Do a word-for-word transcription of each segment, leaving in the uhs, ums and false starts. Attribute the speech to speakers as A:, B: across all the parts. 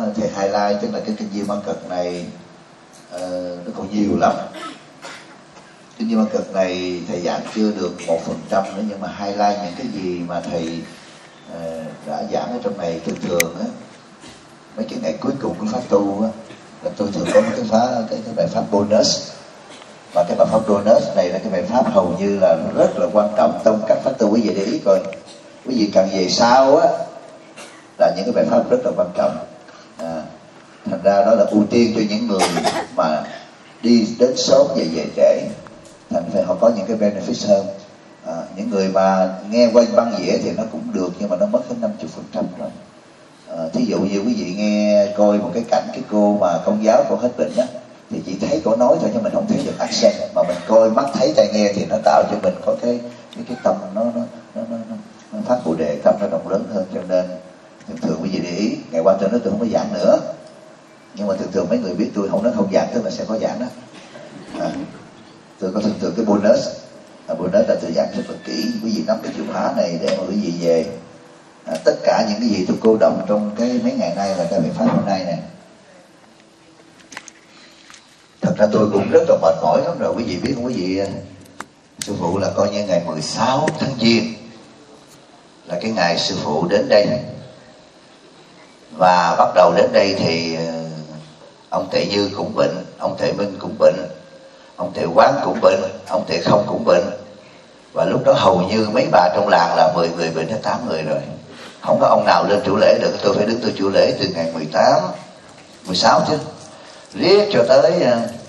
A: thầy highlight, tức là cái kinh Di Măng Cực này uh, nó còn nhiều lắm. Kinh Di Măng Cực này thầy giảng chưa được một phần trăm nữa, nhưng mà highlight những cái gì mà thầy uh, đã giảng ở trong này. Thường thường á, mấy cái ngày cuối cùng của pháp tu á, là tôi thường có một cái phá cái, cái bài pháp bonus, và cái bài pháp bonus này là cái bài pháp hầu như là rất là quan trọng trong các pháp tu. Quý vị để ý coi, quý vị cần về sau á là những cái bài pháp rất là quan trọng. À, thành ra đó là ưu tiên cho những người mà đi đến sớm về về trễ, thành phải họ có những cái benefit hơn. À, những người mà nghe quanh băng dĩa thì nó cũng được, nhưng mà nó mất đến năm mươi phần trăm rồi. À, thí dụ như quý vị nghe coi một cái cảnh cái cô mà công giáo cô hết bệnh á, thì chỉ thấy cô nói thôi nhưng mình không thấy được accent, mà mình coi mắt thấy tai nghe thì nó tạo cho mình có cái cái cái tâm nó nó nó nó, nó phát bồ đề, tâm nó rộng lớn hơn. Cho nên thường thường quý vị để ý, ngày qua tôi nói tôi không có giảng nữa, nhưng mà thường thường mấy người biết tôi không nói không giảng tức là sẽ có giảng đó. À, tôi có thường thường cái bonus, à, bonus là tôi giảng rất là kỹ. Quý vị nắm cái chìa khóa này để mà quý vị về. À, tất cả những cái gì tôi cô động trong cái mấy ngày nay là cái biện pháp hôm nay này. Thật ra tôi cũng rất là mệt mỏi lắm rồi, quý vị biết không quý vị? Sư phụ là coi như ngày mười sáu tháng Giêng là cái ngày sư phụ đến đây, và bắt đầu đến đây thì ông Tệ Như cũng bệnh, ông Tệ Minh cũng bệnh, ông Tệ Quán cũng bệnh, ông Tệ Không cũng bệnh, và lúc đó hầu như mấy bà trong làng là mười người bệnh hết tám người rồi, không có ông nào lên chủ lễ được. Tôi phải đứng tôi chủ lễ từ ngày mười tám, mười sáu chứ, riết cho tới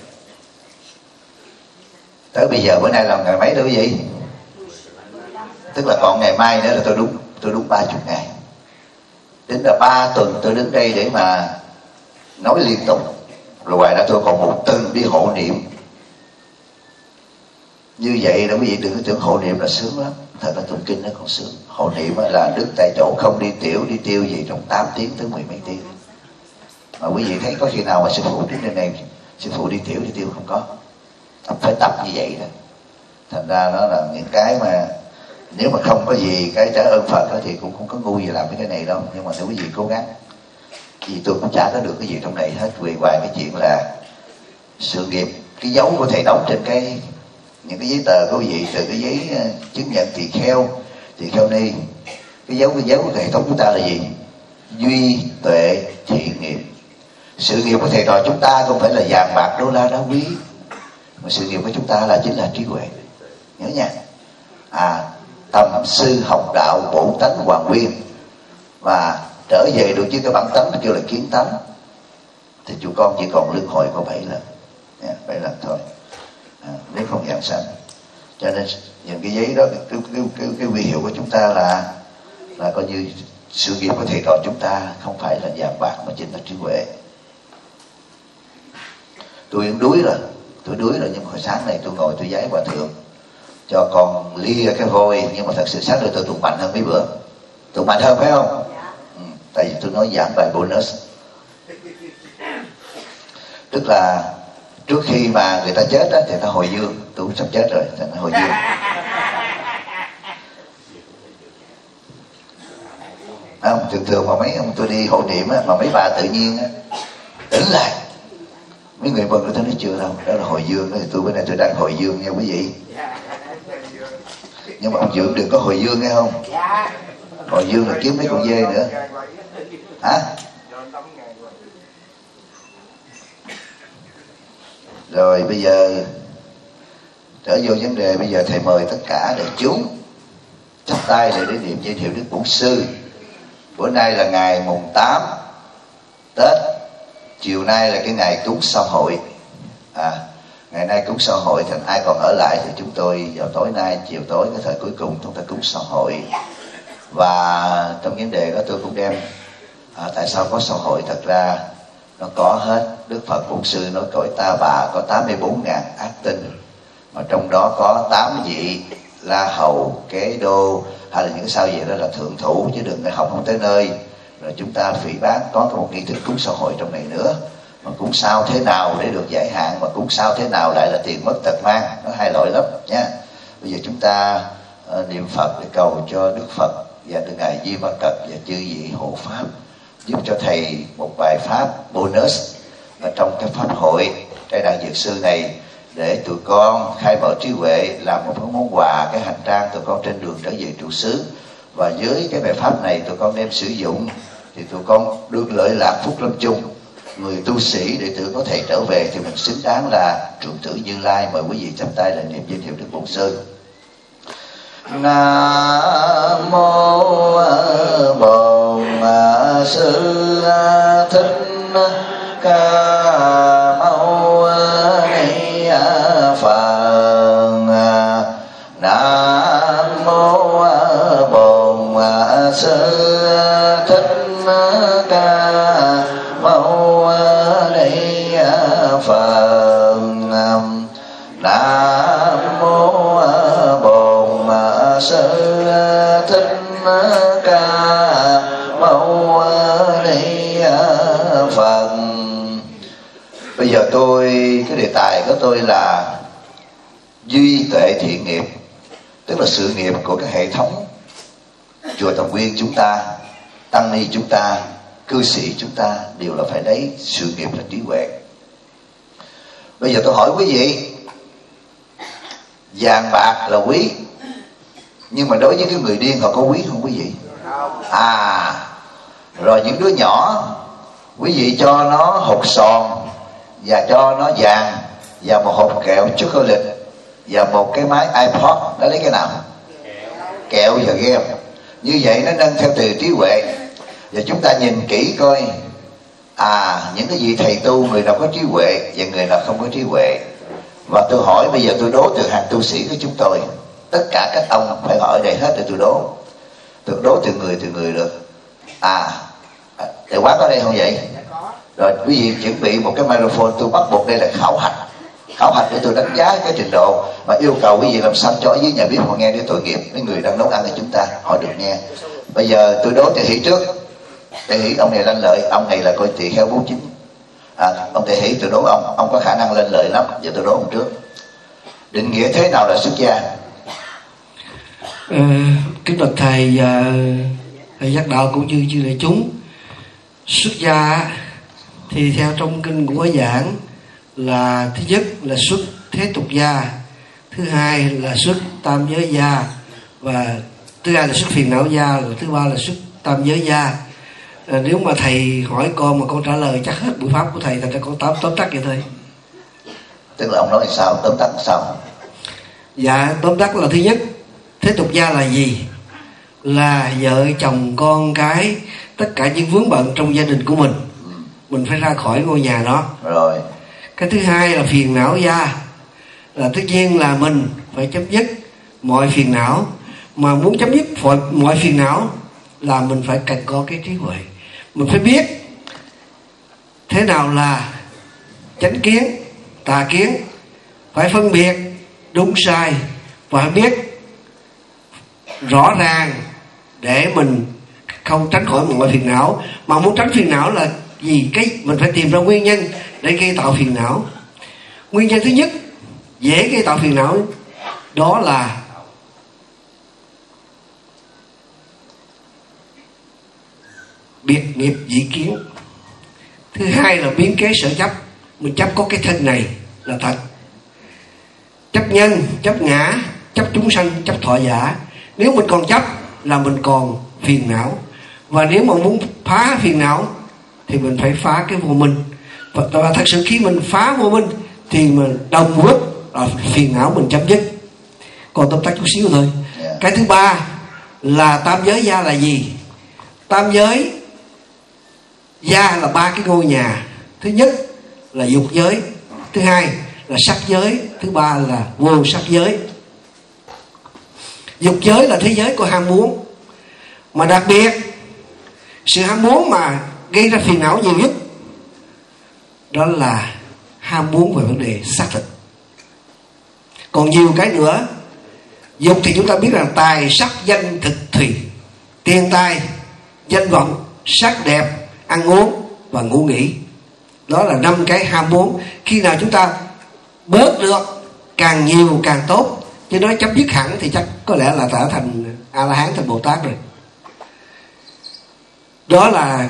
A: tới bây giờ. Bữa nay là ngày mấy đó quý vị? Tức là còn ngày mai nữa là tôi đúng tôi đúng ba chục ngày. Đến là ba tuần tôi đứng đây để mà nói liên tục, rồi ngoài ra tôi còn một tuần đi hộ niệm. Như vậy đó quý vị đừng có tưởng hộ niệm là sướng lắm, thật ra tụng kinh nó còn sướng. Hộ niệm là đứng tại chỗ không đi tiểu đi tiêu gì trong tám tiếng tới mười mấy tiếng. Mà quý vị thấy có khi nào mà sư phụ đứng đây này sư phụ đi tiểu đi tiêu không có. Phải tập như vậy đó. Thành ra nó là những cái mà nếu mà không có gì cái trả ơn Phật đó thì cũng không có ngu gì làm cái này đâu. Nhưng mà nếu quý vị cố gắng, vì tôi cũng chả có được cái gì trong này hết, vì ngoài cái chuyện là sự nghiệp, cái dấu của thầy đóng trên cái những cái giấy tờ của quý vị, từ cái giấy uh, chứng nhận tỳ kheo, tỳ kheo ni, cái dấu cái dấu của hệ thống của ta là gì? Duy tuệ thiện nghiệp. Sự nghiệp của thầy trò chúng ta không phải là vàng bạc đô la đá quý, mà sự nghiệp của chúng ta là chính là trí huệ. Nhớ nha. À, tầm sư học đạo bổn tánh hoàn nguyên, và trở về được với cái bản tánh kêu là kiến tánh, thì chú con chỉ còn luân hồi có bảy lần, yeah, bảy lần thôi, à, nếu không giảng sanh. Cho nên những cái giấy đó, cái cái cái, cái huy hiệu của chúng ta là là coi như sự nghiệp của thầy trò chúng ta không phải là vàng bạc mà chính là trí huệ. Tôi cũng đuối rồi, tôi đuối rồi nhưng mà hồi sáng này tôi ngồi tôi giấy hòa thượng cho con lia cái vôi, nhưng mà thật sự sáng rồi tôi tụng mạnh hơn mấy bữa, tụng mạnh hơn phải không? Ừ, tại vì tôi nói giảng bài bonus, tức là trước khi mà người ta chết á thì ta hồi dương. Tôi cũng sắp chết rồi, ta hồi dương. Không, thường thường mà mấy ông tôi đi hộ niệm á, mà mấy bà tự nhiên á tỉnh lại, mấy người mừng tôi nói chưa đâu, đó là hồi dương đó. Thì tôi bữa nay tôi đang hồi dương nha quý vị. Nhưng mà ông Dưỡng đừng có hồi dương nghe không? Hồi dương là kiếm mấy con dê nữa. Hả? Rồi bây giờ trở vô vấn đề. Bây giờ thầy mời tất cả đại chúng chắp tay để niệm danh hiệu Đức Bổn Sư. Bữa nay là ngày mùng tám Tết, chiều nay là cái ngày cúng sao hội. À, ngày nay cúng sao hội, thành ai còn ở lại thì chúng tôi vào tối nay, chiều tối cái thời cuối cùng chúng ta cúng sao hội. Và trong vấn đề đó tôi cũng đem à, tại sao có sao hội. Thật ra nó có hết. Đức Phật Bổn Sư nói cõi Ta Bà có tám mươi bốn ngàn ác tinh, mà trong đó có tám vị La Hầu, Kế Đô hay là những sao gì đó là thượng thủ, chứ đừng học không tới nơi. Rồi chúng ta phỉ báng có một nghi thức cúng sao hội trong này nữa. Mà cúng sao thế nào để được giải hạn, mà cúng sao thế nào lại là tiền mất tật mang, nó hai loại lắm nha. Bây giờ chúng ta uh, niệm Phật để cầu cho Đức Phật và Đức Ngài Di Măng Cật và chư vị hộ pháp giúp cho thầy một bài pháp bonus ở trong cái pháp hội trai đàn dược sư này, để tụi con khai mở trí huệ, làm một món quà, cái hành trang tụi con trên đường trở về trụ xứ. Và với cái bài pháp này tụi con đem sử dụng thì tụi con được lợi lạc phúc lâm chung. Người tu sĩ đệ tử có thầy trở về thì mình xứng đáng là trưởng tử Như Lai. Mời quý vị chắp tay là niệm danh hiệu Đức Bổn Sư. Nam mô Bổn Sư Thích Ca Mâu Ni Phật. Nam mô Bổn Sư Thích Ca Mâu Ni Phật. Nam mô Bổn Sư Thích Ca Mâu Ni Phật. Bây giờ tôi, cái đề tài của tôi là duy tuệ thiện nghiệp, tức là sự nghiệp của cái hệ thống chùa Tầm Nguyên chúng ta, tăng ni chúng ta, cư sĩ chúng ta đều là phải lấy sự nghiệp là trí huệ. Bây giờ tôi hỏi quý vị, vàng bạc là quý, nhưng mà đối với cái người điên họ có quý không quý vị? À, rồi những đứa nhỏ, quý vị cho nó hột sòn và cho nó vàng và một hộp kẹo chocolate và một cái máy iPod, nó lấy cái nào? Kẹo và game. Như vậy nó nâng theo từ trí huệ. Và chúng ta nhìn kỹ coi, à, những cái vị thầy tu, người nào có trí huệ và người nào không có trí huệ. Và tôi hỏi, bây giờ tôi đố từ hàng tu sĩ của chúng tôi, tất cả các ông phải hỏi đây hết để tôi đố. Tôi đố từ người từ người được. À, thầy Quán có đây không vậy? Rồi quý vị chuẩn bị một cái microphone, tôi bắt buộc đây là khảo hạch. Khảo hạch để tôi đánh giá cái trình độ, và yêu cầu quý vị làm sao cho ở dưới nhà bếp họ nghe để tội nghiệp mấy người đang nấu ăn của chúng ta, họ được nghe. Bây giờ tôi đố Tề Hỷ trước. Tề Hỷ ông này lanh lợi, ông này là coi tỳ kheo bố chính. À, ông Tề Hỷ tôi đố ông, ông có khả năng lên lợi lắm. Giờ tôi đố ông trước. Định nghĩa thế nào là xuất gia?
B: Ờ, kính bạch thầy và thầy giác đạo cũng như chư đại chúng, xuất gia thì theo trong kinh của giảng là thứ nhất là xuất thế tục gia, thứ hai là xuất tam giới gia, và thứ hai là xuất phiền não gia, và thứ ba là xuất tam giới gia. À, nếu mà thầy hỏi con mà con trả lời chắc hết buổi pháp của thầy, thành ra con tóm tóm tắt vậy thôi.
A: Tức là ông nói sao, tóm tắt sao?
B: Dạ, tóm tắt là thứ nhất, thế tục gia là gì? Là vợ chồng con cái, tất cả những vướng bận trong gia đình của mình, ừ. mình phải ra khỏi ngôi nhà đó.
A: Rồi.
B: Cái thứ hai là phiền não gia, là tất nhiên là mình phải chấm dứt mọi phiền não. Mà muốn chấm dứt mọi, mọi phiền não là mình phải cần có cái trí huệ. Mình phải biết thế nào là chánh kiến, tà kiến, phải phân biệt đúng sai, và phải biết rõ ràng để mình không tránh khỏi mọi phiền não. Mà muốn tránh phiền não là gì? Cái mình phải tìm ra nguyên nhân để gây tạo phiền não. Nguyên nhân thứ nhất dễ gây tạo phiền não đó là biệt nghiệp dị kiến. Thứ hai là biến kế sở chấp. Mình chấp có cái thân này là thật, chấp nhân, chấp ngã, chấp chúng sanh, chấp thọ giả. Nếu mình còn chấp là mình còn phiền não. Và nếu mà muốn phá phiền não thì mình phải phá cái vô minh. Và, và thật sự khi mình phá vô minh thì mình đồng lúc là phiền não mình chấm dứt. Còn tóm tắt chút xíu thôi. Yeah. Cái thứ ba là tam giới gia là gì? Tam giới gia là ba cái ngôi nhà. Thứ nhất là dục giới, thứ hai là sắc giới, thứ ba là vô sắc giới. Dục giới là thế giới của ham muốn, mà đặc biệt sự ham muốn mà gây ra phiền não nhiều nhất đó là ham muốn về vấn đề xác thịt. Còn nhiều cái nữa. Dục thì chúng ta biết là tài sắc danh thực thùy, tiền tài, danh vọng, sắc đẹp, ăn uống và ngủ nghỉ. Đó là năm cái ham muốn. Khi nào chúng ta bớt được càng nhiều càng tốt, chứ nói chấm dứt hẳn thì chắc có lẽ là trở thành A-la-hán, thành Bồ Tát rồi. Đó là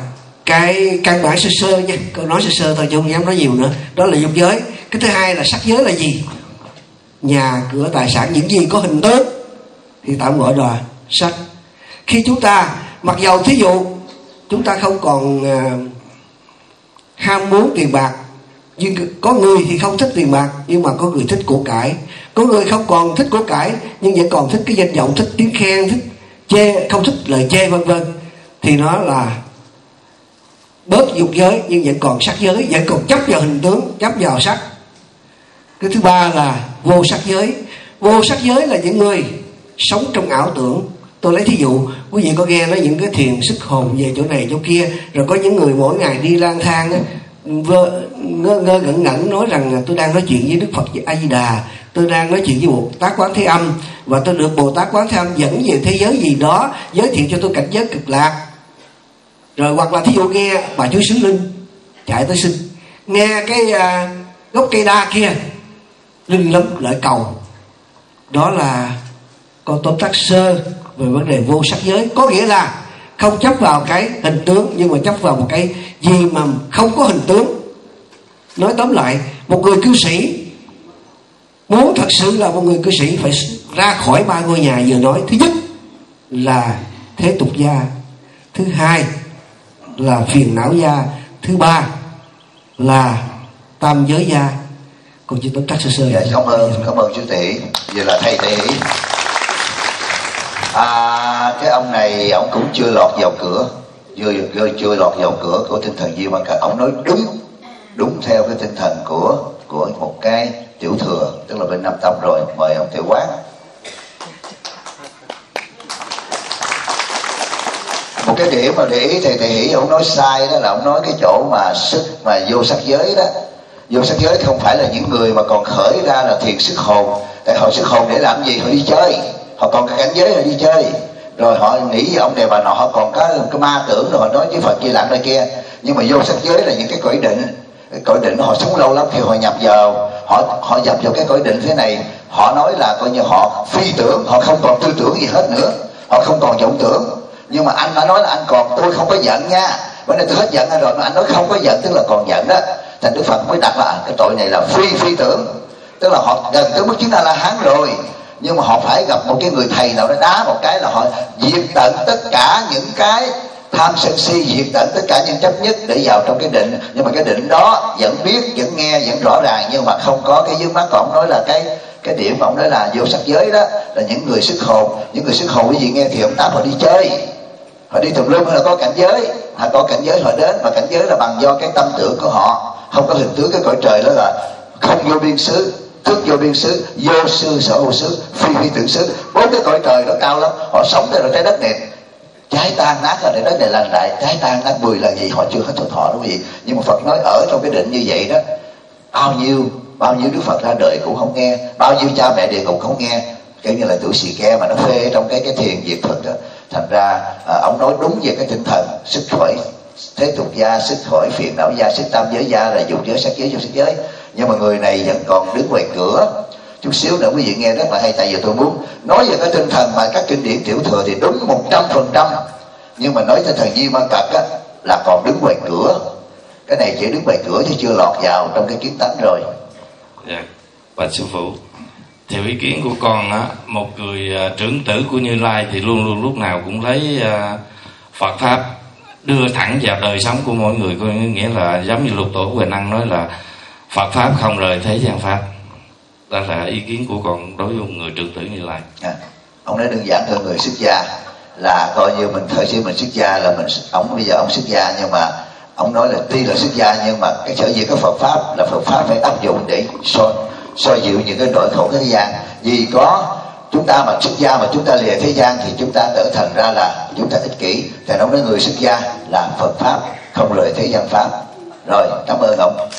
B: cái căn bản sơ sơ nha, câu nói sơ sơ thôi chứ không dám nói nhiều nữa. Đó là dục giới. Cái thứ hai là sắc giới là gì? Nhà cửa tài sản, những gì có hình tướng thì tạm gọi là sắc. Khi chúng ta mặc dầu thí dụ chúng ta không còn uh, ham muốn tiền bạc, nhưng có người thì không thích tiền bạc nhưng mà có người thích của cải, có người không còn thích của cải nhưng vẫn còn thích cái danh vọng, thích tiếng khen, thích chê, không thích lời chê vân vân, thì nó là bớt dục giới nhưng vẫn còn sắc giới, vẫn còn chấp vào hình tướng, chấp vào sắc. Cái thứ ba là vô sắc giới. Vô sắc giới là những người sống trong ảo tưởng. Tôi lấy thí dụ, quý vị có nghe nói những cái thiền sức hồn về chỗ này chỗ kia, rồi có những người mỗi ngày đi lang thang á, ngơ, ngơ, ngơ ngẩn ngẩn nói rằng tôi đang nói chuyện với Đức Phật A Di Đà, tôi đang nói chuyện với Bồ Tát Quán Thế Âm, và tôi được Bồ Tát Quán Thế Âm dẫn về thế giới gì đó, giới thiệu cho tôi cảnh giới cực lạc. Rồi hoặc là thí dụ nghe bà chúa Xứ Linh chạy tới xin, nghe cái uh, gốc cây đa kia linh lắm lợi cầu. Đó là con tóm tắt sơ về vấn đề vô sắc giới. Có nghĩa là không chấp vào cái hình tướng, nhưng mà chấp vào một cái gì mà không có hình tướng. Nói tóm lại, một người cư sĩ muốn thật sự là một người cư sĩ phải ra khỏi ba ngôi nhà vừa nói. Thứ nhất là thế tục gia, thứ hai là phiền não gia, thứ ba là tam giới gia. Còn chỉ tóm tắt sơ sơ.
A: Dạ, cảm ơn, cảm ơn chú Tỷ. Giờ là thầy Tỷ. À, cái ông này ông cũng chưa lọt vào cửa, chưa, chưa, chưa lọt vào cửa của tinh thần Di Văn Cật. Ông nói đúng, đúng theo cái tinh thần của của một cái tiểu thừa, tức là bên Nam Tông rồi. Mời ông Tiểu Quán. Một cái điểm mà để ý thầy thầy Hỷ ông nói sai đó là ông nói cái chỗ mà sức mà vô sắc giới đó. Vô sắc giới không phải là những người mà còn khởi ra là thiền sức hồn. Tại họ sức hồn để làm gì? Họ đi chơi, họ còn cái cảnh giới họ đi chơi, rồi họ nghĩ với ông này bà nọ, họ còn có cái ma tưởng, rồi họ nói với Phật Di Lặc này kia. Nhưng mà vô sắc giới là những cái cõi định, cái cõi định họ sống lâu lắm, khi họ nhập vào họ họ nhập vào cái cõi định thế này, họ nói là coi như họ phi tưởng, họ không còn tư tưởng gì hết nữa, họ không còn vọng tưởng. Nhưng mà anh đã nói là anh còn tôi không có giận nha, bữa nay tôi hết giận anh rồi, mà anh nói không có giận tức là còn giận đó. Thành Đức Phật mới đặt là cái tội này là phi phi tưởng, tức là họ gần tới mức chứng A La Hán rồi, nhưng mà họ phải gặp một cái người thầy nào đó đá một cái là họ diệt tận tất cả những cái tham sân si, diệt tận tất cả những chấp nhất để vào trong cái định. Nhưng mà cái định đó vẫn biết, vẫn nghe, vẫn rõ ràng, nhưng mà không có cái vướng mắc. Ông nói là cái cái điểm mà ông nói là vô sắc giới đó là những người sức hồn. Những người sức hồn cái gì nghe thì ông Tám họ đi chơi, họ đi tùm lum, hay là có cảnh giới, họ có cảnh giới họ đến, mà cảnh giới là bằng do cái tâm tưởng của họ, không có hình tướng. Cái cõi trời đó là không vô biên xứ, thức vô biên xứ, vô sư sở hữu xứ, phi phi tưởng xứ. Bốn cái cõi trời đó cao lắm. Họ sống trên trái đất này trái tan nát là để đất này lành lại, trái tan nát mười là gì họ chưa hết tuổi thọ, đúng không? Nhưng mà Phật nói ở trong cái định như vậy đó, bao nhiêu bao nhiêu Đức Phật ra đời cũng không nghe, bao nhiêu cha mẹ địa ngục không nghe, kiểu như là tuổi xì ke mà nó phê trong cái cái thiền diệt thực đó. Thành ra à, ông nói đúng về cái tinh thần sức khỏi thế tục gia, sức khỏi phiền não gia, sức tam giới gia là dục giới, sắc giới, vô sắc giới. Nhưng mà người này vẫn còn đứng ngoài cửa. Chút xíu nữa quý vị nghe rất là hay, tại vì tôi muốn nói về cái tinh thần mà các kinh điển tiểu thừa thì đúng một trăm phần trăm, nhưng mà nói tinh thần Di Văn Cật á là còn đứng ngoài cửa. Cái này chỉ đứng ngoài cửa chứ chưa lọt vào trong cái kiến tánh rồi.
C: Dạ, bạch sư phụ, theo ý kiến của con á, một người uh, trưởng tử của Như Lai thì luôn luôn lúc nào cũng lấy uh, Phật pháp đưa thẳng vào đời sống của mỗi người, có nghĩa là giống như Lục Tổ Huệ Năng nói là Phật pháp không rời thế gian pháp. Đó là ý kiến của con đối với một người trưởng tử Như Lai.
A: À, ông nói đơn giản hơn người xuất gia là coi như mình thời xưa mình xuất gia là mình, ông bây giờ ông xuất gia, nhưng mà ông nói là tuy là xuất gia nhưng mà cái sở dĩ cái Phật pháp là Phật pháp phải áp dụng để so so dịu những cái nỗi khổ thế gian. Vì có chúng ta mà xuất gia mà chúng ta lìa thế gian thì chúng ta trở thành ra là chúng ta ích kỷ. Thì ông nói người xuất gia là Phật pháp không rời thế gian pháp. Rồi, cảm ơn ông.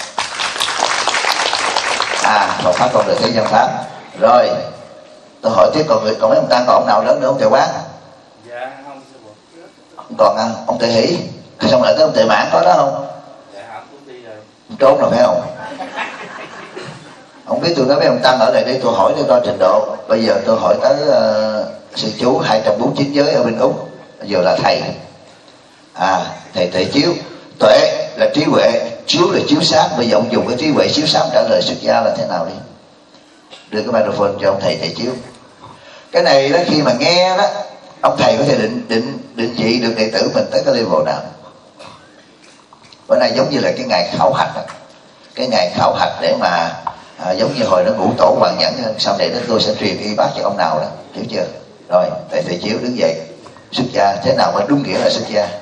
A: À, Phật pháp không rời thế gian pháp. Rồi, tôi hỏi tiếp, còn người còn mấy ông Tăng, còn ông nào lớn nữa không Thầy Quán?
D: Dạ không.
A: Không còn à, ông Tề Hỷ. Xong lại tới ông Tề Mãn có đó không?
D: Dạ không, cũng đi rồi.
A: Trốn rồi phải không? Không biết, tôi nói với ông Tăng ở đây để tôi hỏi để coi trình độ. Bây giờ tôi hỏi tới uh, sư chú hai trăm bốn mươi chín giới ở bên Úc, giờ là thầy. À, thầy Tề Chiếu. Tuệ là trí huệ, chiếu là chiếu sáng. Bây giờ ông dùng cái trí huệ chiếu sáng trả lời xuất gia là thế nào đi. Đưa cái microphone cho ông thầy thầy chiếu. Cái này đó khi mà nghe đó, ông thầy có thể định định định vị được đệ tử mình tới cái level nào. Bữa nay giống như là cái ngày khảo hạch đó. Cái ngày khảo hạch để mà à, giống như hồi nó ngũ tổ Hoàng Nhẫn, sau này đất tôi sẽ truyền y bác cho ông nào đó, hiểu chưa? Rồi thầy thầy chiếu đứng dậy. Xuất gia thế nào mà đúng nghĩa là xuất gia?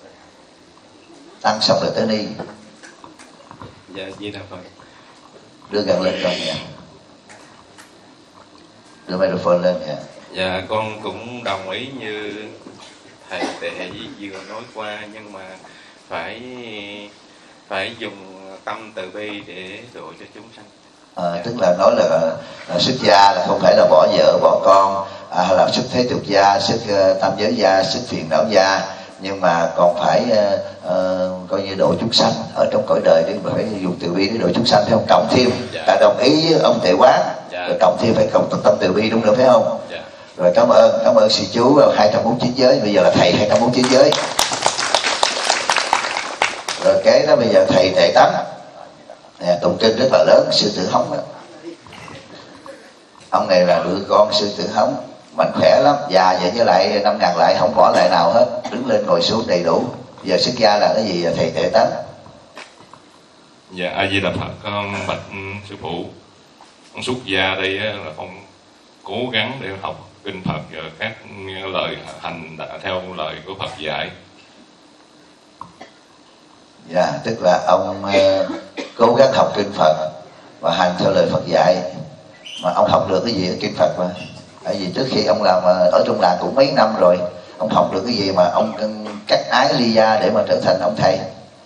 A: Tăng xong rồi tới ni.
C: Dạ, Di Đà Phật.
A: Đưa gần lên con nha. Đưa microphone lên nha.
E: Dạ, con cũng đồng ý như thầy Tệ vừa nói qua, nhưng mà phải phải dùng tâm từ bi để độ cho chúng sanh.
A: À, dạ. Tức là nói là, là xuất gia là không phải là bỏ vợ bỏ con, à, hay là xuất thế tục gia, xuất uh, tam giới gia, xuất phiền não gia, nhưng mà còn phải uh, uh, coi như độ chúng sanh ở trong cõi đời, để mà phải dùng từ bi để độ chúng sanh, phải không? Cộng thêm, dạ. Ta đồng ý với ông Tệ Quán, dạ. Rồi cộng thêm phải cộng tâm từ bi, đúng rồi phải không? Dạ. Rồi cảm ơn, cảm ơn sư chú hai trăm bốn mươi chín giới, bây giờ là thầy hai trăm bốn mươi chín giới. Rồi cái đó bây giờ thầy Tệ Tánh, nè, tụng kinh rất là lớn, sư Tử Hống đó. Ông này là đứa con sư Tử Hống, mạnh khỏe lắm, già vậy với lại năm ngàn lại không bỏ lại nào hết, đứng lên ngồi xuống đầy đủ. Giờ xuất gia là cái gì thầy Tệ Tánh?
E: Dạ, A Di Đà Phật. Con bạch sư phụ, con xuất gia đây là con cố gắng để học kinh Phật và các lời hành theo lời của Phật dạy.
A: Dạ, tức là ông uh, cố gắng học kinh Phật và hành theo lời Phật dạy. Mà ông học được cái gì ở kinh Phật mà? Tại vì trước khi ông làm ở trong làng cũng mấy năm rồi, ông học được cái gì mà ông cắt ái ly gia để mà trở thành ông thầy?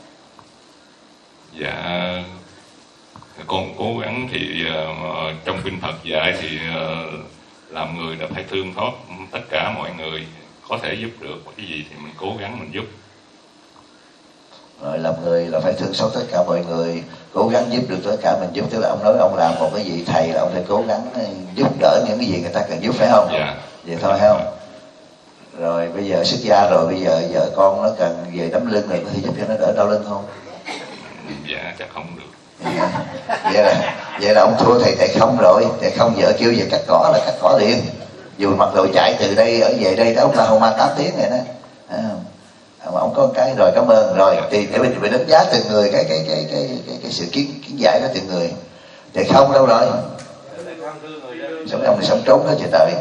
E: Dạ, con cố gắng thì uh, trong kinh Phật dạy thì uh, làm người là phải thương xót tất cả mọi người, có thể giúp được cái gì thì mình cố gắng mình giúp.
A: Rồi làm người là phải thương xót tất cả mọi người, cố gắng giúp được tất cả mình giúp. Tức là ông nói ông làm một cái gì thầy là ông phải cố gắng giúp đỡ những cái gì người ta cần giúp, phải không?
E: Dạ.
A: Vậy thôi phải không? Rồi bây giờ xuất gia rồi, bây giờ vợ con nó cần về đấm lưng rồi, có thể giúp cho nó đỡ đau lưng không?
E: Dạ chắc không được.
A: Dạ. Vậy là vậy là ông thua thầy Tệ Không rồi. Thầy Không vợ kêu về cắt cỏ là cắt cỏ liền, dù mặc đồ chạy từ đây ở về đây đó, ông là Oklahoma tám tiếng này đó. À, mà ông có cái rồi, cảm ơn. Rồi thì để mình phải đánh giá từng người cái cái cái cái cái, cái sự kiến kiến giải đó từng người. Thầy Không đâu rồi? Sống ông này sống trốn đó trời trời.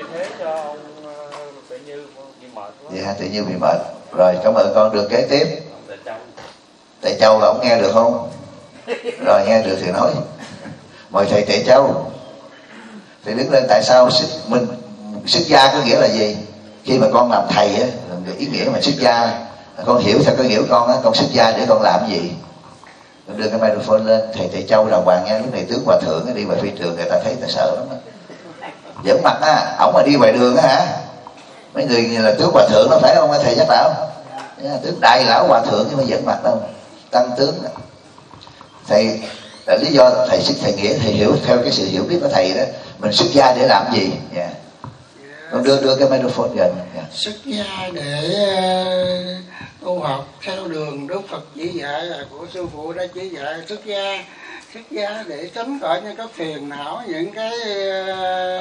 A: Dạ, tự nhiên bị mệt. Rồi cảm ơn con. Được kế tiếp Tệ Châu là ông nghe được không? Rồi nghe được thì nói. Mời thầy Tệ Châu. Thầy đứng lên. Tại sao xuất, mình xuất gia có nghĩa là gì? Khi mà con làm thầy á, ý nghĩa mà xuất gia, con hiểu theo cái hiểu con á, con xuất gia để con làm gì? Con đưa cái microphone lên. Thầy Tệ Châu đàng hoàng nha. Lúc này tướng hòa thượng đi ngoài phi trường người ta thấy ta sợ lắm á. Giỡn mặt á, ổng mà đi ngoài đường á hả? Mấy người như là tướng hòa thượng nó phải không thầy Giác Bảo? Tướng đại lão hòa thượng nhưng mà giỡn mặt đâu, tăng tướng. Thầy là lý do thầy xuất thầy nghĩa, thầy hiểu theo cái sự hiểu biết của thầy đó, mình xuất gia để làm gì? Yeah. Con đưa đưa cái microphone gần. Yeah.
F: Xuất gia để uh, tu học theo đường Đức Phật chỉ dạy, là của sư phụ đã chỉ dạy. Xuất gia xuất gia để tránh khỏi những cái phiền não, những cái uh,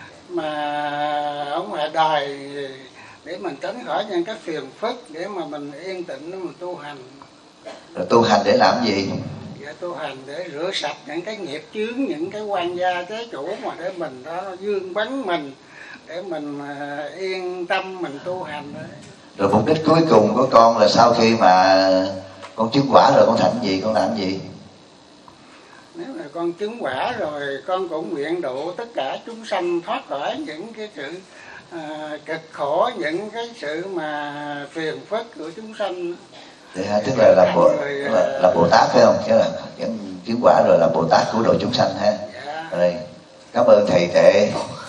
F: mà ở ngoài đời, để mình tránh khỏi những cái phiền phức, để mà mình yên tĩnh để mình tu hành.
A: Rồi tu hành để làm gì?
F: Dạ, tu hành để rửa sạch những cái nghiệp chướng, những cái quan gia trái chủ mà để mình đó dương bắn mình, để mình uh, yên tâm mình tu hành đấy.
A: Rồi mục đích cuối cùng của con là sau khi mà con chứng quả rồi con thành gì, con làm gì?
F: Nếu là con chứng quả rồi, con cũng nguyện độ tất cả chúng sanh thoát khỏi những cái sự à, cực khổ, những cái sự mà phiền phức của chúng sanh.
A: Thì ha, tức là là bộ là, là Bồ Tát phải không? Chứ là chứng quả rồi là Bồ Tát cứu độ chúng sanh ha.
F: Dạ.
A: Rồi cảm ơn thầy Tệ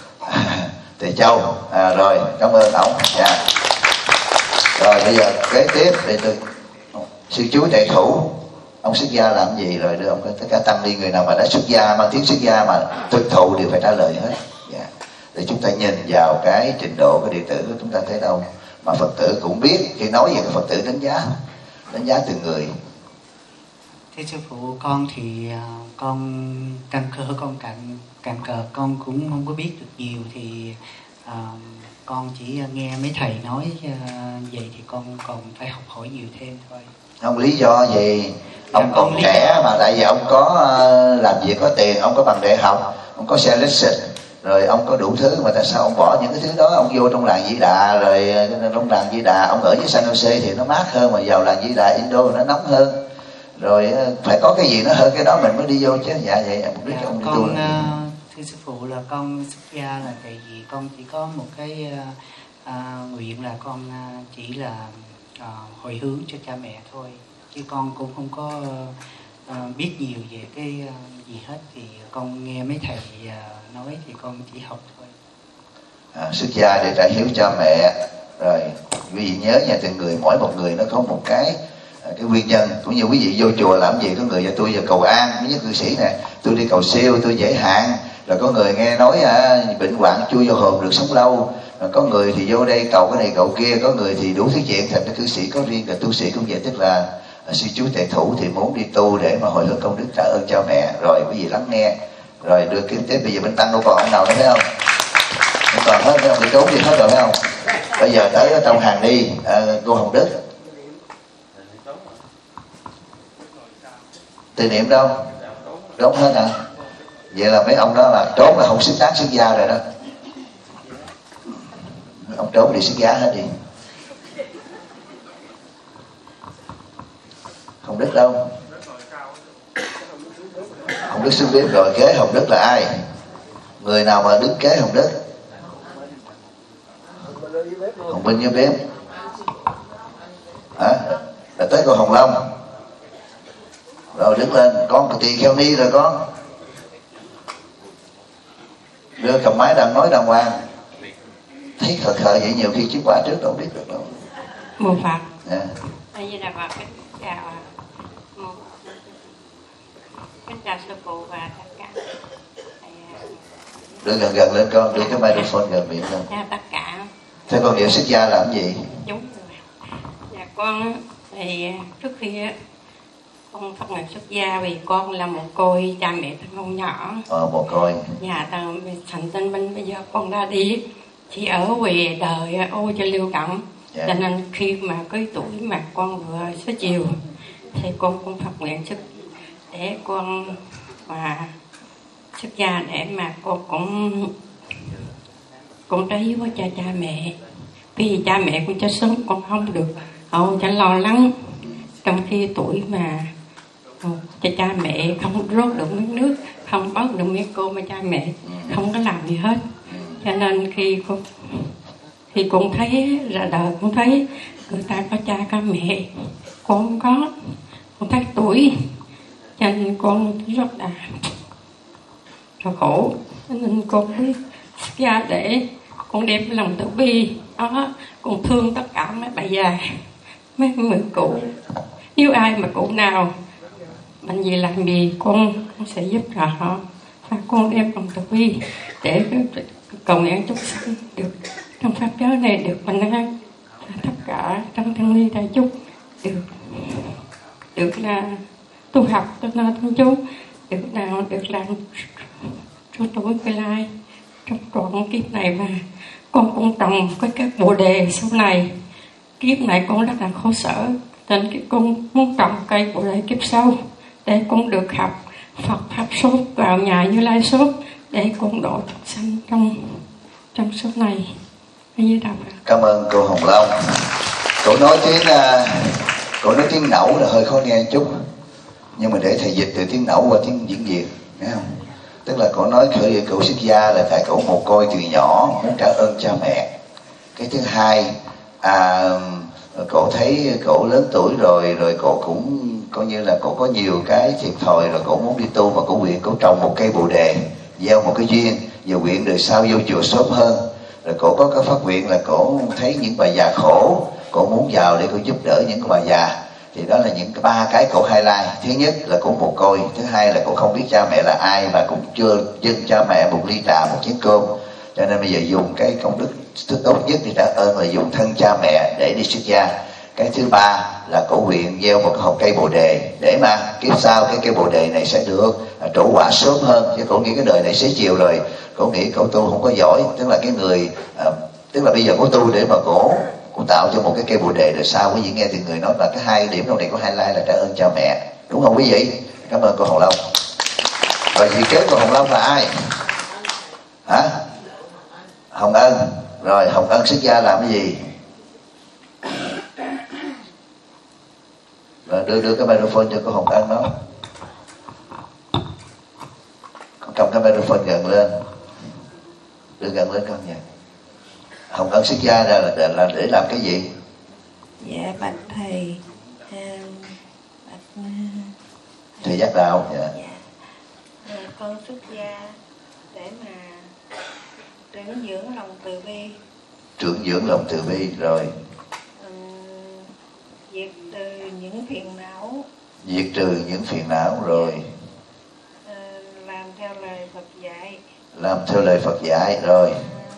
A: Tệ Châu. À, rồi cảm ơn ông. Dạ. Rồi bây giờ kế tiếp để tôi sư chú Tệ Thủ. Ông xuất gia làm gì? Rồi đưa ông tất cả tăng ni người nào mà đã xuất gia, mang tiếng xuất gia mà thực thụ đều phải trả lời hết. Yeah. Để chúng ta nhìn vào cái trình độ của đệ tử của chúng ta thấy đâu. Mà Phật tử cũng biết, khi nói về cái Phật tử đánh giá đánh giá từng người.
G: Thưa sư phụ, con thì uh, con căn cơ con cạnh cạnh cờ con cũng không có biết được nhiều, thì uh, con chỉ nghe mấy thầy nói uh, vậy thì con còn phải học hỏi nhiều thêm thôi.
A: Không, lý do gì? Ông
G: Dạ,
A: còn trẻ mà, tại vì ông có uh, làm việc có tiền, ông có bằng đại học, ông có xe Lexus, rồi ông có đủ thứ, mà tại sao ông bỏ những cái thứ đó ông vô trong làng Di Đà? Rồi trong làng Di Đà ông ở với San Jose thì nó mát hơn, mà vào làng Di Đà Indo nó nóng hơn, rồi phải có cái gì nó hơn cái đó mình mới đi vô chứ. Dạ vậy em biết.
G: Dạ,
A: ông đi
G: con
A: tu
G: uh, thưa sư phụ là con xuất gia là tại vì con chỉ có một cái uh, uh, nguyện là con uh, chỉ là uh, hồi hướng cho cha mẹ thôi, chứ con cũng không có uh, biết nhiều về cái uh, gì hết. Thì con nghe mấy thầy uh, nói thì con chỉ học thôi.
A: À, xuất gia để trả hiếu cha mẹ. Rồi quý vị nhớ nha, từng người mỗi một người nó có một cái cái nguyên nhân. Cũng như quý vị vô chùa làm gì, có người cho tôi giờ cầu an, mấy nhất cư sĩ này tôi đi cầu siêu, tôi dễ hạn. Rồi có người nghe nói à, bệnh hoạn chui vô hồn được sống lâu. Rồi có người thì vô đây cầu cái này cầu kia, có người thì đủ thứ chuyện. Thành ra cư sĩ có riêng, là tu sĩ cũng vậy, tức là à, sư chú tệ thủ thì muốn đi tu để mà hồi hướng công đức trả ơn cha mẹ. Rồi quý vị lắng nghe, rồi đưa kiếm tiếp. Bây giờ bên tăng đâu còn ông nào nữa thấy không? Không còn hết, mấy ông đi trốn đi hết rồi thấy không? Bây giờ tới trong hàng đi, à, cô Hồng Đức. Từ niệm đâu? Trốn hết hả? Vậy là mấy ông đó là trốn là không xứng đáng xuất gia rồi đó. Ông trốn đi xuất gia hết đi. Hồng Đức đâu? Hồng Đức xưng biết rồi. Kế Hồng Đức là ai? Người nào mà đứng kế Hồng Đức? Hồng Minh như bếp hả? Là tới cô Hồng Long. Rồi đứng lên, con có tiền kheo ni rồi con. Đưa cầm máy đang nói đàng hoàng. Thấy khờ khờ vậy nhiều khi chứ quả trước đâu biết được đâu.
H: Mô Phật.
A: Yeah.
H: Đây là Phật, kính chào một kính chào sư phụ và tất cả.
A: Đưa gần gần lên con, đưa cái microphone gần miệng lên.
H: Chào tất cả.
A: Thế con niệm xuất gia làm gì?
H: Đúng rồi. Dạ con thì trước khi con phát nguyện xuất gia vì con là một côi, cha mẹ thân không nhỏ.
A: Ờ, một côi.
H: Dạ, thành tinh minh bây giờ con ra đi chỉ ở về đời ô cho lưu động.
A: Yeah.
H: Cho nên khi mà cưới tuổi mà con vừa xế chiều thì con cũng phát nguyện xuất để con mà xuất gia để mà con cũng con trái hiếu với cha cha mẹ. Vì cha mẹ con chết sớm con không được hậu cho lo lắng, trong khi tuổi mà cho cha mẹ không rót được miếng nước, không bớt được miếng cô mà cha mẹ không có làm gì hết. Cho nên khi con thì con thấy ra đời con thấy người ta có cha có mẹ, con không có, con thấy tuổi cho nên con rất là rất khổ. Cho nên con mới ra để con đem lòng từ bi đó, con thương tất cả mấy bà già, mấy người cụ. Nếu ai mà cụ nào mạnh gì làm gì con, con sẽ giúp đỡ họ, và con đem lòng từ bi để cầu nguyện chúng sanh được trong pháp giới này được bình an, tất cả trong thân ly đại chúng được được là tu học tu nơi thân chúng, được nào được làm cho tuổi tương lai trong trọn kiếp này. Mà con cũng trồng với các bồ đề sau này, kiếp này con rất là khổ sở, nên con muốn trồng cây bồ đề kiếp sau để con được học Phật pháp sốt vào nhà Như Lai sốt để con độ chúng sanh trong trong số này.
A: Cảm ơn cô Hồng Long. Cô nói tiếng uh, cô nói tiếng nẫu là hơi khó nghe một chút, nhưng mà để thầy dịch từ tiếng nẫu qua tiếng diễn Việt, nghe không? Tức là cô nói khởi cậu xuất gia là tại cậu mồ côi từ nhỏ, muốn trả ơn cha mẹ. Cái thứ hai, à, cậu thấy cậu lớn tuổi rồi, rồi cậu cũng coi như là cậu có nhiều cái thiệt thòi, rồi cậu muốn đi tu mà cậu nguyện cậu trồng một cây bồ đề, gieo một cái duyên, và nguyện đời sau vô chùa sớm hơn. Rồi cổ có cái phát nguyện là cổ thấy những bà già khổ, cổ muốn vào để cổ giúp đỡ những bà già. Thì đó là những cái ba cái cổ highlight. Thứ nhất là cổ mồ côi, thứ hai là cổ không biết cha mẹ là ai, và cũng chưa dâng cha mẹ một ly trà, một chén cơm. Cho nên bây giờ dùng cái công đức tốt nhất để trả ơn là dùng thân cha mẹ để đi xuất gia. Cái thứ ba là cổ nguyện gieo một hột cây bồ đề để mà kiếp sau cái cây bồ đề này sẽ được trổ quả sớm hơn. Chứ cổ nghĩ cái đời này xế chiều rồi, cổ nghĩ cổ tu không có giỏi, tức là cái người à, tức là bây giờ cổ tu để mà cổ cổ tạo cho một cái cây bồ đề, rồi sau quý vị nghe thì người nói là cái hai điểm trong này có highlight là trả ơn cha mẹ, đúng không quý vị? Cảm ơn cô Hồng Long. Rồi vị kế của Hồng Long là ai? Hả? Hồng Ân. Rồi Hồng Ân xuất gia làm cái gì? Rồi đưa đưa cái microphone cho cô Hồng Ân đó. Con cầm cái microphone gần lên, đưa gần lên con nha. Hồng Ân xuất gia là, là, là để làm cái gì?
H: Dạ bạch thầy, à, bạch
A: thầy giác đạo. Dạ.
H: Dạ. À, con xuất gia để mà trưởng dưỡng lòng từ bi.
A: Trưởng dưỡng lòng từ bi rồi.
H: Ừ, diệt trừ những phiền não.
A: Diệt trừ những phiền não rồi.
H: À, làm theo lời Phật dạy.
A: Làm theo lời Phật dạy rồi.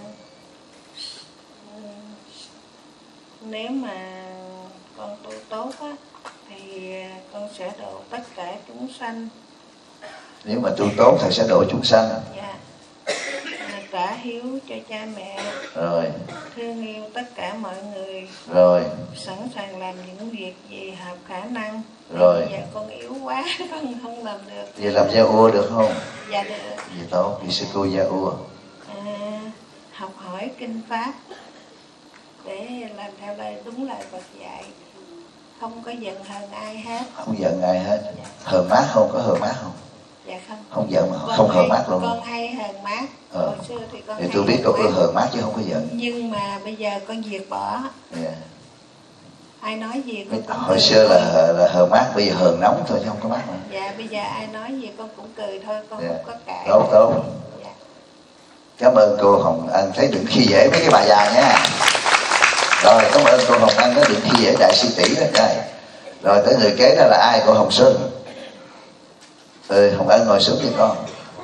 H: Nếu mà con tu tốt á, thì con sẽ độ tất cả chúng sanh.
A: Nếu mà tu tốt thì sẽ độ chúng sanh.
H: Dạ. Trả hiếu cho cha mẹ.
A: Rồi.
H: Thương yêu tất cả mọi người.
A: Rồi.
H: Sẵn sàng làm những việc gì hợp khả năng.
A: Rồi.
H: Bây giờ con yếu quá, con không làm được.
A: Vậy làm gia ua được không?
H: Dạ được.
A: Vậy tốt, vì sư cô gia ua.
H: À, học hỏi kinh pháp để làm theo lời đúng lời Phật dạy, không có giận hờn ai hết.
A: Không giận ai hết. Dạ. Hờn mát không? Có hờn mát không?
H: Dạ không.
A: Không giận mà
H: con
A: không
H: hay,
A: hờn mát luôn.
H: Con hay hờn mát.
A: Ờ.
H: Hồi xưa thì con
A: thì tôi biết con có hờn mát chứ không có giận.
H: Nhưng mà bây giờ con diệt bỏ.
A: Yeah.
H: Ai nói gì con cũng
A: hồi xưa là là hờn mát, bây giờ hờn nóng thôi chứ không có mát nữa.
H: Dạ bây giờ ai nói gì con cũng cười thôi, con yeah. không có cãi.
A: Tốt tốt.
H: Dạ.
A: Cảm ơn cô Hồng Ân, thấy đừng khi dễ mấy cái bà già nha. Rồi cảm ơn cô Hồng Ân, nó đừng khi dễ đại sư tỷ đó trai. Rồi tới người kế đó là ai? Cô Hồng Xuân. Ừ, Hồng Ân ngồi xuống cho con.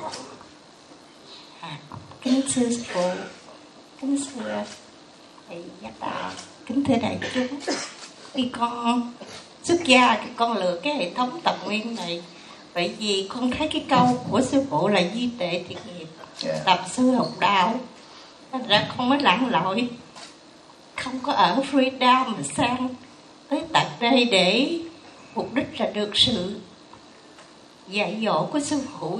H: À, kính thưa phụ, kính thưa thầy giác đạo, kính thưa đại chúng. Khi con xuất gia thì con lựa cái hệ thống tập nguyên này, bởi vì con thấy cái câu của sư phụ là di tệ thiệt nghiệp, yeah. tập sư học đạo, thành ra con mới lặn lội, không có ở freedom mà sang tới tận đây để mục đích là được sự dạy dỗ của sư phụ.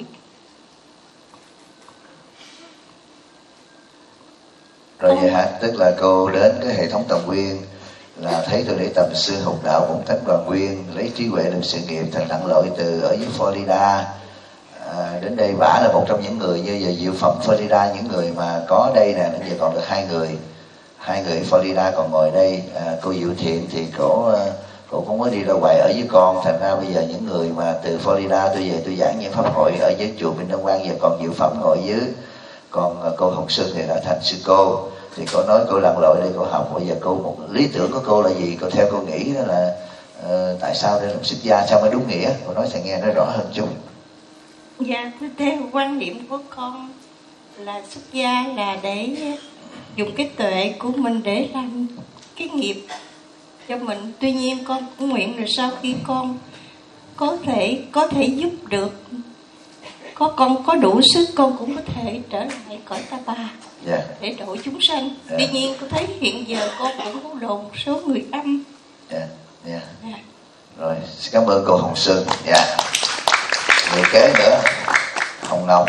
A: Rồi vậy hả? Tức là cô đến cái hệ thống Tầm Nguyên là thấy tôi để tầm sư học đạo bổn thánh Đoàn Nguyên, lấy trí huệ làm sự nghiệp, thành lặn lội từ ở dưới Florida à, đến đây. Bả là một trong những người như giờ Diệu Phẩm Florida, những người mà có đây nè, bây giờ còn được hai người, hai người Florida còn ngồi đây. À, cô Diệu Thiện thì cổ cổ cũng mới đi ra ngoài ở với con, thành ra bây giờ những người mà từ Florida tôi về tôi giảng những pháp hội ở dưới chùa Bình Đông Quang, giờ còn Diệu Phẩm ngồi dưới, còn cô Hồng Xuân thì đã thành sư cô. Thì cô nói cô lặn lội đây cô học, bây giờ cô một lý tưởng của cô là gì? Cô theo cô nghĩ đó là uh, tại sao để làm xuất gia sao mới đúng nghĩa? Cô nói thầy nghe nó rõ hơn chút.
H: Dạ, theo quan điểm của con là xuất gia là để dùng cái tuệ của mình để làm cái nghiệp cho mình. Tuy nhiên con cũng nguyện là sau khi con có thể có thể giúp được, có con có đủ sức, con cũng có thể trở lại cõi Ta Bà, yeah. để độ chúng sanh. Yeah. Tuy nhiên tôi thấy hiện giờ con cũng có độ một số người âm.
A: Yeah. Yeah. Yeah. Rồi, xin cảm ơn cô Hồng Xuân. Yeah. Người kế nữa, Hồng Ngọc.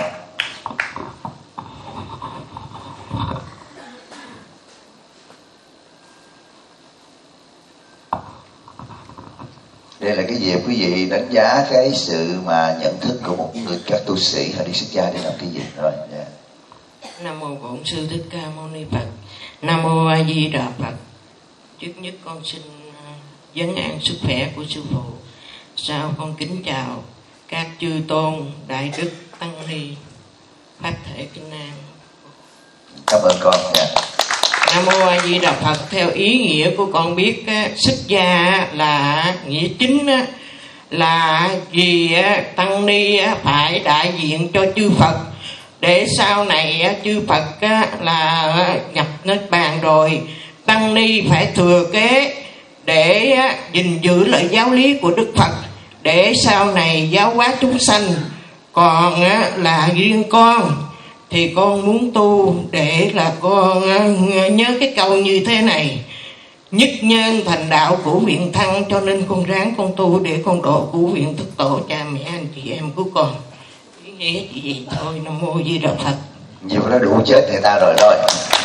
A: Đây là cái dịp quý vị đánh giá cái sự mà nhận thức của một người các tu sĩ họ đi xuất gia để làm cái gì. Rồi, yeah.
I: Nam mô Bổn Sư Thích Ca Mâu Ni Phật. Nam mô A Di Đà Phật. Trước nhất con xin vấn an sức khỏe của sư phụ. Sau con kính chào các chư tôn, đại đức, tăng ni, pháp thể kinh an.
A: Cảm ơn con. Yeah.
I: Nam mô A Di Đà Phật. Theo ý nghĩa của con biết, xuất gia là nghĩa chính là vì tăng ni phải đại diện cho chư Phật, để sau này chư Phật là nhập niết bàn rồi, tăng ni phải thừa kế để á, gìn giữ lời giáo lý của Đức Phật, để sau này giáo hóa chúng sanh. Còn á, là riêng con thì con muốn tu để là con á, nhớ cái câu như thế này: nhất nhân thành đạo của nguyện thăng, cho nên con ráng con tu để con độ của nguyện thức tổ cha mẹ anh chị em của con. Ý nghĩa chỉ gì thôi. Nam mô Di Đà Phật.
A: Nhiều nó đủ chết người ta rồi thôi.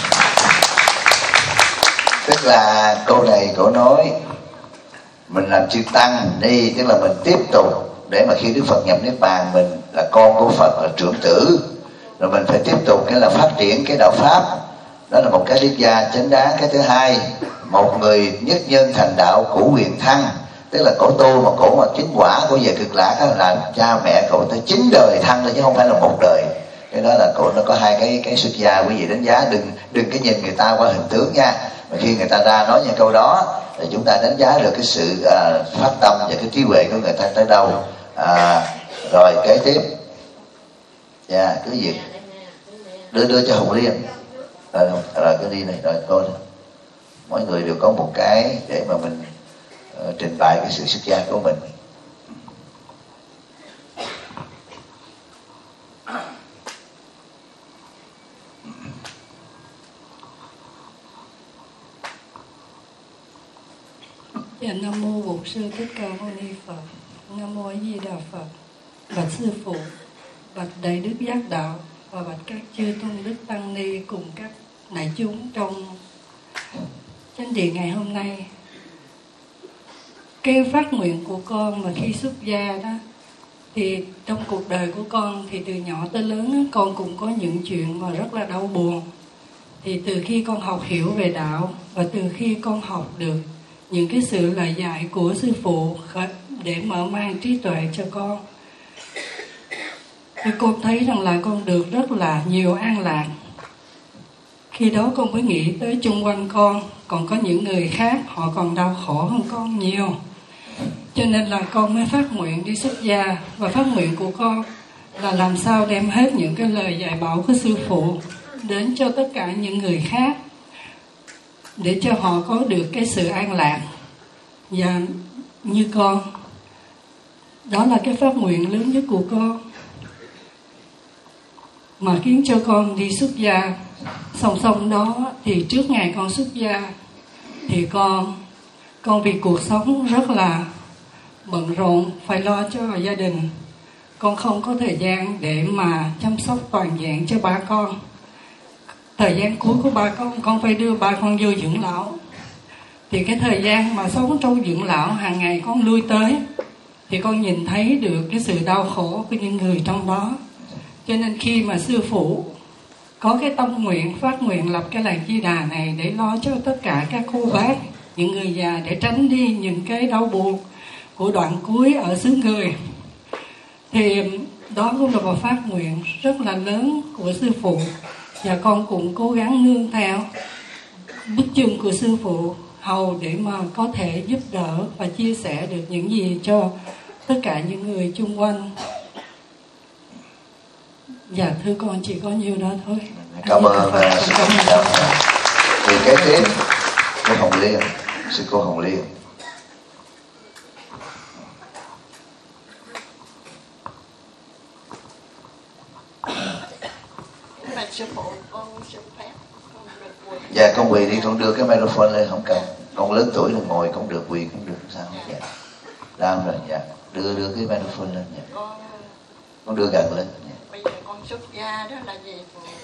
A: Tức là câu này cổ nói mình làm chư tăng đi, tức là mình tiếp tục để mà khi Đức Phật nhập niết bàn, mình là con của Phật, là trưởng tử, rồi mình phải tiếp tục cái là phát triển cái đạo pháp. Đó là một cái lý gia chánh đáng. Cái thứ hai, một người nhất nhân thành đạo của quyền thăng, tức là cổ tu mà cổ mà chứng quả của về cực lạc đó, là cha mẹ cổ tới chín đời thăng thôi chứ không phải là một đời. Cái đó là cổ nó có hai cái cái xuất gia, quý vị đánh giá đừng đừng cái nhìn người ta qua hình tướng nha. Mà khi người ta ra nói những câu đó thì chúng ta đánh giá được cái sự à, phát tâm và cái trí huệ của người ta tới đâu. À, rồi kế tiếp, dạ yeah, cứ việc đưa đưa cho Hồng Liên. Rồi, rồi cứ đi này, rồi thôi. Mỗi người đều có một cái để mà mình uh, trình bày cái sự xuất gia của mình.
J: Dạ, Nam mô Bổn Sư Thích Ca Mâu Ni Phật. Nam mô A Di Đà Phật. Bạch sư phụ, bạch đại đức giác đạo và bạch các chư tôn đức tăng ni cùng các đại chúng trong chánh điện ngày hôm nay. Cái phát nguyện của con mà khi xuất gia đó, thì trong cuộc đời của con thì từ nhỏ tới lớn con cũng có những chuyện mà rất là đau buồn. Thì từ khi con học hiểu về đạo và từ khi con học được những cái sự lời dạy của sư phụ để mở mang trí tuệ cho con, thì con thấy rằng là con được rất là nhiều an lạc. Khi đó con mới nghĩ tới chung quanh con còn có những người khác họ còn đau khổ hơn con nhiều, cho nên là con mới phát nguyện đi xuất gia. Và phát nguyện của con là làm sao đem hết những cái lời dạy bảo của sư phụ đến cho tất cả những người khác, để cho họ có được cái sự an lạc. Và như con, đó là cái phát nguyện lớn nhất của con mà khiến cho con đi xuất gia. Song song đó thì trước ngày con xuất gia thì con con vì cuộc sống rất là bận rộn, phải lo cho gia đình, con không có thời gian để mà chăm sóc toàn diện cho ba con. Thời gian cuối của ba con, con phải đưa ba con vô dưỡng lão. Thì cái thời gian mà sống trong dưỡng lão hàng ngày con lui tới, thì con nhìn thấy được cái sự đau khổ của những người trong đó. Cho nên khi mà sư phụ có cái tâm nguyện, phát nguyện lập cái làng Di Đà này để lo cho tất cả các cô bác, những người già, để tránh đi những cái đau buồn của đoạn cuối ở xứ người, thì đó cũng là một phát nguyện rất là lớn của sư phụ. Và con cũng cố gắng nương theo bước chân của sư phụ hầu để mà có thể giúp đỡ và chia sẻ được những gì cho tất cả những người chung quanh. Dạ thưa con chỉ có nhiêu đó thôi.
A: Cảm ơn sư cô. Thì kế tiếp cô Hồng Liên, sư cô Hồng Liên.
I: Sư phụ, con xin phép con được quỳ.
A: Dạ con quỳ đi, con đưa cái microphone lên không cần. Con lớn tuổi rồi ngồi không được, quỳ cũng được sao? Dạ. Làm rồi, dạ. Đưa đưa cái microphone lên. Dạ. Con, con đưa gần lên. Dạ.
I: Bây giờ con xuất gia đó là gì?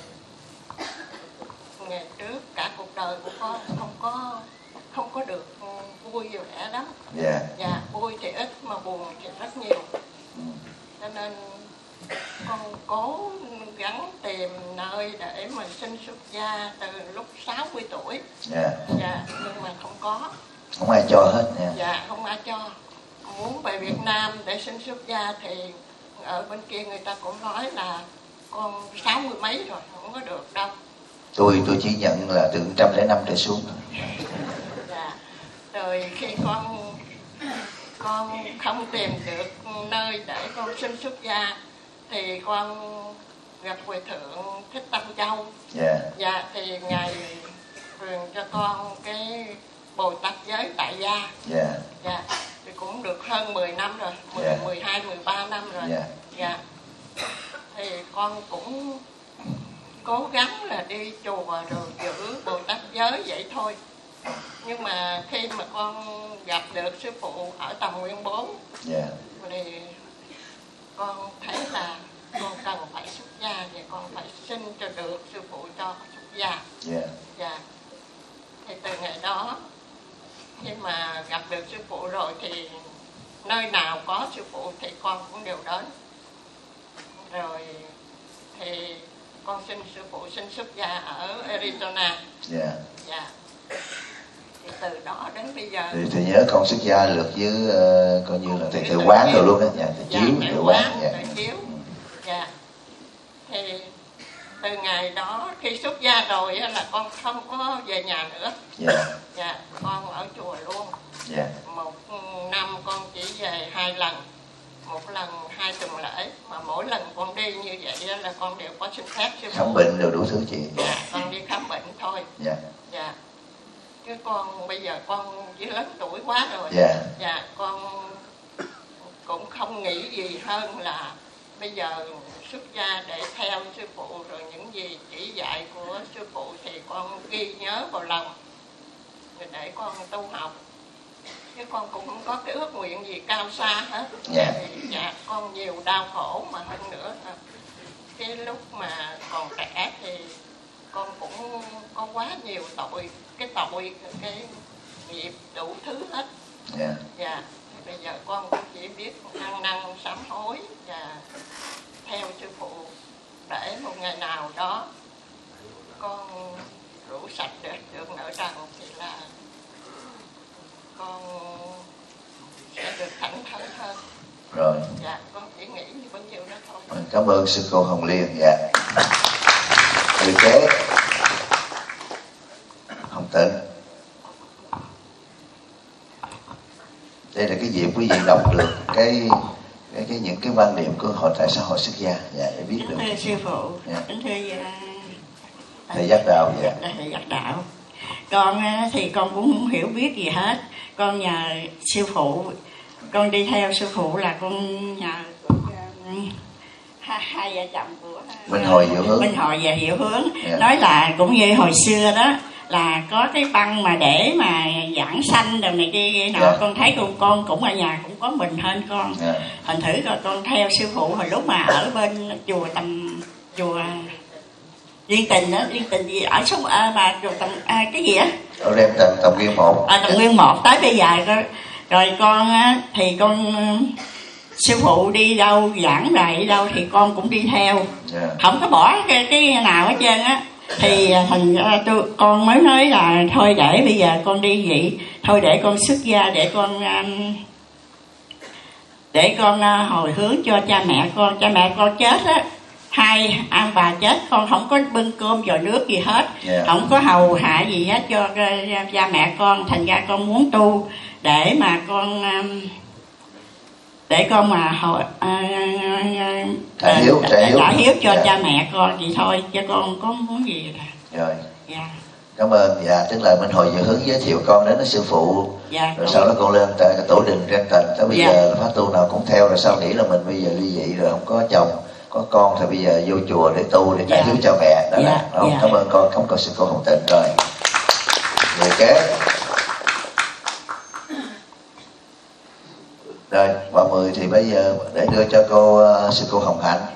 I: Ngày trước cả cuộc đời của con không có không có được vui vẻ lắm.
A: Dạ.
I: Dạ, vui thì ít mà buồn thì rất nhiều. Ừ. Cho nên con cố gắng tìm nơi để mình xin xuất gia từ lúc sáu mươi tuổi.
A: Dạ.
I: Dạ, nhưng mà không có.
A: Không ai cho hết nha.
I: Dạ, không ai cho. Muốn về Việt Nam để xin xuất gia thì ở bên kia người ta cũng nói là con sáu mươi mấy rồi, không có được đâu.
A: Tôi tôi chỉ nhận là từ một trăm lẻ năm trở xuống.
I: Dạ. Rồi khi con con không tìm được nơi để con xin xuất gia thì con gặp Hòa Thượng Thích Tâm Châu.
A: Yeah.
I: Dạ, thì Ngài truyền cho con cái
H: Bồ Tát giới tại gia.
A: Dạ.
H: Dạ. Thì cũng được hơn mười năm rồi, mười,
A: Dạ.
H: mười hai, mười ba năm rồi.
A: Dạ.
H: Dạ. Thì con cũng cố gắng là đi chùa rồi giữ Bồ Tát giới vậy thôi. Nhưng mà khi mà con gặp được sư phụ ở Tầm Nguyên bốn,
A: Dạ.
H: thì con thấy là con cần phải xuất gia và con phải xin cho được sư phụ cho xuất gia.
A: Dạ.
H: Dạ. Thì từ ngày đó khi mà gặp được sư phụ rồi thì nơi nào có sư phụ thì con cũng đều đến. Rồi thì con xin sư phụ xin xuất gia ở Arizona.
A: Dạ.
H: Dạ. Thì từ đó đến bây giờ
A: Thì, thì nhớ con xuất gia được với uh, coi như là thầy tự quán rồi luôn đó. Dạ, thầy
H: dạ,
A: chiếu,
H: tự
A: tự
H: quán,
A: quán. Dạ.
H: tự chiếu. Dạ. Thì từ ngày đó khi xuất gia rồi là con không có về nhà nữa.
A: Dạ.
H: Dạ, con ở chùa luôn.
A: Dạ.
H: Một năm con chỉ về hai lần, một lần hai tuần lễ, mà mỗi lần con đi như vậy là con đều có xin phép sư phụ.
A: Khám bệnh đều đủ thứ chị.
H: Dạ, con đi khám bệnh thôi.
A: Dạ.
H: Dạ. Chứ con bây giờ con chỉ lớn tuổi quá rồi.
A: Dạ.
H: Dạ, con cũng không nghĩ gì hơn là bây giờ xuất gia để theo sư phụ, rồi những gì chỉ dạy của sư phụ thì con ghi nhớ vào lòng để con tu học. Chứ con cũng không có cái ước nguyện gì cao xa hết.
A: Dạ.
H: Dạ, con nhiều đau khổ mà hơn nữa. Cái lúc mà còn trẻ thì con cũng có quá nhiều tội, cái tội, cái nghiệp đủ thứ hết.
A: Dạ.
H: Dạ. Bây giờ con cũng chỉ biết ăn năn sám hối và theo sư phụ, để một ngày nào đó con rũ sạch được được nợ trần thì là con sẽ được thảnh thơi hơn.
A: Rồi.
H: Dạ, con chỉ nghĩ như bao nhiêu đó thôi.
A: Cảm ơn sư cô Hồng Liên. Dạ. Người kế Hồng Tịnh. Đây là cái dịp quý vị đọc được cái cái, cái những cái quan điểm của họ tại sao họ xuất gia. Dạ, để biết được.
H: Kính thưa sư phụ.
A: Dạ.
H: Kính thưa
A: thầy giác đạo. Dạ.
H: Thầy giác đạo. Con thì con cũng không hiểu biết gì hết. Con nhờ sư phụ, con đi theo sư phụ là con nhờ hai, hai vợ chồng của
A: Minh Hồi Diệu Hướng.
H: Minh Hồi và Diệu Hướng.
A: Yeah.
H: Nói là cũng như hồi xưa đó là có cái băng mà để mà giảng sanh đồ này kia nọ. Yeah. Con thấy con con cũng ở nhà cũng có mình hơn con. Yeah. Thành thử rồi con theo sư phụ hồi lúc mà ở bên chùa Tầm chùa Liên Tình đó, Liên Tình gì ở sống à, mà chùa Tầm à, cái gì á?
A: Ở đem Tầm Tầm Nguyên một.
H: À, Tầm Nguyên một tới bây giờ rồi, rồi con á, thì con sư phụ đi đâu giảng dạy đi đâu thì con cũng đi theo. Yeah. Không có bỏ cái, cái nào hết trơn á. Thì thành tôi con mới nói là thôi để bây giờ con đi vậy, thôi để con xuất gia để con để con hồi hướng cho cha mẹ con. Cha mẹ con chết á, hai ông bà chết, con không có bưng cơm vào nước gì hết. Yeah. Không có hầu hạ gì hết cho cha mẹ con. Thành ra con muốn tu để mà con để con mà hồi à,
A: trả hiếu, trả hiếu,
H: trả hiếu cho. Yeah. Cha mẹ con vậy thôi, chứ con có muốn gì cả.
A: Rồi.
H: Dạ.
A: Cảm ơn. Dạ, tức là Minh Hồi Diệu Hướng giới thiệu con đến với sư phụ. Dạ. Rồi sau đó con lên tại cái tổ đình trên tầng. Tới bây. Dạ. Giờ pháp tu nào cũng theo, rồi sau nghĩ là mình bây giờ ly dị rồi không có chồng có con thì bây giờ vô chùa để tu để trả. Dạ. Hiếu cho mẹ đó. Dạ. Không? Dạ. Cảm ơn con, cảm ơn sư cô Hồng Tịnh. Rồi người kế. Rồi, bà Mười thì bây giờ để đưa cho cô uh, sư cô Hồng Hạnh.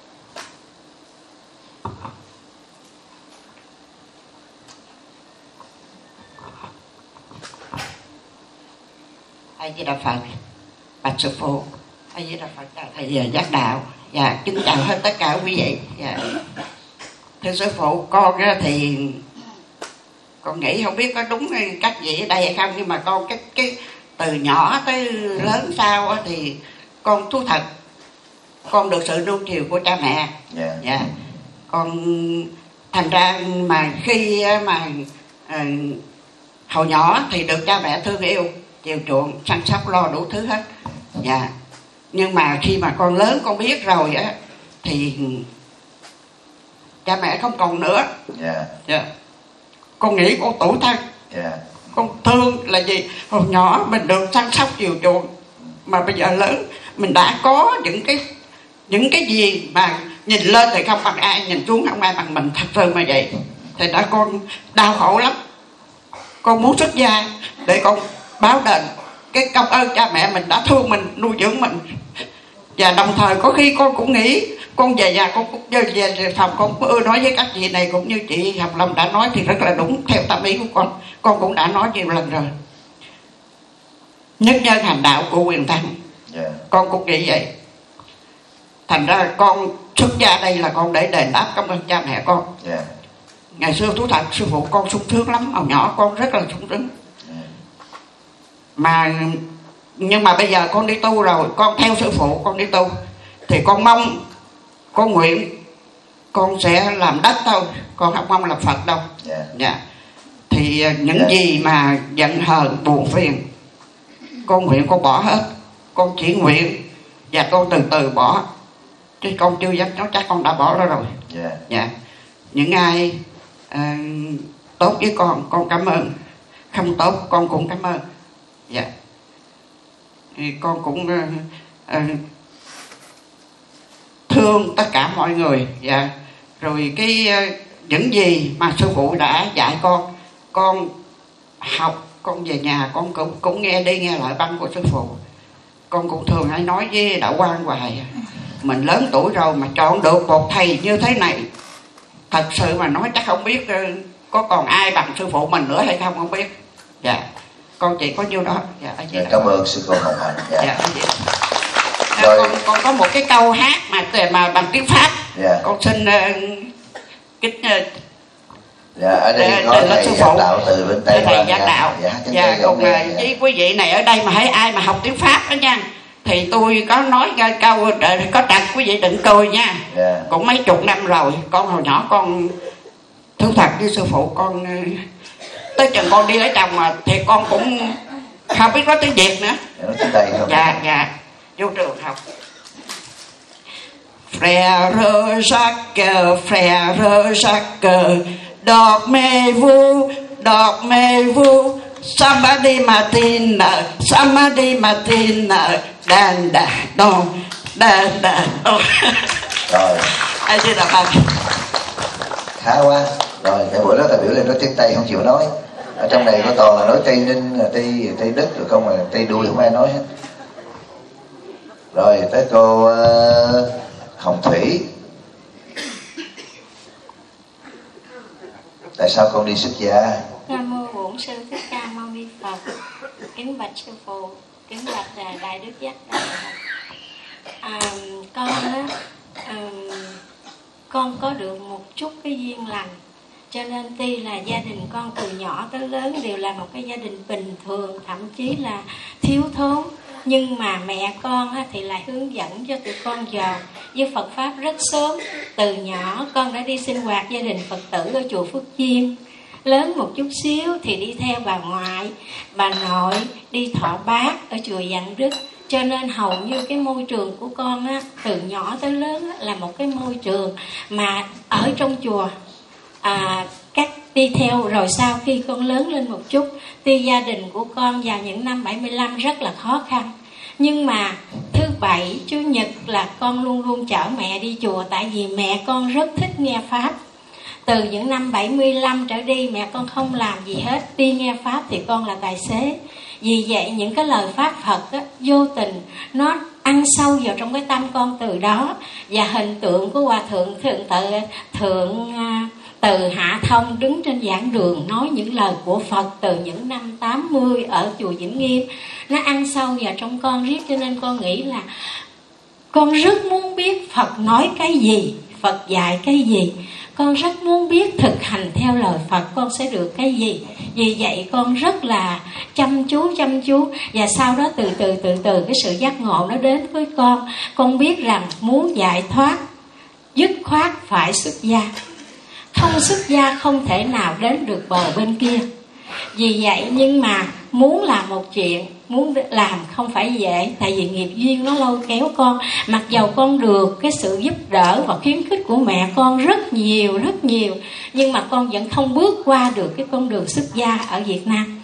I: A Di Đà Phật. Bạch sư phụ. A Di Đà Phật, thầy giác đạo. Dạ, kính chào hết tất cả quý vị. Dạ. Thưa sư phụ, con thì con nghĩ không biết có đúng cách gì ở đây hay không, nhưng mà con cái cái từ nhỏ tới lớn sau thì con thú thật con được sự nuông chiều của cha mẹ.
A: Yeah.
I: Dạ. Con thành ra mà khi mà à, hồi nhỏ thì được cha mẹ thương yêu, chiều chuộng, chăm sóc, lo đủ thứ hết. Dạ. Nhưng mà khi mà con lớn con biết rồi á thì cha mẹ không còn nữa.
A: Yeah.
I: Dạ. Con nghĩ con tủi thân.
A: Yeah.
K: con thương là gì, hồi nhỏ mình được săn sóc chiều chuộng, mà bây giờ lớn mình đã có những cái những cái gì mà nhìn lên thì không bằng ai, nhìn xuống không ai bằng mình, thật sự mà vậy thì đã con đau khổ lắm. Con muốn xuất gia để con báo đền cái công ơn cha mẹ mình đã thương mình, nuôi dưỡng mình. Và đồng thời có khi con cũng nghĩ con về nhà con cũng về, về phòng con cũng ưa nói với các chị này, cũng như chị Hồng Long đã nói thì rất là đúng theo tâm ý của con. Con cũng đã nói nhiều lần rồi, nhất nhân hành đạo của Quyền Thăng. Yeah. Con cũng nghĩ vậy. Thành ra con xuất gia đây là con để đền đáp cảm ơn cha mẹ con. Yeah. Ngày xưa thú thật sư phụ con sung sướng lắm, hồi nhỏ con rất là sung sướng. Yeah. Mà nhưng mà bây giờ con đi tu rồi, con theo sư phụ con đi tu thì con mong, con nguyện con sẽ làm đất thôi, con không mong làm Phật đâu. Yeah. Yeah. Thì những yeah. gì mà giận hờn buồn phiền con nguyện con bỏ hết, con chỉ nguyện và con từ từ bỏ, chứ con chưa dám nói chắc con đã bỏ ra rồi. Yeah. Yeah. Những ai uh, tốt với con con cảm ơn, không tốt con cũng cảm ơn. Dạ. Yeah. Thì con cũng uh, uh, thương tất cả mọi người. Dạ. Yeah. Rồi cái uh, những gì mà sư phụ đã dạy con, con học, con về nhà con cũng cũng nghe đi nghe lại băng của sư phụ. Con cũng thường hay nói với Đạo Quang hoài, mình lớn tuổi rồi mà chọn được một thầy như thế này, thật sự mà nói chắc không biết có còn ai bằng sư phụ mình nữa hay không, không biết. Dạ. Con chỉ có nhiêu đó. Dạ,
A: dạ cảm ơn sư cô Hồng Hạnh. Dạ. Dạ,
K: dạ. Rồi. Con, con có một cái câu hát mà mà bằng tiếng Pháp. Dạ. Con xin uh, kính uh,
A: dạ, ở đây uh, có thầy giác đạo từ bên Tây
K: Thầy giác đạo. Dạ, dạ cùng dạ. Với quý vị này ở đây mà thấy ai mà học tiếng Pháp đó nha, thì tôi có nói ra câu có trật quý vị đừng cười nha. Yeah. Cũng mấy chục năm rồi, con hồi nhỏ con thú thật với sư phụ, con tới chừng con đi lấy chồng mà thì con cũng không biết nói tiếng Việt nữa.
A: Yeah,
K: dạ dạ vô trường học. Frère Jacques, Frère Jacques, dormez-vous, dormez-vous, somebody Martin, somebody Martin, đàn đàn đòn đàn đàn đòn.
A: Rồi.
K: Ai xin đọc không?
A: Khá quá. Rồi cái buổi đó ta biểu lên nói tiếng Tây không chịu nói. Ở trong này có toàn là nói Tây Ninh, Tây Tây Đức rồi không, mà Tây Đuôi không ai nói hết. Rồi tới cô uh, Hồng Thủy. Tại sao con đi xuất gia?
H: Nam mô Bổn Sư Thích Ca Mâu Ni Phật. Kính bạch sư phụ, kính bạch đại đức giác đạo. À, con á, à, con có được một chút cái duyên lành, cho nên tuy là gia đình con từ nhỏ tới lớn đều là một cái gia đình bình thường, thậm chí là thiếu thốn, nhưng mà mẹ con á, thì lại hướng dẫn cho tụi con vào với Phật pháp rất sớm. Từ nhỏ con đã đi sinh hoạt gia đình Phật tử ở chùa Phước Chiên. Lớn một chút xíu thì đi theo bà ngoại, bà nội đi thọ bát ở chùa Vạn Đức. Cho nên hầu như cái môi trường của con á, từ nhỏ tới lớn á, là một cái môi trường mà ở trong chùa à, các đi theo. Rồi sau khi con lớn lên một chút, tuy gia đình của con vào những năm bảy mươi lăm rất là khó khăn, nhưng mà thứ bảy chủ nhật là con luôn luôn chở mẹ đi chùa, tại vì mẹ con rất thích nghe pháp. Từ những năm bảy mươi lăm trở đi mẹ con không làm gì hết, đi nghe pháp thì con là tài xế. Vì vậy những cái lời pháp Phật á, vô tình nó ăn sâu vào trong cái tâm con từ đó. Và hình tượng của Hòa Thượng Thượng Tự Thượng Từ Hạ Thông đứng trên giảng đường nói những lời của Phật từ những năm tám mươi ở chùa Vĩnh Nghiêm, nó ăn sâu vào trong con riết. Cho nên con nghĩ là con rất muốn biết Phật nói cái gì, Phật dạy cái gì. Con rất muốn biết thực hành theo lời Phật con sẽ được cái gì. Vì vậy con rất là chăm chú chăm chú. Và sau đó từ từ từ từ cái sự giác ngộ nó đến với con. Con biết rằng muốn giải thoát dứt khoát phải xuất gia. Không xuất gia không thể nào đến được bờ bên kia. Vì vậy nhưng mà muốn làm một chuyện, muốn làm không phải dễ, tại vì nghiệp duyên nó lôi kéo con. Mặc dầu con được cái sự giúp đỡ và khuyến khích của mẹ con rất nhiều rất nhiều, nhưng mà con vẫn không bước qua được cái con đường xuất gia ở Việt Nam.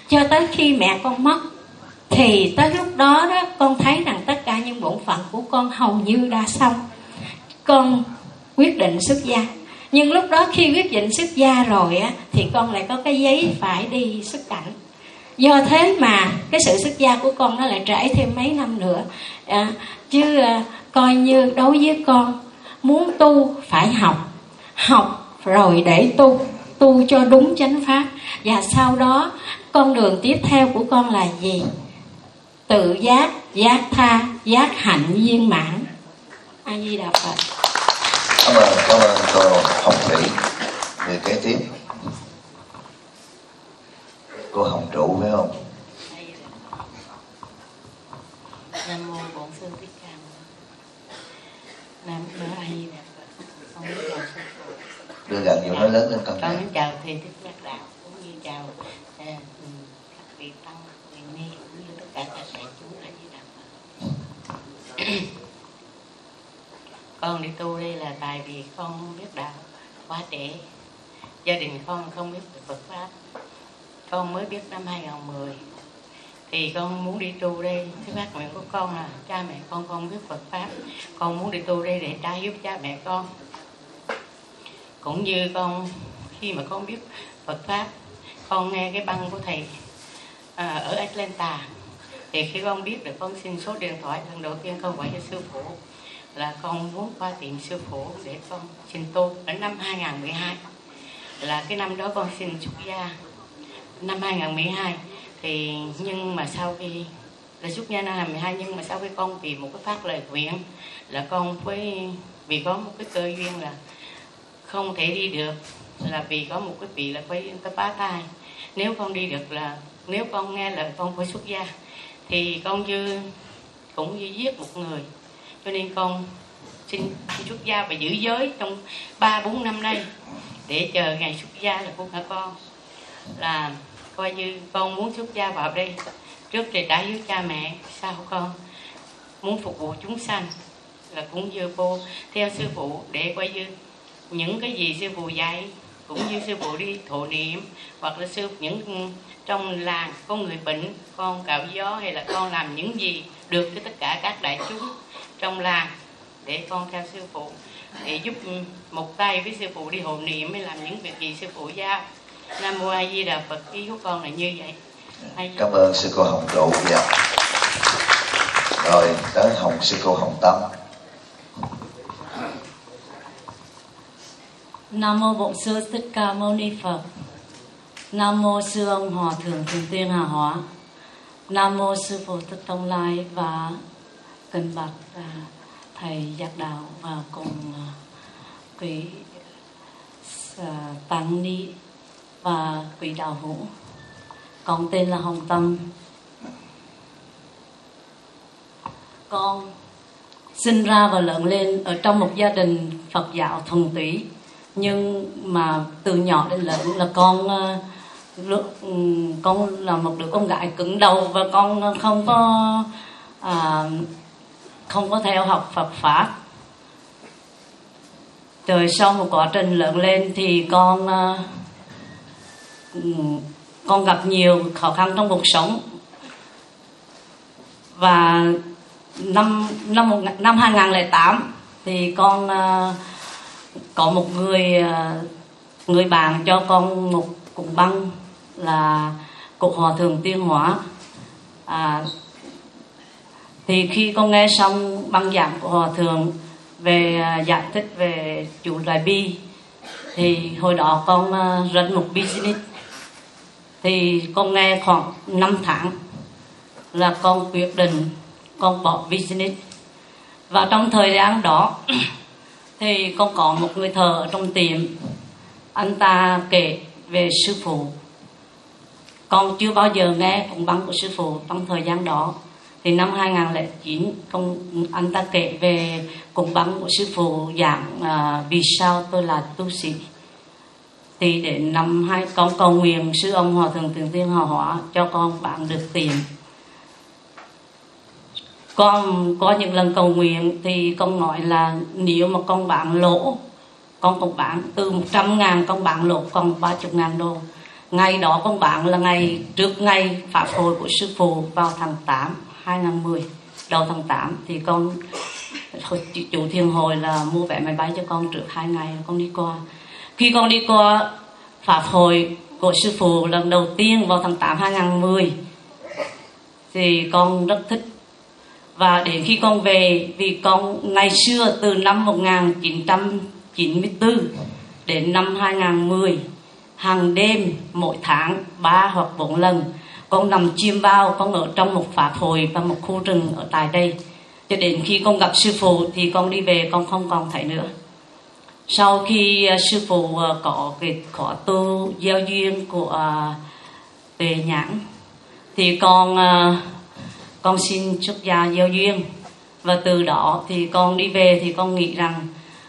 H: cho tới khi mẹ con mất. Thì tới lúc đó đó con thấy rằng tất cả những bổn phận của con hầu như đã xong. Con quyết định xuất gia. Nhưng lúc đó khi quyết định xuất gia rồi á, thì con lại có cái giấy phải đi xuất cảnh. Do thế mà cái sự xuất gia của con nó lại trễ thêm mấy năm nữa. à, Chứ à, coi như đối với con, muốn tu phải học. Học rồi để tu, tu cho đúng chánh pháp. Và sau đó con đường tiếp theo của con là gì? Tự giác, giác tha, giác hạnh viên mãn. A Di Đà Phật.
A: Cảm ơn, cảm ơn cô Hồng Thủy. Người kế tiếp, cô Hồng Trụ phải không?
I: Nam mô Bổn Sư Thích Ca Mâu Ni. Nam mô A Di Đà Phật. Con kính chào sư phụ.
A: Đưa gần nhiều nói lớn lên con.
I: Con kính chào thầy Thích Giác Đạo, cũng như chào uh, các vị tăng, vị ni, cũng như tất cả các đại chúng A Di Đà Phật. Con đi tu đây là tại vì con không biết đạo quá trễ. Gia đình con không biết về Phật pháp. Con mới biết năm hai không một không. Thì con muốn đi tu đây. Cái phát nguyện của con là cha mẹ con không biết Phật pháp. Con muốn đi tu đây để trả giúp cha mẹ con. Cũng như con khi mà con biết Phật pháp, con nghe cái băng của thầy à, ở Atlanta. Thì khi con biết được, con xin số điện thoại. Lần đầu tiên con gọi cho sư phụ là con muốn qua tìm sư phụ để con xin tu. Ở năm hai không một hai là cái năm đó con xin xuất gia. Năm hai không một hai thì nhưng mà sau khi là xuất gia năm hai không một hai, nhưng mà sau khi con vì một cái phát lời nguyện là con với vì có một cái cơ duyên là không thể đi được, là vì có một cái vị là phải cái phá thai. Nếu con đi được là nếu con nghe lời con phải xuất gia, thì con như cũng như giết một người. Cho nên con xin xuất gia và giữ giới trong ba bốn năm nay để chờ ngày xuất gia là của cả con. Là coi như con muốn xuất gia vào đây trước thì đã với cha mẹ, sau con muốn phục vụ chúng sanh là cũng như cô theo sư phụ để coi như những cái gì sư phụ dạy, cũng như sư phụ đi thụ niệm, hoặc là sư những trong làng có người bệnh, con cạo gió hay là con làm những gì được cho tất cả các đại chúng trong làng để con theo sư phụ, để giúp một tay với sư phụ đi hộ niệm hay làm những việc gì sư phụ giao. Nam mô A Di Đà Phật. Ý của con là như vậy.
A: Cảm ơn sư cô Hồng Trụ. Dạ. Rồi tới Hồng sư cô Hồng Tâm.
J: Nam mô Bổn Sư Thích Ca Mâu Ni Phật. Nam mô sư ông Hòa Thượng Thường Tiên Hà Hóa. Nam mô sư phụ Thích Tông Lai và kính bạch uh, thầy Giác Đạo và cùng uh, quý uh, tăng ni và quý đạo hữu. Con tên là Hồng Tâm. Con sinh ra và lớn lên ở trong một gia đình Phật giáo thuần túy, nhưng mà từ nhỏ đến lớn là con con là một đứa con gái cứng đầu và con không có à, không có theo học Phật pháp. Rồi sau một quá trình lớn lên thì con con gặp nhiều khó khăn trong cuộc sống, và năm năm một năm hai không không tám thì con uh, có một người uh, người bạn cho con một cuộn băng là của Hòa Thượng Tiên Hóa. À, thì khi con nghe xong băng giảng của Hòa Thượng về uh, giải thích về chủ đại bi, thì hồi đó con uh, rảnh một business, thì con nghe khoảng năm tháng là con quyết định con bỏ business. Và trong thời gian đó thì con có một người thợ ở trong tiệm, anh ta kể về sư phụ. Con chưa bao giờ nghe cuộn băng của sư phụ trong thời gian đó. Thì năm hai không không chín con, anh ta kể về cuộn băng của sư phụ giảng à, vì sao tôi là tu sĩ. Thì đến năm hai con cầu nguyện sư ông Hòa Thượng Thường Tiên Hà Hóa cho con bán được tiền. Con có những lần cầu nguyện thì con nói là nếu mà con bán lỗ, con cũng bán từ một trăm ngàn con bán lỗ còn ba mươi ngàn đô.
L: Ngày đó con bạn là ngày trước ngày pháp hội của sư phụ vào tháng tám hai nghìn không trăm mười, đầu tháng tám thì con chủ thiền hội là mua vé máy bay cho con trước hai ngày con đi qua. Khi con đi qua pháp hội của sư phụ lần đầu tiên vào tháng tám hai nghìn không trăm mười thì con rất thích. Và đến khi con về, vì con ngày xưa từ năm một nghìn chín trăm chín mươi tư đến năm hai nghìn không trăm mười, hàng đêm mỗi tháng ba hoặc bốn lần con nằm chìm bao, con ở trong một pháp hội và một khu rừng ở tại đây. Cho đến khi con gặp sư phụ thì con đi về con không còn thấy nữa. Sau khi uh, sư phụ uh, có cái khóa tu gieo duyên của uh, Tuệ Nhãn thì con uh, con xin xuất gia gieo duyên, và từ đó thì con đi về thì con nghĩ rằng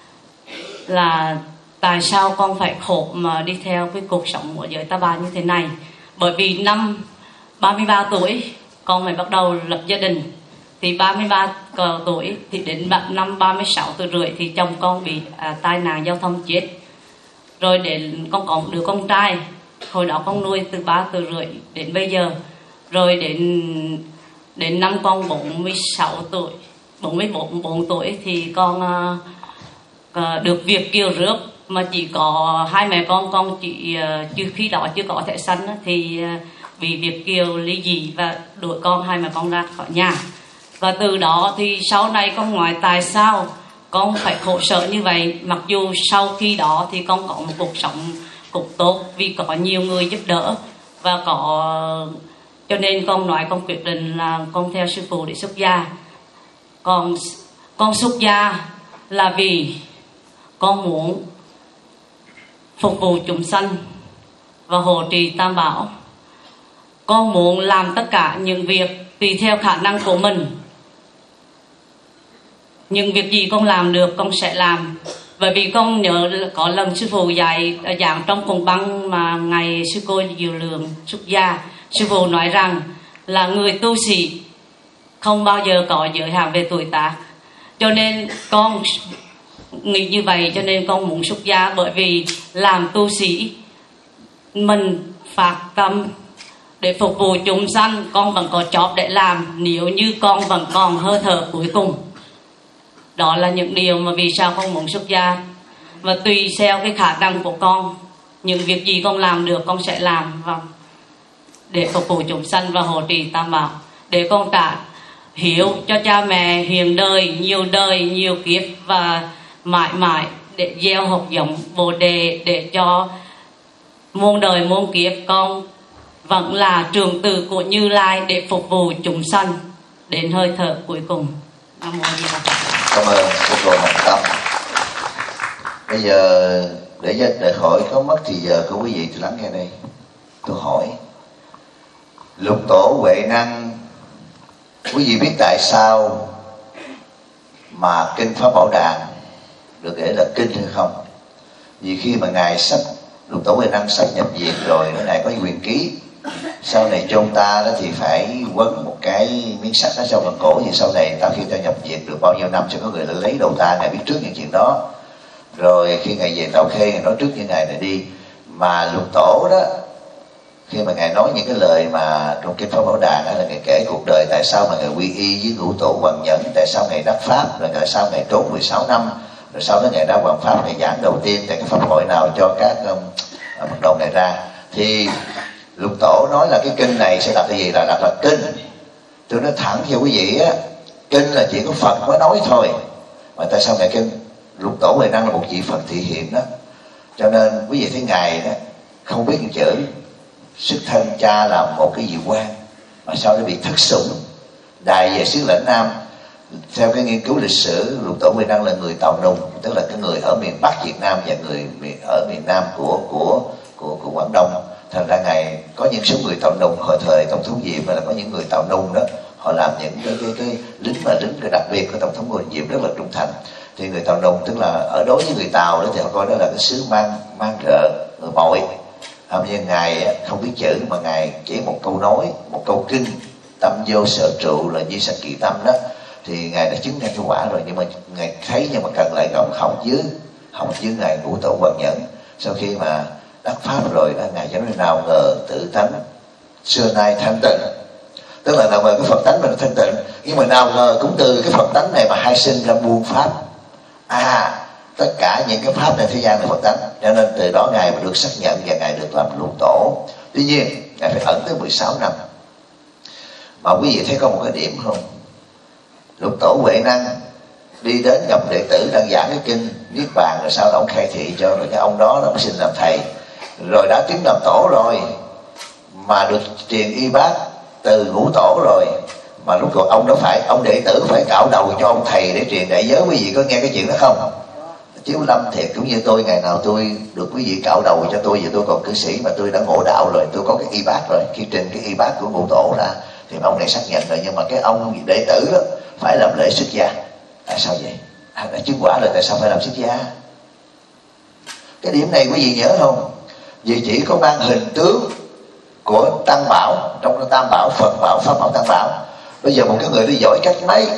L: là tại sao con phải khổ mà đi theo cái cuộc sống của giới ta bà như thế này. Bởi vì năm ba mươi ba tuổi con mới bắt đầu lập gia đình, thì ba mươi ba tuổi thì đến năm ba mươi sáu tuổi rưỡi thì chồng con bị à, tai nạn giao thông chết. Rồi đến con có một đứa con trai, hồi đó con nuôi từ ba tuổi rưỡi đến bây giờ. Rồi đến đến năm con bốn mươi sáu tuổi, bốn mươi bốn tuổi thì con uh, uh, được Việt kiều rước, mà chỉ có hai mẹ con con chỉ uh, chưa khi đó chưa có thẻ xanh thì uh, bị Việt kiều ly dị và đuổi con hai mẹ con ra khỏi nhà. Và từ đó thì sau này con hỏi tại sao con phải khổ sở như vậy, mặc dù sau khi đó thì con có một cuộc sống cũng tốt vì có nhiều người giúp đỡ và có, cho nên con nói con quyết định là con theo sư phụ để xuất gia. Con con xuất gia là vì con muốn phục vụ chúng sanh và hộ trì tam bảo. Con muốn làm tất cả những việc tùy theo khả năng của mình. Những việc gì con làm được con sẽ làm. Bởi vì con nhớ có lần sư phụ dạy giảng trong cuốn băng mà ngày sư cô Diệu Lượng xuất gia, sư phụ nói rằng là người tu sĩ không bao giờ có giới hạn về tuổi tác. Cho nên con nghĩ như vậy, cho nên con muốn xuất gia. Bởi vì làm tu sĩ mình phát tâm để phục vụ chúng sanh, con vẫn có job để làm nếu như con vẫn còn hơi thở cuối cùng. Đó là những điều mà vì sao con muốn xuất gia. Và tùy theo cái khả năng của con, những việc gì con làm được con sẽ làm và để phục vụ chúng sanh và hộ trì tam bảo, để con trả hiếu cho cha mẹ hiện đời, nhiều đời, nhiều kiếp, và mãi mãi để gieo hạt giống Bồ đề, để cho muôn đời muôn kiếp con vẫn là trường tử của Như Lai để phục vụ chúng sanh đến hơi thở cuối cùng. Nam mô Di Đà Phật.
A: Cảm ơn sư cô Hồng Tâm. Bây giờ để để hỏi có mất thì giờ của quý vị lắng nghe đây. Tôi hỏi Lục Tổ Huệ Năng, quý vị biết tại sao mà kinh Pháp Bảo Đàn được để là kinh hay không? Vì khi mà ngài sắp Lục Tổ Huệ Năng sắp nhập viện rồi, nó này có quyền ký, sau này chôn ta đó thì phải quấn một cái miếng sắt ở sau phần cổ, thì sau này ta khi ta nhập viện được bao nhiêu năm sẽ có người lại lấy đầu ta. Ngài biết trước những chuyện đó, rồi khi ngài về Tàu Khê ngài nói trước những ngày này đi. Mà Lục Tổ đó, khi mà ngài nói những cái lời mà trong kinh Pháp Bảo Đàn đó, là ngài kể cuộc đời tại sao mà ngài quy y với Ngũ Tổ Hoàng Nhẫn, tại sao ngài đắc pháp, rồi tại sao ngài trốn mười sáu năm, rồi sau đó ngài đã hoàng pháp, ngài giảng đầu tiên tại cái pháp hội nào cho các um, bắt đầu này ra. Thì Lục Tổ nói là cái kinh này sẽ đặt cái gì, là đặt là kinh. Tôi nói thẳng cho quý vị á, kinh là chỉ có Phật mới nói thôi. Mà tại sao ngài kinh Lục Tổ Huệ Năng là một vị Phật thị hiện đó, cho nên quý vị thấy ngài đó không biết những chữ. Xuất thân cha là một cái vị quan mà sau đó bị thất sủng, đài về xứ lãnh Nam. Theo cái nghiên cứu lịch sử, Lục Tổ Huệ Năng là người Tàu Nùng, tức là cái người ở miền Bắc Việt Nam và người ở miền Nam của của của, của Quảng Đông. Thành ra ngài có những số người Tàu Nùng hồi thời Tổng thống Diệm, là có những người Tàu Nùng đó, họ làm những cái cái, cái lính mà lính cái đặc biệt của Tổng thống Ngô Diệm rất là trung thành. Thì người Tàu Nùng tức là ở đối với người Tàu đó thì họ coi đó là cái sứ mang mang trợ người bội. Hôm nay ngài không biết chữ mà ngài chỉ một câu nói, một câu kinh tâm vô sở trụ là như sạch kỳ tâm đó, thì ngài đã chứng ngay cái quả rồi. Nhưng mà ngài thấy nhưng mà cần lại gọng học dưới học dưới ngài Ngũ Tổ Hoàng Nhẫn. Sau khi mà đắc pháp rồi đó, ngài cho nói nào ngờ tự tánh xưa nay thanh tịnh, tức là nào ngờ cái Phật tánh mình thanh tịnh, nhưng mà nào ngờ cũng từ cái Phật tánh này mà hai sinh ra muôn pháp. À, tất cả những cái pháp này thế gian là Phật tánh, cho nên từ đó ngài mà được xác nhận và ngài được làm lục tổ. Tuy nhiên ngài phải ẩn tới mười sáu năm. Mà quý vị thấy có một cái điểm không? Lục tổ Huệ Năng đi đến gặp đệ tử đang giảng cái kinh Niết Bàn, rồi sau đó ông khai thị cho, rồi cái ông đó nó xin làm thầy, rồi đã tiến làm tổ rồi, mà được truyền y bát từ ngũ tổ rồi, mà lúc còn ông đó phải, ông đệ tử phải cạo đầu cho ông thầy để truyền đại giới. Quý vị có nghe cái chuyện đó không? Chiếu Lâm thiệt, cũng như tôi, ngày nào tôi được quý vị cạo đầu cho tôi, vì tôi còn cư sĩ mà tôi đã ngộ đạo rồi, tôi có cái y bát rồi, khi trình cái y bát của ngũ tổ ra thì ông này xác nhận rồi, nhưng mà cái ông đệ tử đó phải làm lễ xuất gia. Tại sao vậy? À, đã chứng quả rồi, tại sao phải làm xuất gia? Cái điểm này quý vị nhớ không? Vì chỉ có mang hình tướng của Tăng Bảo, trong đó Tam Bảo, Phật Bảo, Pháp Bảo, Tăng Bảo. Bây giờ một cái người nó giỏi cách mấy,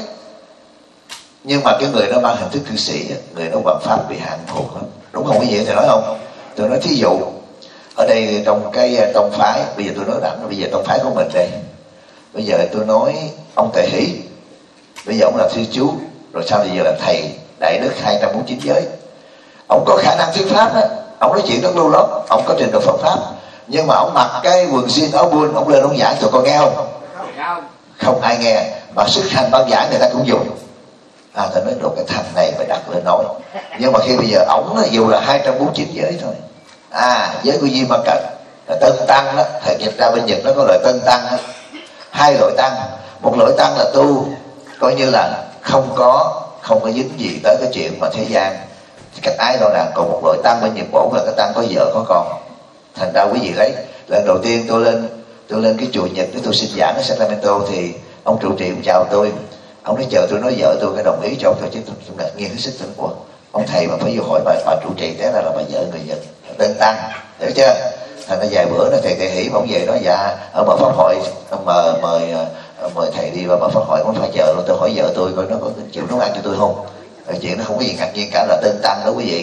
A: nhưng mà cái người nó mang hình thức cư sĩ, người nó bằng pháp bị hạn thuộc lắm, đúng không quý vị? Thì nói không? Tôi nói thí dụ ở đây trong cái tông phái, bây giờ tôi nói đẳng, bây giờ tông phái của mình đây, bây giờ tôi nói ông Tề Hỷ, bây giờ ông là sư chú, rồi sau bây giờ là thầy đại đức hai trăm bốn mươi chín giới, ông có khả năng thuyết pháp đó, ông nói chuyện rất lưu lót, ông có trình độ Phật pháp, nhưng mà ông mặc cái quần jean áo buôn, ông lên ông giảng tụi con nghe không? Không ai nghe, mà sức hành ban giảng người ta cũng dùng. À, ta nói đồ cái thằng này phải đặt lên nói. Nhưng mà khi bây giờ ổng nó dù là hai trăm bốn mươi chín giới thôi. À, giới của Di Ma Cật là Tân Tăng đó, thầy dịch ra bên Nhật nó có loại Tân Tăng đó. Hai loại tăng, một loại tăng là tu coi như là không có không có dính gì tới cái chuyện mà thế gian cách ái đâu nè, còn một loại tăng bên Nhật Bản là cái tăng có vợ có con. Thành ra quý vị lấy, lần đầu tiên tôi lên tôi lên cái chùa Nhật để tôi xin giảng ở Sacramento thì ông trụ trì ông chào tôi, ông nói chờ tôi nói vợ tôi cái đồng ý cho ông thôi, chứ tôi ngạc nhiên hết sức tưởng của ông thầy mà phải vô hỏi bà, bà trụ trì thế là là bà vợ người Nhật Tân Tăng, hiểu chưa? Thành ra vài bữa nó thầy Tề Hỷ ông về nói dạ ở mở pháp hội ông mời mời mời thầy đi vào mở pháp hội, ông phải chờ luôn. Tôi hỏi vợ tôi coi nó có chịu nấu ăn cho tôi không. Chuyện nó không có gì ngạc nhiên cả, là Tân Tăng đó quý vị.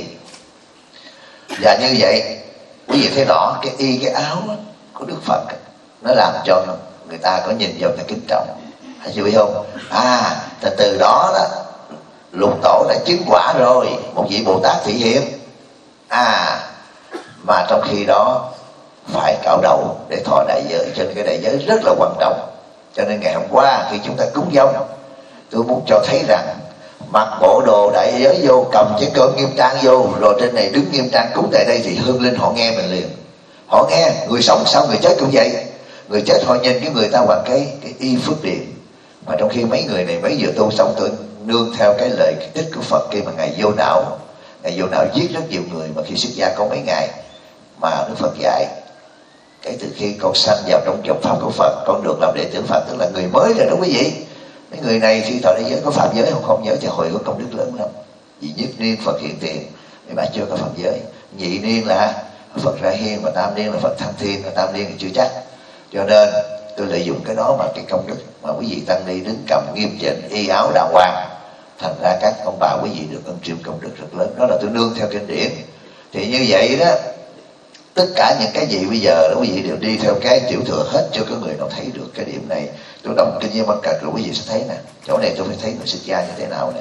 A: Và như vậy quý vị thấy rõ cái y cái áo của Đức Phật nó làm cho người ta có nhìn vào cái kính trọng, hãy chú ý không? À, từ từ đó đó lục tổ đã chứng quả rồi, một vị Bồ Tát thị hiện. À, mà trong khi đó phải cạo đầu để thọ đại giới, cho nên cái đại giới rất là quan trọng. Cho nên ngày hôm qua khi chúng ta cúng dông, tôi muốn cho thấy rằng mặc bộ đồ đại giới vô, cầm chén cơm nghiêm trang vô, rồi trên này đứng nghiêm trang cúng tại đây thì hương linh họ nghe mình liền. Họ nghe, người sống sao người chết cũng vậy. Người chết họ nhìn cái người ta bằng cái, cái y phước điền. Mà trong khi mấy người này mấy giờ tu xong, tôi nương theo cái lời tích của Phật khi mà Ngài vô não, Ngài vô não giết rất nhiều người, mà khi xuất gia có mấy ngày mà Đức Phật dạy kể từ khi con sanh vào trong dòng pháp của Phật, con được làm đệ tử Phật, tức là người mới rồi đó quý vị. Mấy người này khi thọ đại giới có phạm giới không? Không nhớ thì hồi có công đức lớn lắm. Vì nhất niên Phật hiện tiền, mấy bạn chưa có phạm giới. Nhị niên là Phật ra hiên, và tam niên là Phật thăng thiên, và tam niên thì chưa chắc. Cho nên tôi lợi dụng cái đó mà cái công đức mà quý vị tăng ni đứng cầm nghiêm chỉnh, y áo đàng hoàng, thành ra các ông bà quý vị được ân chiêm công đức rất lớn. Đó là tôi nương theo kinh điển. Thì như vậy đó, tất cả những cái gì bây giờ đó quý vị đều đi theo cái tiểu thừa hết, cho cái người nào thấy được cái điểm này. Tôi đọc kinh Di Măng Cật rồi quý vị sẽ thấy nè, chỗ này tôi phải thấy người xuất gia như thế nào nè.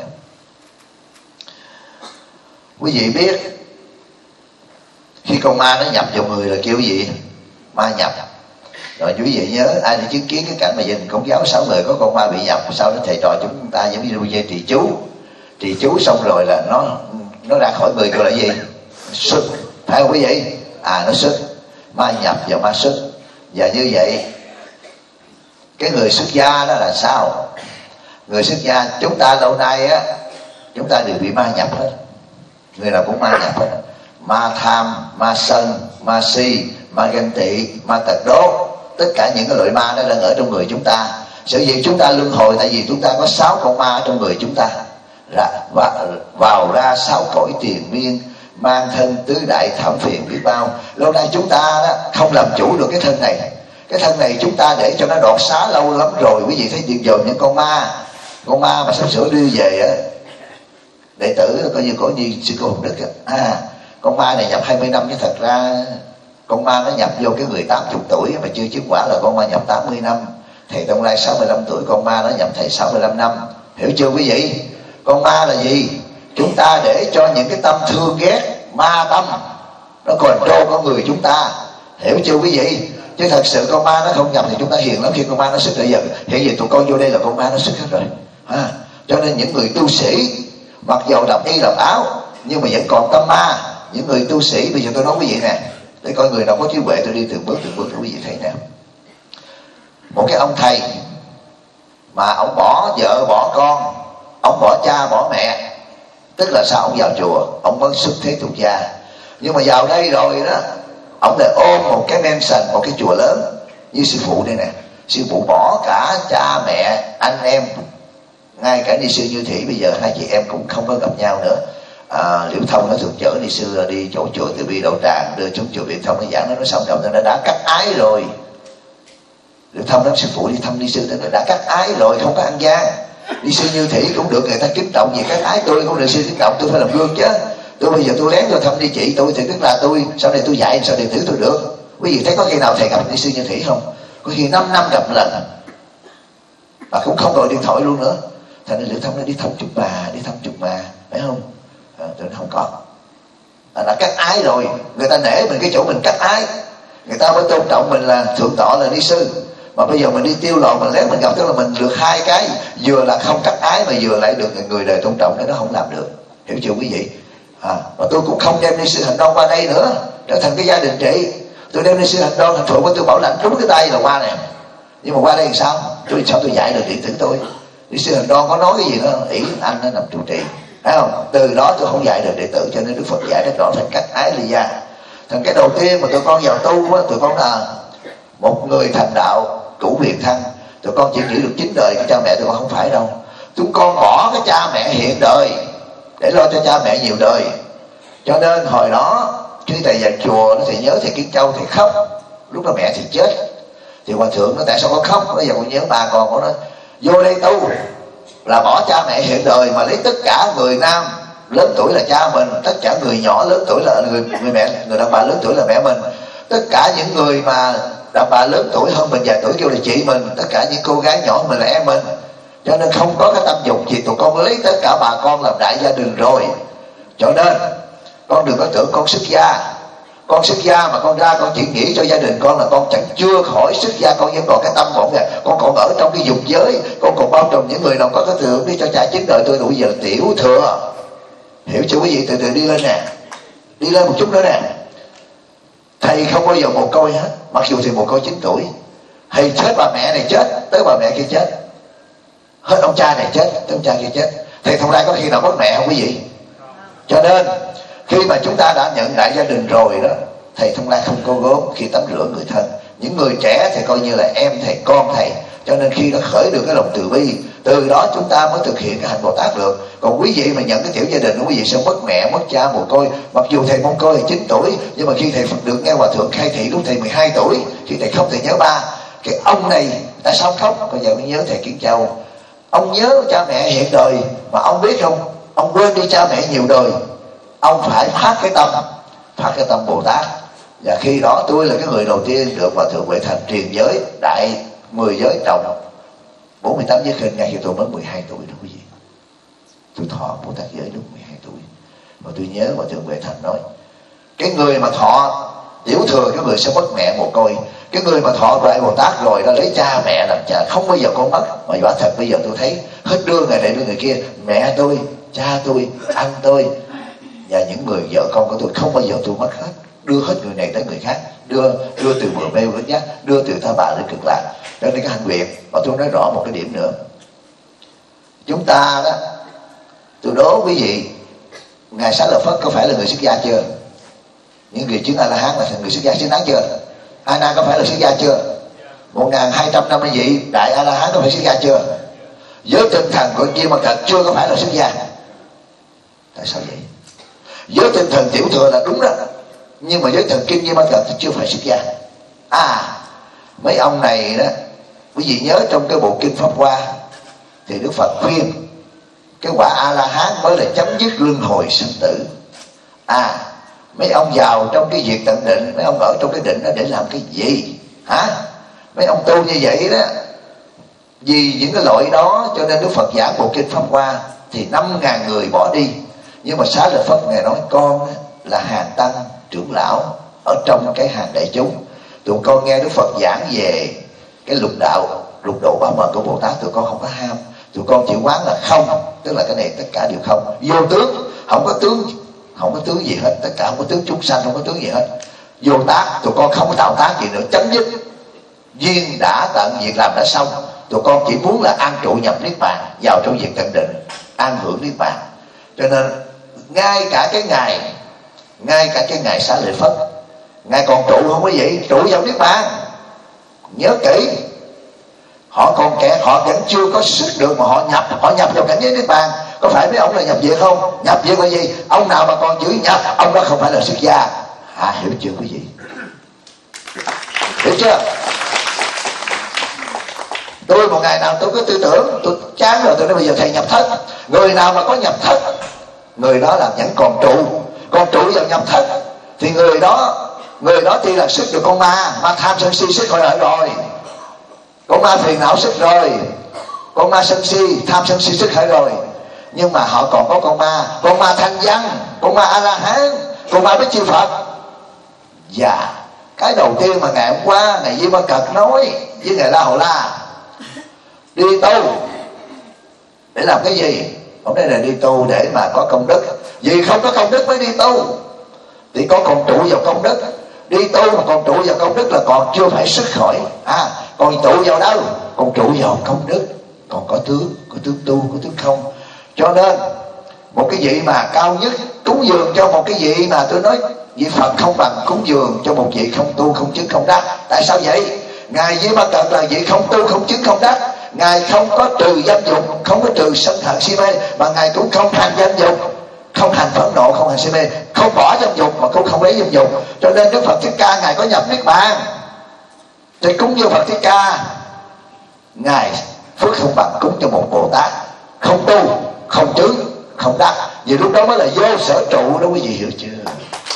A: Quý vị biết khi con ma nó nhập vào người là kêu gì? Ma nhập. Rồi quý vị nhớ ai đã chứng kiến cái cảnh mà gia đình Công giáo sáu người có con ma bị nhập, sau đó thầy trò chúng ta giống như dây trì chú, trì chú xong rồi là nó nó ra khỏi người, gọi là gì? Xuất, phải không quý vị? À, nó xuất, ma nhập và ma xuất. Và như vậy cái người xuất gia đó là sao? Người xuất gia chúng ta lâu nay á, chúng ta đều bị ma nhập hết, người nào cũng ma nhập hết. Ma tham, ma sân, ma si, ma ganh tị, ma tật đố, tất cả những cái loại ma đó đang ở trong người chúng ta. Sở dĩ chúng ta luân hồi tại vì chúng ta có sáu con ma trong người chúng ta, ra, vào ra sáu cõi tiền miên, mang thân tứ đại thảm phiền biết bao. Lâu nay chúng ta đó không làm chủ được cái thân này. Cái thân này chúng ta để cho nó đoạt xá lâu lắm rồi. Quý vị thấy điên dồn những con ma, con ma mà sắp sửa đưa về á, đệ tử coi như cổ như sư cô Hồng Đức á, à, con ma này nhập hai mươi năm chứ thật ra Con ma nó nhập vô cái người tám mươi tuổi mà chưa chứng quả là con ma nhập tám mươi năm. Thầy Tông Lai sáu mươi lăm tuổi, con ma nó nhập thầy sáu mươi lăm năm. Hiểu chưa quý vị? Con ma là gì? Chúng ta để cho những cái tâm thương ghét, ma tâm nó control con người chúng ta. Hiểu chưa quý vị? Chứ thật sự con ma nó không nhập thì chúng ta hiền lắm. Khi con ma nó xuất hiện giờ, hiện giờ tụi con vô đây là con ma nó xuất hết rồi à. Cho nên những người tu sĩ mặc dầu đập y đập áo nhưng mà vẫn còn tâm ma. Những người tu sĩ, bây giờ tôi nói quý vị nè, để coi người nào có trí huệ tôi đi từng bước từng bước cho quý vị thấy nè. Một cái ông thầy mà ông bỏ vợ bỏ con, ông bỏ cha bỏ mẹ, tức là sao? Ông vào chùa, ông mới xuất thế tục gia, nhưng mà vào đây rồi đó, ông lại ôm một cái mansion, một cái chùa lớn như sư phụ đây nè. Sư phụ bỏ cả cha mẹ, anh em, ngay cả ni sư Như Thị bây giờ hai chị em cũng không có gặp nhau nữa. À, Liễu Thông nó thường chở ni sư đi chỗ chùa Từ Bi Đậu Tràng, đưa xuống chùa Liễu Thông nó giảng nó nói xong rồi nó đã cắt ái rồi. Liễu Thông nói sư phụ đi thăm ni sư nó đã cắt ái rồi, không có ăn gian. Ni sư Như Thị cũng được người ta kính trọng gì cắt ái, tôi cũng được sư kính trọng, tôi phải làm gương chứ. Tôi bây giờ tôi lén vô thăm đi chị tôi thì tức là tôi sau này tôi dạy sao đệ tử tôi được. Quý vị thấy có khi nào thầy gặp ni sư Như Thị không? Có khi năm năm gặp lần mà cũng không gọi điện thoại luôn nữa. Thành nên Liễu Thông nó đi thăm chục bà, đi thăm chục bà, phải không? À, tôi nói không có, à, đã cắt ái rồi. Người ta nể mình cái chỗ mình cắt ái, người ta mới tôn trọng mình là thượng tọa là ni sư. Mà bây giờ mình đi tiêu lộ mình lén mình gặp, tức là mình được hai cái, vừa là không cắt ái mà vừa lại được người đời tôn trọng, cái đó không làm được. Hiểu chưa quý vị? À, mà tôi cũng không đem ni sư Hành Đoan qua đây nữa trở thành cái gia đình trị. Tôi đem ni sư Hành Đoan thành thượng của tôi bảo lãnh trúng cái tay là qua nè. Nhưng mà qua đây làm sao? Tôi sao tôi dạy được đệ tử tôi? Ni sư Hành Đoan có nói cái gì đó ý anh nó nằm trụ trì, phải không? Từ đó tôi không dạy được đệ tử, cho nên Đức Phật dạy rất rõ thành cắt ái ly gia. Thành cái đầu tiên mà tụi con vào tu á, tụi con là một người thành đạo cửu huyền thăng. Tụi con chỉ nghĩ được chín đời cái cha mẹ tụi con không phải đâu. Chúng con bỏ cái cha mẹ hiện đời để lo cho cha mẹ nhiều đời. Cho nên hồi đó khi thầy vào chùa nó thầy nhớ thầy Kiến Châu thầy khóc. Lúc đó mẹ thì chết thì hòa thượng nó tại sao có khóc? Bây giờ con nhớ bà còn có nói vô đây tu là bỏ cha mẹ hiện đời mà lấy tất cả người nam lớn tuổi là cha mình, tất cả người nhỏ lớn tuổi là người người mẹ, người đàn bà lớn tuổi là mẹ mình, tất cả những người mà đàn bà lớn tuổi hơn mình vài tuổi kêu là chị mình, tất cả những cô gái nhỏ mình là em mình. Cho nên không có cái tâm dục gì, tụi con lấy tất cả bà con làm đại gia đình rồi. Cho nên con đừng có tưởng con xuất gia, con xuất gia mà con ra con chỉ nghĩ cho gia đình con là con chẳng chưa khỏi xuất gia, con vẫn còn cái tâm bổn này, con còn ở trong cái dục giới, con còn bao trùm những người nào có cái thừa đi cho cha chín đời tôi đủ giờ tiểu thừa. Hiểu chưa quý vị? Từ từ đi lên nè, đi lên một chút nữa nè. Thầy không bao giờ mồ côi hết, mặc dù thầy mồ côi chín tuổi. Thầy chết bà mẹ này chết, tới bà mẹ kia chết, hết ông cha này chết, tới ông cha kia chết. Thầy Thông Lai có khi nào mất mẹ không quý vị? Cho nên khi mà chúng ta đã nhận đại gia đình rồi đó, thầy Thông Lai không có gốm khi tắm rửa người thân. Những người trẻ thì coi như là em thầy, con thầy. Cho nên khi nó khởi được cái lòng từ bi, từ đó chúng ta mới thực hiện cái hạnh Bồ Tát được. Còn quý vị mà nhận cái tiểu gia đình, quý vị sẽ mất mẹ, mất cha, mồ côi. Mặc dù thầy Mông Côi là chín tuổi, nhưng mà khi thầy Phật được nghe Hòa Thượng khai thị lúc thầy mười hai tuổi, khi thầy khóc thầy nhớ ba. Cái ông này tại sao khóc? Bây giờ mới nhớ thầy Kiến Châu. Ông nhớ cha mẹ hiện đời, mà ông biết không, ông quên đi cha mẹ nhiều đời. Ông phải phát cái tâm, phát cái tâm Bồ Tát. Và khi đó tôi là cái người đầu tiên được Hòa Thượng Huệ Thành truyền giới đại mười giới trọng bốn mươi tám giới kinh ngay khi tôi mới mười hai tuổi đó quý vị. Tôi thọ Bồ Tát giới lúc mười hai tuổi. Và tôi nhớ Hòa Thượng Huệ Thành nói, cái người mà thọ tiểu thừa cái người sẽ mất mẹ mồ côi. Cái người mà thọ đại Bồ Tát rồi đã lấy cha mẹ làm cha, không bao giờ con mất. Mà quả thật bây giờ tôi thấy hết đưa người này đưa người kia, mẹ tôi, cha tôi, anh tôi và những người vợ con của tôi không bao giờ tôi mất hết. Đưa hết người này tới người khác, đưa đưa từ bờ mê đến giác, đưa từ ta bà đến cực lạc. Cho nên cái hành nguyện, và tôi nói rõ một cái điểm nữa. Chúng ta đó, tôi đố quý vị, Ngài Xá Lợi Phất có phải là người xuất gia chưa? Những người chứng A-la-hán là thành người xuất gia xứng đáng chưa? A-na có phải là xuất gia chưa? Một ngàn hai trăm năm mươi vị đại A-la-hán có phải xuất gia chưa? Giới tinh thần của Di Ma Cật chưa có phải là xuất gia. Tại sao vậy? Giới tinh thần tiểu thừa là đúng đó, nhưng mà giới thần kinh Di Ma Cật thì chưa phải xuất gia. À, mấy ông này đó, quý vị nhớ trong cái bộ kinh Pháp Hoa thì Đức Phật khuyên cái quả A-la-hán mới là chấm dứt luân hồi sinh tử. À, Mấy ông vào trong cái việc tận định, mấy ông ở trong cái định đó để làm cái gì hả? Mấy ông tu như vậy đó, vì những cái loại đó cho nên Đức Phật giảng bộ kinh Pháp Hoa thì năm ngàn người bỏ đi. Nhưng mà Xá Lợi Phất Ngài nói con là hàng tăng trưởng lão ở trong cái hàng đại chúng, tụi con nghe Đức Phật giảng về cái lục đạo, lục độ ba mật của Bồ Tát, tụi con không có ham, tụi con chỉ quán là không, tức là cái này tất cả đều không, vô tướng, không có tướng, không có tướng gì hết, tất cả không có tướng chúng sanh, không có tướng gì hết, vô tác, tụi con không có tạo tác gì nữa, chấm dứt, duyên đã tận, việc làm đã xong, tụi con chỉ muốn là an trụ nhập niết bàn, vào trong việc tận định, an hưởng niết bàn. Cho nên ngay cả cái ngày, ngay cả cái ngày Xá Lợi Phất, ngài còn trụ không có vậy, trụ vào niết bàn. Nhớ kỹ, họ còn kẻ họ vẫn chưa có sức được mà họ nhập, họ nhập vào cảnh giới niết bàn. Có phải mấy ông là nhập viện không? Nhập viện là gì? Ông nào mà còn giữ nhập, ông đó không phải là xuất gia. À, hiểu chưa quý vị? Hiểu chưa? Tôi một ngày nào tôi có tư tưởng, tôi chán rồi, tôi nói bây giờ thầy nhập thất. Người nào mà có nhập thất, người đó là vẫn còn trụ, còn trụ vào nhập thất thì người đó, người đó tuy là sức được con ma, ma tham sân si sức khỏi lợi rồi, con ma phiền não sức rồi, con ma sân si tham sân si sức khỏi rồi, nhưng mà họ còn có con ma, con ma thanh văn, con ma A La Hán, con ma Bích Chi Phật. Và cái đầu tiên mà ngày hôm qua ngài Di Ma Cật nói với ngài La Hầu La, đi tu để làm cái gì? Ông đây là đi tu để mà có công đức. Vì không có công đức mới đi tu, thì con còn trụ vào công đức. Đi tu mà còn trụ vào công đức là còn chưa phải xuất khỏi. À, còn trụ vào đâu? Còn trụ vào công đức, còn có tướng, có tướng tu, có tướng không. Cho nên một cái vị mà cao nhất cúng dường cho một cái vị mà tôi nói vị Phật không bằng cúng dường cho một vị không tu, không chứng, không đắc. Tại sao vậy? Ngài Di Ma Cật là vị không tu, không chứng, không đắc. Ngài không có trừ dâm dục, không có trừ sân hận si mê, mà ngài cũng không hành dâm dục, không hành phẫn nộ, không hành si mê, không bỏ dâm dục mà cũng không lấy dâm dục. Cho nên Đức Phật Thích Ca ngài có nhập niết bàn, thì cúng như Phật Thích Ca ngài phước không bằng cúng cho một Bồ Tát không tu, không chứng, không đắc. Vì lúc đó mới là vô sở trụ đó quý vị hiểu chưa?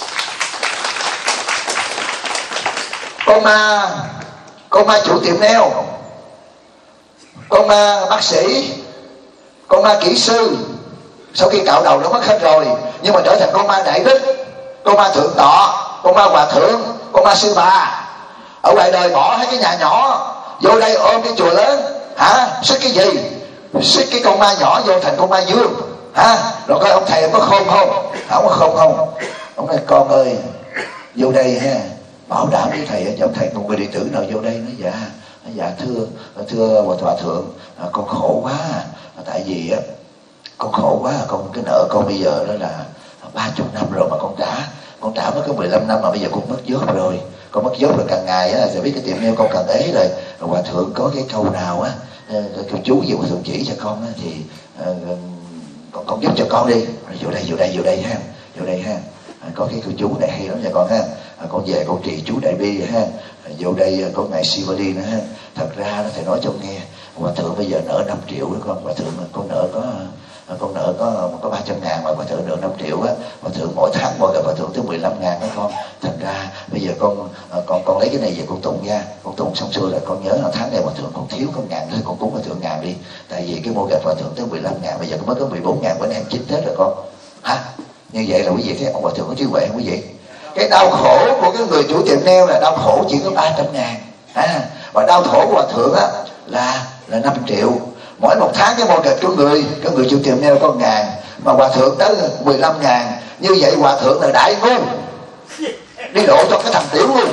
A: Con ma, con ma chủ tiệm nail, con ma bác sĩ, con ma kỹ sư, sau khi cạo đầu nó mất hết rồi, nhưng mà trở thành con ma đại đức, con ma thượng tọa, con ma hòa thượng, con ma sư bà. Ở ngoài đời bỏ hết cái nhà nhỏ vô đây ôm cái chùa lớn, hả? Sức cái gì? Sức cái con ma nhỏ vô thành con ma dương, hả? Rồi coi ông thầy ông có khôn không? Không có khôn không? Ông nói con ơi, vô đây ha, bảo đảm với thầy, cho thầy một người đệ tử nào vô đây. Nói dạ, dạ thưa thưa hòa thượng, à, con khổ quá, à, tại vì á con khổ quá, con cái nợ con bây giờ đó là ba chục năm rồi mà con trả, con trả mới có mười lăm năm mà bây giờ con mất vốn rồi, con mất vốn rồi, càng ngày á sẽ biết cái tiệm nail con càng ế rồi. Rồi hòa thượng có cái câu nào á, câu chú gì hòa thượng chỉ cho con á thì uh, con con giúp cho con đi. Rồi vô đây vô đây vô đây ha, vô đây ha, à, có cái câu chú này hay lắm nha con ha. À, con về con trì chú Đại Bi ha. À, vô đây có ngài Sivali nữa ha. Thật ra nó thầy nói cho con nghe, hòa thượng bây giờ nợ năm triệu đó con. Hòa thượng con nợ có con nợ có có ba trăm ngàn mà hòa thượng nợ năm triệu á. Hòa thượng mỗi tháng mỗi gặp hòa thượng tới mười lăm ngàn đó con. Thành ra bây giờ con con con lấy cái này về con tụng nha, con tụng xong xuôi rồi con nhớ là tháng này hòa thượng còn thiếu có ngàn thôi, con cúng hòa thượng ngàn đi. Tại vì cái mua gặp hòa thượng tới mười lăm ngàn, bây giờ con mới có mười bốn ngàn, bữa nay chín Tết rồi con. Hả? Như vậy là quý vị thấy ông hòa thượng có trí huệ không quý vị? Cái đau khổ của cái người chủ tiệm nail là đau khổ chỉ có ba trăm ngàn, à, và đau khổ của hòa thượng á là là năm triệu. Mỗi một tháng cái mô kịch của người, cái người chủ tiệm nail có ngàn, mà hòa thượng tới mười lăm ngàn. Như vậy hòa thượng là đại ngu, đi độ cho cái thằng tiểu luôn.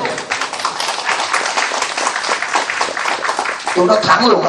A: Tôi nói thẳng luôn á.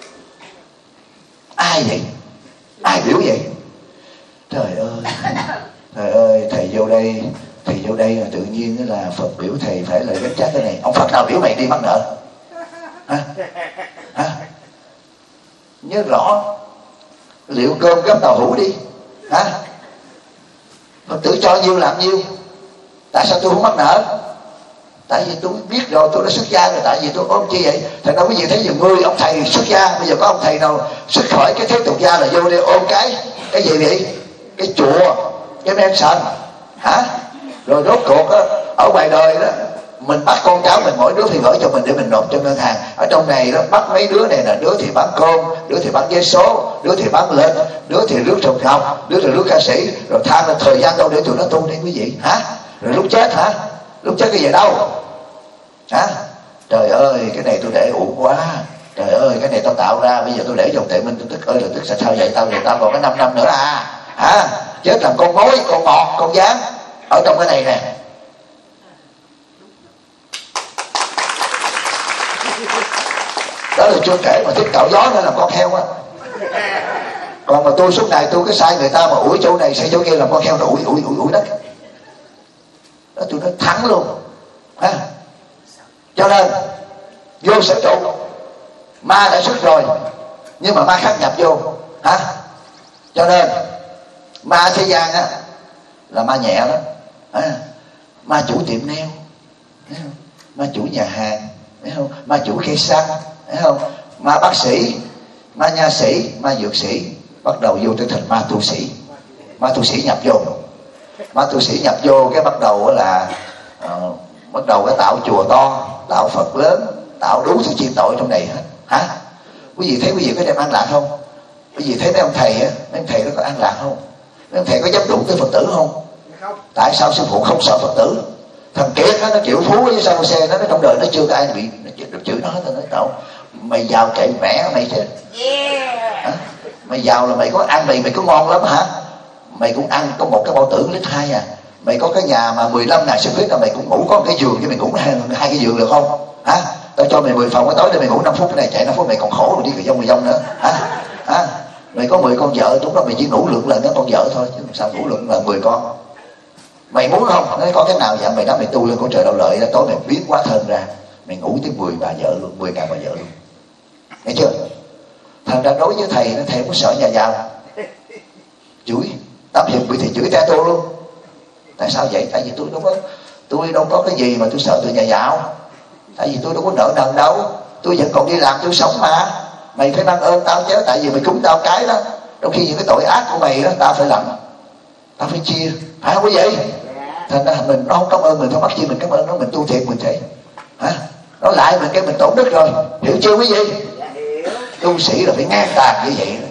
A: Ai vậy? Ai biểu vậy? Trời ơi, trời ơi, thầy vô đây, thầy vô đây là tự nhiên là Phật biểu thầy phải là gánh chắc cái này. Ông Phật nào biểu mày đi mắc nợ? Hả? Hả? Nhớ rõ, liệu cơm gấp tàu hũ đi. Hả? Phật tử cho nhiêu làm nhiêu. Tại sao tôi không mắc nợ? Tại vì tôi biết rồi, tôi đã xuất gia rồi. Tại vì tôi ôm chi vậy? Thành ra quý vị thấy nhiều người, ông thầy xuất gia, bây giờ có ông thầy nào xuất khỏi cái thế tục gia là vô đây ôm cái cái gì vậy? Cái chùa, cái men sần, hả? Rồi rốt cuộc á, ở ngoài đời đó mình bắt con cháu mình mỗi đứa thì gửi cho mình để mình nộp cho ngân hàng. Ở trong này đó bắt mấy đứa này là đứa thì bán cơm, đứa thì bán vé số, đứa thì bán lên, đứa thì rước trồng học, đứa thì rước ca sĩ. Rồi than là thời gian đâu để tụi nó tu đây quý vị hả? Rồi lúc chết hả? Lúc chết cái gì đâu hả? Trời ơi cái này tôi để uổng quá. Trời ơi cái này tao tạo ra, bây giờ tôi để dòng tệ minh tôi tức ơi là tức sao sao vậy? Tao thì tao còn có năm năm nữa à hả? Chết làm con mối, con ngọt, con gián ở trong cái này nè. Đó là chưa kể mà thích cạo gió nữa làm con heo á. Còn mà tôi suốt ngày tôi cứ sai người ta mà ủi chỗ này sai chỗ kia làm con heo nó ủi ủi ủi ủi đất. Đó tôi nó thắng luôn ha. Cho nên vô sở trụ ma đã xuất rồi nhưng mà ma khác nhập vô hả. Cho nên ma thế gian á là ma nhẹ lắm à, ma chủ tiệm nail, ma chủ nhà hàng, thấy không? Ma chủ cây xăng, thấy không? Ma bác sĩ, ma nha sĩ, ma dược sĩ, bắt đầu vô trở thành ma tu sĩ. Ma tu sĩ nhập vô, ma tu sĩ nhập vô cái bắt đầu là uh, bắt đầu cái tạo chùa to, tạo Phật lớn, tạo đủ thứ chuyện tội trong này hết hả? Quý vị thấy quý vị có đem an lạc không? Quý vị thấy mấy ông thầy á, mấy ông thầy nó có an lạc không? Mấy ông thầy có dám đụng tới Phật tử không? Tại sao sư phụ không sợ Phật tử? Thằng Kiệt đó, nó chịu thú với sao xe nó, nó trong đời nó chưa có ai bị được chửi nó hết. Nó nói mày giàu kệ mẹ mày chứ. Hả? Mày giàu là mày có ăn mày mày có ngon lắm hả? Mày cũng ăn có một cái bao tử lít hai à. Mày có cái nhà mà mười lăm ngàn square feet là mày cũng ngủ có một cái giường chứ mày ngủ hai, hai cái giường được không? Hả? Tao cho mày mười phòng cái tối để mày ngủ năm phút, cái này chạy năm phút mày còn khổ rồi đi người dông người dông nữa hả? Hả? Mày có mười con vợ lúc đó mày chỉ ngủ lượng lần đó con vợ thôi chứ sao ngủ lượng là mười con. Mày muốn không? Nói có cái nào dạ mày nói mày tu lên của trời đạo lợi đó, tối mày biến quá thân ra mày ngủ tới mười bà vợ luôn, mười ngàn bà vợ luôn, nghe chưa? Thành ra đối với thầy, thầy không có sợ nhà giàu chửi, Tám Hiệp bị thầy chửi cha tôi luôn. Tại sao vậy? Tại vì tôi đâu có tôi đâu có cái gì mà tôi sợ từ nhà giàu. Tại vì tôi đâu có nợ nần đâu, tôi vẫn còn đi làm tôi sống mà. Mày phải mang ơn tao chứ, tại vì mày cúng tao cái đó, trong khi những cái tội ác của mày đó tao phải làm, tao phải chia, phải không quý vị? Thành ra mình nó không cảm ơn mình phải bắt chi mình cảm ơn nó, mình tu thiện mình thấy hả? Nó lại mình cái mình tổn đức rồi, hiểu chưa quý vị? Tu sĩ là phải ngang tàn như vậy.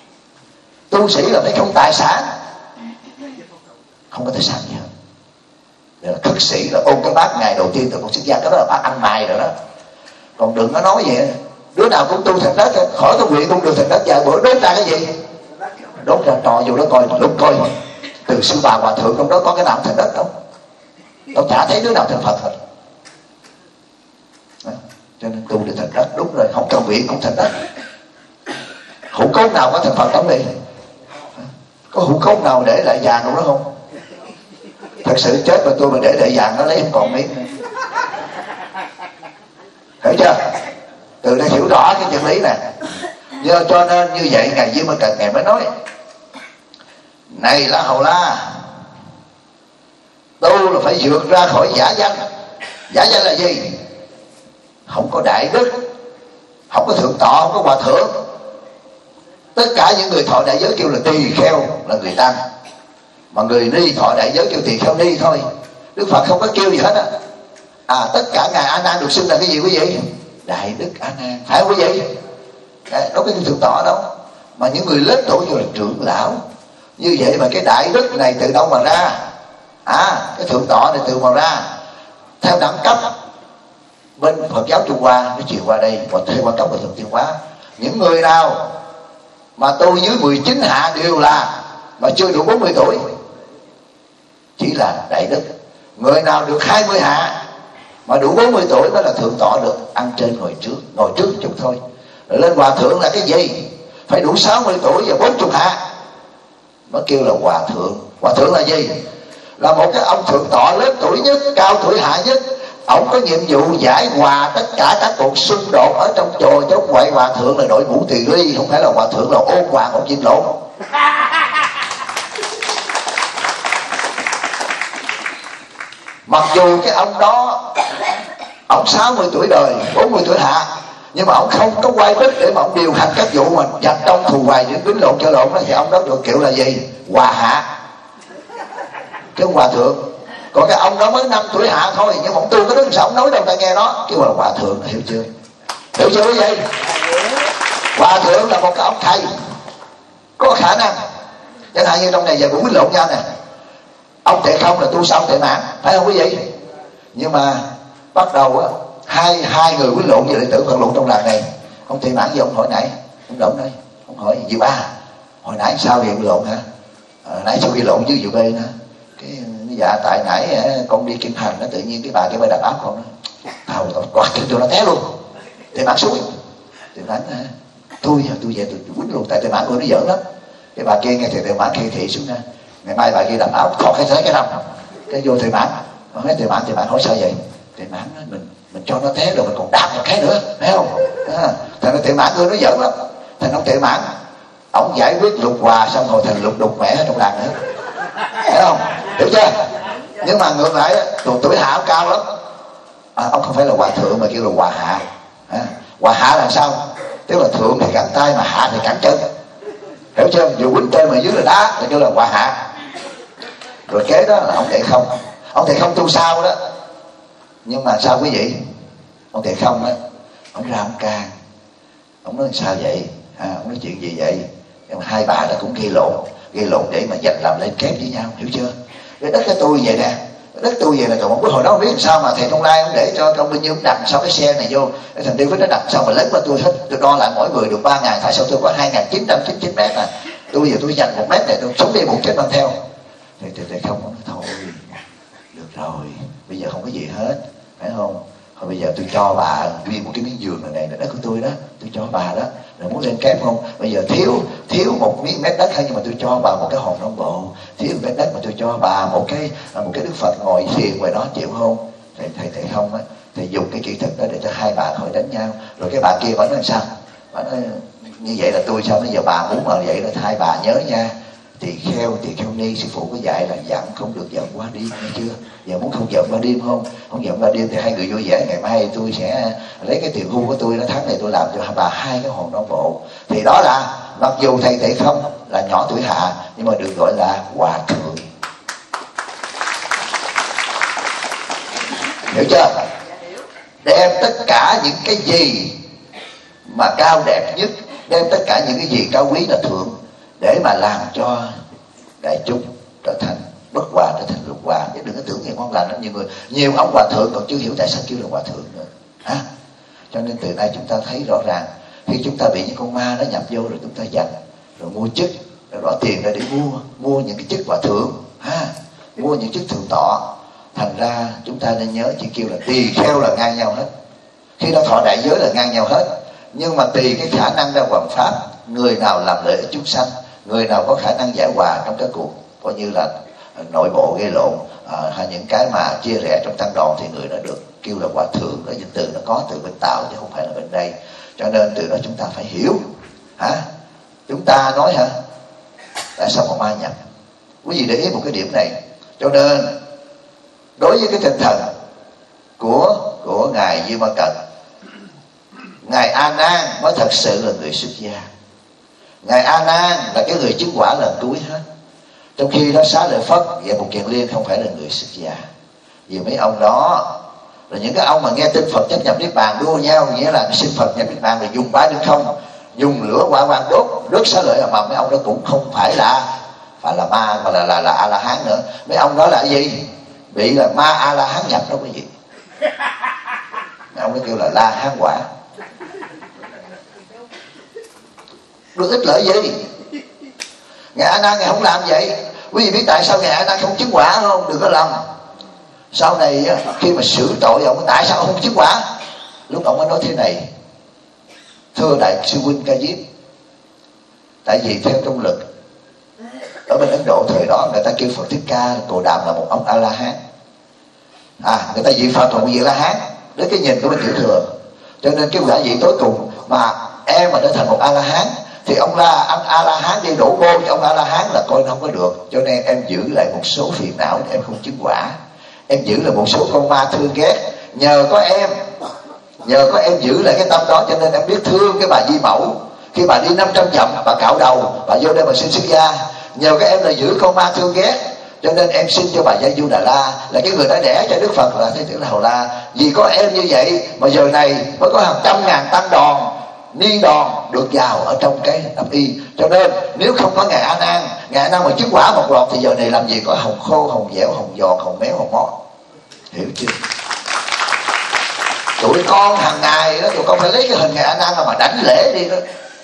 A: Tu sĩ là phải không tài sản, không có tài sản gì hết. Là thức sĩ là ôm cái bát ngày đầu tiên từ con xuất gia, cái đó là bát ăn mày rồi đó. Còn đừng có nói vậy, đứa nào cũng tu thành đất, khỏi có nguyện cũng được thành đất. Vài bữa đốt ra cái gì? Đốt ra trò vô đó coi, lúc coi từ sư bà hòa thượng trong đó có cái nào thành đất không? Tao chả thấy đứa nào thành Phật hết. Đó. Cho nên tu để thành đất, đúng rồi, không cần nguyện cũng thành đất. Hữu cốt nào có thành Phật không đi? Có hữu cốt nào để lại vàng trong đó không? Thật sự chết mà tôi mà để lại vàng nó lấy không còn miếng nữa. Hiểu chưa? Từ đây hiểu rõ cái chân lý này. Do cho nên như vậy Ngài Diêm Ma Cật Ngài mới nói: này là Hầu La, tu là phải vượt ra khỏi giả danh. Giả danh là gì? Không có đại đức, không có thượng tọa, không có hòa thượng. Tất cả những người thọ đại giới kêu là tỳ kheo là người tăng, mà người ni thọ đại giới kêu tỳ kheo ni thôi. Đức Phật không có kêu gì hết á. À, tất cả ngài A Nan được xưng là cái gì quý vị? Đại đức A Nan, phải không quý vị? Đâu có cái thượng tọa đâu, mà những người lớn tuổi kêu là trưởng lão. Như vậy mà cái đại đức này từ đâu mà ra? À, cái thượng tọa này từ mà ra theo đẳng cấp. Bên Phật giáo Trung Hoa nó chuyển qua đây, còn theo quan cấp của Thượng Tiên Hóa. Những người nào mà tu dưới mười chín hạ đều là mà chưa đủ bốn mươi tuổi, chỉ là đại đức. Người nào được hai mươi hạ mà đủ bốn mươi tuổi mới là thượng tọa, được ăn trên ngồi trước, ngồi trước chút thôi. Rồi lên hòa thượng là cái gì? Phải đủ sáu mươi tuổi và bốn mươi hạ mới kêu là hòa thượng. Hòa thượng là gì? Là một cái ông thượng tọa lớn tuổi nhất, cao tuổi hạ nhất. Ông có nhiệm vụ giải hòa tất cả các cuộc xung đột ở trong chùa, chứ ngoại hòa thượng là đội ngũ tỳ ly, không phải là hòa thượng là ôn hòa một viên lộn. Mặc dù cái ông đó ông sáu mươi tuổi đời, bốn mươi tuổi hạ, nhưng mà ông không có quay bích để mà ông điều hành các vụ mà giặc trong thù hoài những quýnh lộn cho lộn đó, thì ông đó được kiểu là gì? Hòa hạ, cái hòa thượng. Còn cái ông đó mới năm tuổi hạ thôi, nhưng mà ông tu cái đứng sao ông nói đâu ta nghe nó, kêu là hòa thượng, hiểu chưa? Hiểu chưa quý vị? Hòa thượng là một cái ông thầy có khả năng. Chẳng hạn như trong này giờ cũng quyết lộn nhau nè, ông Tệ Không là tu sau Tệ Mãn, phải không quý vị? Nhưng mà bắt đầu á, hai hai người quyết lộn về đệ tử Phật lộn trong làng này. Ông Tệ Mãn với ông hỏi nãy, ông Động đây, ông hỏi gì ba, hồi nãy sao vậy lộn hả? À, nãy sao bị lộn với dự bê hả? Cái dạ tại nãy con đi kiểm hành nó tự nhiên cái bà cái bà đập áp con đó, tao tao quạt cho tôi nó té luôn. Tệ Mãn xuống, Tệ Mãn tôi tôi về tôi quýnh luôn, tại Tệ Mãn của nó giỡn lắm. Cái bà kia nghe thì Tệ Mãn kia thị xuống nè, ngày mai bà kia đập áo thọt cái thấy cái năm cái vô Tệ Mãn, nói Tệ Mãn Tệ Mãn hỏi sao vậy? Tệ Mãn nói, mình mình cho nó té rồi mình còn đạp một cái nữa, thấy không? À, thành ra Tệ Mãn của nó giỡn lắm. Thành ông Tệ Mãn ông giải quyết lục hòa xong rồi thành lục đục mẹ ở trong làng nữa, thấy không? Hiểu chưa? Nhưng mà ngược lại tuổi, tuổi hạ ông cao lắm. À, ông không phải là hòa thượng mà kêu là hòa hạ. À, hòa hạ là sao? Tức là thượng thì cẳng tay mà hạ thì cẳng chân, hiểu chưa? Dù quýnh trên mà dưới là đá thì kêu là hòa hạ. Rồi kế đó là ông Tệ Không. Ông Tệ Không tu sao đó, nhưng mà sao quý vị? Ông Tệ Không á, ông ra ông can, ông nói sao vậy? À, ông nói chuyện gì vậy? Nhưng mà hai bà đã cũng gây lộn, gây lộn để mà giành làm lên kép với nhau, hiểu chưa? Cái đất cái tôi vậy nè, cái đất tôi vậy là còn một cái hồi đó không biết làm sao mà thầy Trong Lai ông để cho công bao nhiêu ông đặt sau cái xe này vô, cái thằng David nó đặt sao mà lớn qua tôi hết, tôi đo lại mỗi người được ba ngàn, tại sao tôi có hai ngàn chín trăm chín mươi chín mét à? Tôi giờ tôi dành một mét này tôi sống đi một chết mang theo. Thì thầy, thầy không nói thôi, được rồi, bây giờ không có gì hết, phải không? Thôi bây giờ tôi cho bà nguyên một cái miếng giường này, này là đất của tôi đó, tôi cho bà đó. Rồi muốn lên kép không? Bây giờ thiếu thiếu một miếng mét đất hay, nhưng mà tôi cho bà một cái hòn non bộ, thiếu một mét đất mà tôi cho bà một cái một cái Đức Phật ngồi thiền ngoài đó, chịu không? Thầy thầy thầy không á, thầy dùng cái kỹ thuật đó để cho hai bà khỏi đánh nhau. Rồi cái bà kia bà nói sao? Bà nói như vậy là tôi sao? Bây giờ bà muốn mà vậy là hai bà nhớ nha, tỳ kheo tỳ kheo ni sư phụ có dạy là dặn không được giận qua đêm, nghe chưa? Giờ muốn không giận qua đêm không? Không giận qua đêm thì hai người vui vẻ, ngày mai tôi sẽ lấy cái tiền hưu của tôi, nó tháng này tôi làm cho bà hai cái hòn non bộ. Thì đó là mặc dù thầy Tệ Không là nhỏ tuổi hạ, nhưng mà được gọi là hòa thượng, hiểu chưa? Đem tất cả những cái gì mà cao đẹp nhất, đem tất cả những cái gì cao quý là thượng, để mà làm cho đại chúng trở thành bất hòa, trở thành lục hòa. Chứ đừng có tưởng nghe ngon lành lắm. Nhiều người, nhiều ông hòa thượng còn chưa hiểu tại sao kêu là hòa thượng nữa. À, cho nên từ nay chúng ta thấy rõ ràng, khi chúng ta bị những con ma nó nhập vô rồi chúng ta giành, rồi mua chức, rồi bỏ tiền ra để mua mua những cái chức hòa thượng, à, mua những chức thượng tọa. Thành ra chúng ta nên nhớ chỉ kêu là tỳ kheo là ngang nhau hết, khi nó thọ đại giới là ngang nhau hết, nhưng mà tùy cái khả năng ra hoằng pháp, người nào làm lợi ích chúng sanh, người nào có khả năng giải hòa trong cái cuộc coi như là nội bộ gây lộn, à, hay những cái mà chia rẽ trong tăng đoàn, thì người đó được kêu là hòa thượng. Đó danh từ nó có từ bên Tàu chứ không phải là bên đây, cho nên từ đó chúng ta phải hiểu. Hả? Chúng ta nói hả? Tại sao mà ma nhập? Quý vị để ý một cái điểm này. Cho nên đối với cái tinh thần của của ngài Di Ma Cật, ngài A Nan mới thật sự là người xuất gia. Ngài A Nan là cái người chứng quả lần cuối hết. Trong khi đó Xá Lợi Phất và Mục Kiền Liên không phải là người xuất gia. Vì mấy ông đó là những cái ông mà nghe tin Phật chấp nhập niết bàn đua nhau, nghĩa là xin Phật nhập niết bàn rồi dùng bá đinh không, dùng lửa hỏa quang đốt rớt xá lợi, mà mấy ông đó cũng không phải là phải là ma, mà là là là A La Hán nữa. Mấy ông đó là gì? Bị là ma A La Hán nhập đó quý vị. Mấy ông đó kêu là La Hán quả. Được ích lợi gì? Ngài A Nan ngài không làm vậy. Quý vị biết tại sao ngài A Nan không chứng quả không? Đừng có lầm. Sau này khi mà xử tội ông, tại sao ông không chứng quả? Lúc ông mới nói thế này: thưa đại sư huynh Ca Diếp, tại vì theo trong lực ở bên Ấn Độ thời đó, người ta kêu Phật Thích Ca Cồ Đàm là một ông A La Hán. À, người ta vị Phật là một vị A La Hán, đến cái nhìn của bên tiểu thừa. Cho nên cái quả vị tối cùng mà em mà trở thành một A La Hán, thì ông la anh A La Hán đi đổ vô cho ông A La Hán là coi nó không có được. Cho nên em giữ lại một số phiền não để em không chứng quả. Em giữ lại một số con ma thương ghét. Nhờ có em Nhờ có em giữ lại cái tâm đó, cho nên em biết thương cái bà Di Mẫu. Khi bà đi năm trăm dặm bà cạo đầu, bà vô đây bà xin xuất gia. Nhờ các em là giữ con ma thương ghét, Cho nên em xin cho bà Gia Du Đà La là cái người đã đẻ cho Đức Phật là Thế Tử Hầu La. Vì có em như vậy mà giờ này mới có hàng trăm ngàn tăng đoàn, ni đoàn được vào ở trong cái đắp y. Cho nên nếu không có ngài A Nan, ngài A Nan mà chứng quả một loạt thì giờ này làm gì có hồng khô, hồng dẻo, hồng giòn, hồng méo, hồng mót. Hiểu chưa? Tụi con hàng ngày đó, tụi con phải lấy cái hình ngài A Nan mà đánh lễ đi đó.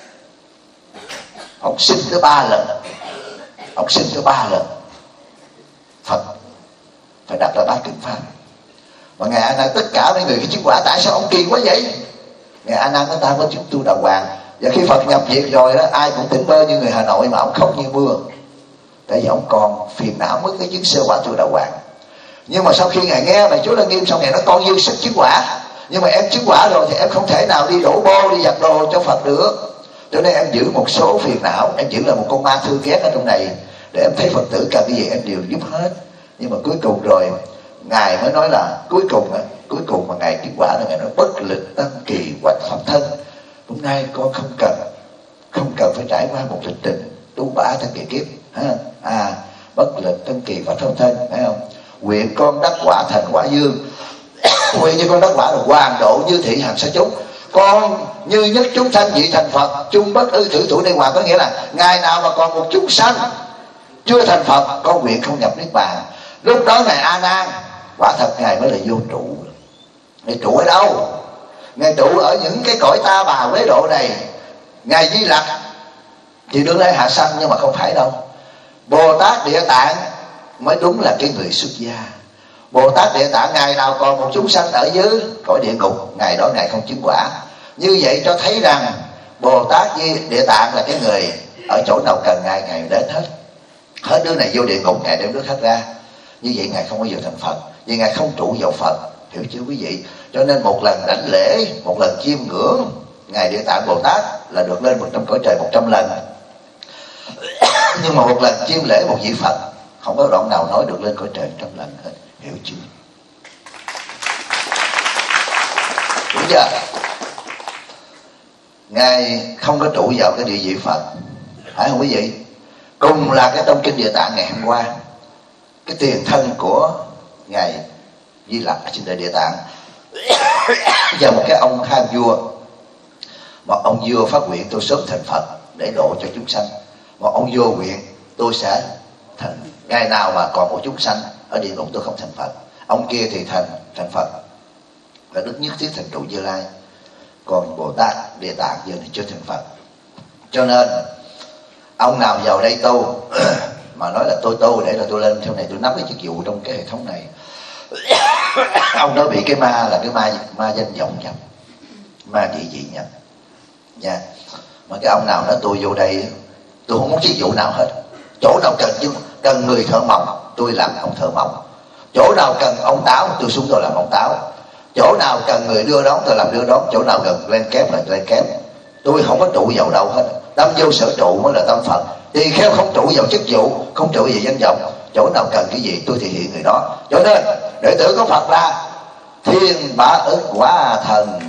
A: Ông sinh tới ba lần, ông sinh tới ba lần. Phật phải đặt ra bát kinh pháp. Mà ngài A Nan tất cả mấy người cái chứng quả, tại sao ông kỳ quá vậy? Ngài A Nan nói ta có chúng tu đàng hoàng. Và khi Phật nhập diệt rồi đó, ai cũng tỉnh bơ như người Hà Nội mà ông khóc như mưa. Tại vì ông còn phiền não với cái chứng sơ quả tu đàng hoàng. Nhưng mà sau khi ngài nghe bài Chú Lăng Nghiêm xong, ngài nói con dư sức chứng quả. Nhưng mà em chứng quả rồi thì em không thể nào đi đổ bô, đi giặt đồ cho Phật được. Cho nên em giữ một số phiền não, em giữ là một con ma thư ghét ở trong này, để em thấy Phật tử cần cái gì em đều giúp hết. Nhưng mà cuối cùng rồi ngài mới nói là cuối cùng cuối cùng mà ngài chứng quả là ngài nói bất lịch tăng kỳ hoạch pháp thân. Hôm nay con không cần không cần phải trải qua một lịch trình tu bá thân kỳ kiếp ha. À bất lịch tăng kỳ hoạch pháp thân, phải không? Nguyện con đắc quả thành quả dương. Nguyện như con đắc quả là hoàn độ như thị hành sa chúng. Con như nhất chúng sanh vị thành Phật, chung bất ư thử thủ đây hoàng, có nghĩa là ngày nào mà còn một chúng sanh chưa thành Phật, con nguyện không nhập niết bàn. Lúc đó ngài A Nan quả thật ngài mới là vô trụ. Ngài trụ ở đâu? Ngài trụ ở những cái cõi ta bà quế độ này. Ngài Di Lặc thì đương lai hạ sanh, nhưng mà không phải đâu. Bồ Tát Địa Tạng mới đúng là cái người xuất gia. Bồ Tát Địa Tạng ngày nào còn một chúng sanh ở dưới cõi địa ngục, ngày đó ngài không chứng quả. Như vậy cho thấy rằng Bồ Tát Địa Tạng là cái người ở chỗ nào cần ngài, ngài đến hết. Hết đứa này vô địa ngục, ngài đem đứa khác ra. Như vậy ngài không bao giờ thành Phật, vì ngài không trụ vào Phật. Hiểu chưa quý vị? Cho nên một lần đảnh lễ, một lần chiêm ngưỡng ngài Địa Tạng Bồ Tát là được lên một trăm cõi trời một trăm lần. Nhưng mà một lần chiêm lễ một vị Phật, không có đoạn nào nói được lên cõi trời một trăm lần hết. Hiểu chưa? Đúng chưa? Ngài không có trụ vào cái địa vị Phật, phải không quý vị? Cùng là cái trong kinh Địa Tạng ngày hôm qua, cái tiền thân của ngài Di Lặc ở trên đời Địa Tạng và một cái ông ham vua, một ông vua phát nguyện tôi sớm thành Phật để độ cho chúng sanh. Một ông vua nguyện tôi sẽ thành, ngày nào mà còn một chúng sanh ở địa ngục tôi không thành Phật. Ông kia thì thành thành Phật và Đức Nhất Thiết thành trụ Như Lai. Còn Bồ Tát Địa Tạng giờ này chưa thành Phật. Cho nên ông nào vào đây tu mà nói là tôi tu để là tôi lên theo này, tôi nắm cái chức vụ trong cái hệ thống này, ông đó bị cái ma là cái ma ma danh vọng nhập, ma địa vị nhập nha. Mà cái ông nào nói tôi vô đây tôi không muốn chức vụ nào hết, chỗ nào cần chứ cần người thợ mộc tôi làm ông thợ mộc, chỗ nào cần ông táo tôi xuống tôi làm ông táo, chỗ nào cần người đưa đón tôi làm đưa đón, chỗ nào cần lên kép là lên kép. Tôi không có trụ vào đâu hết. Tâm vô sở trụ mới là tâm Phật. Thì khéo không trụ vào chức vụ, không trụ vào danh vọng, chỗ nào cần cái gì tôi thể hiện người đó. Cho nên đệ tử của Phật là thiên bá ức quả thần.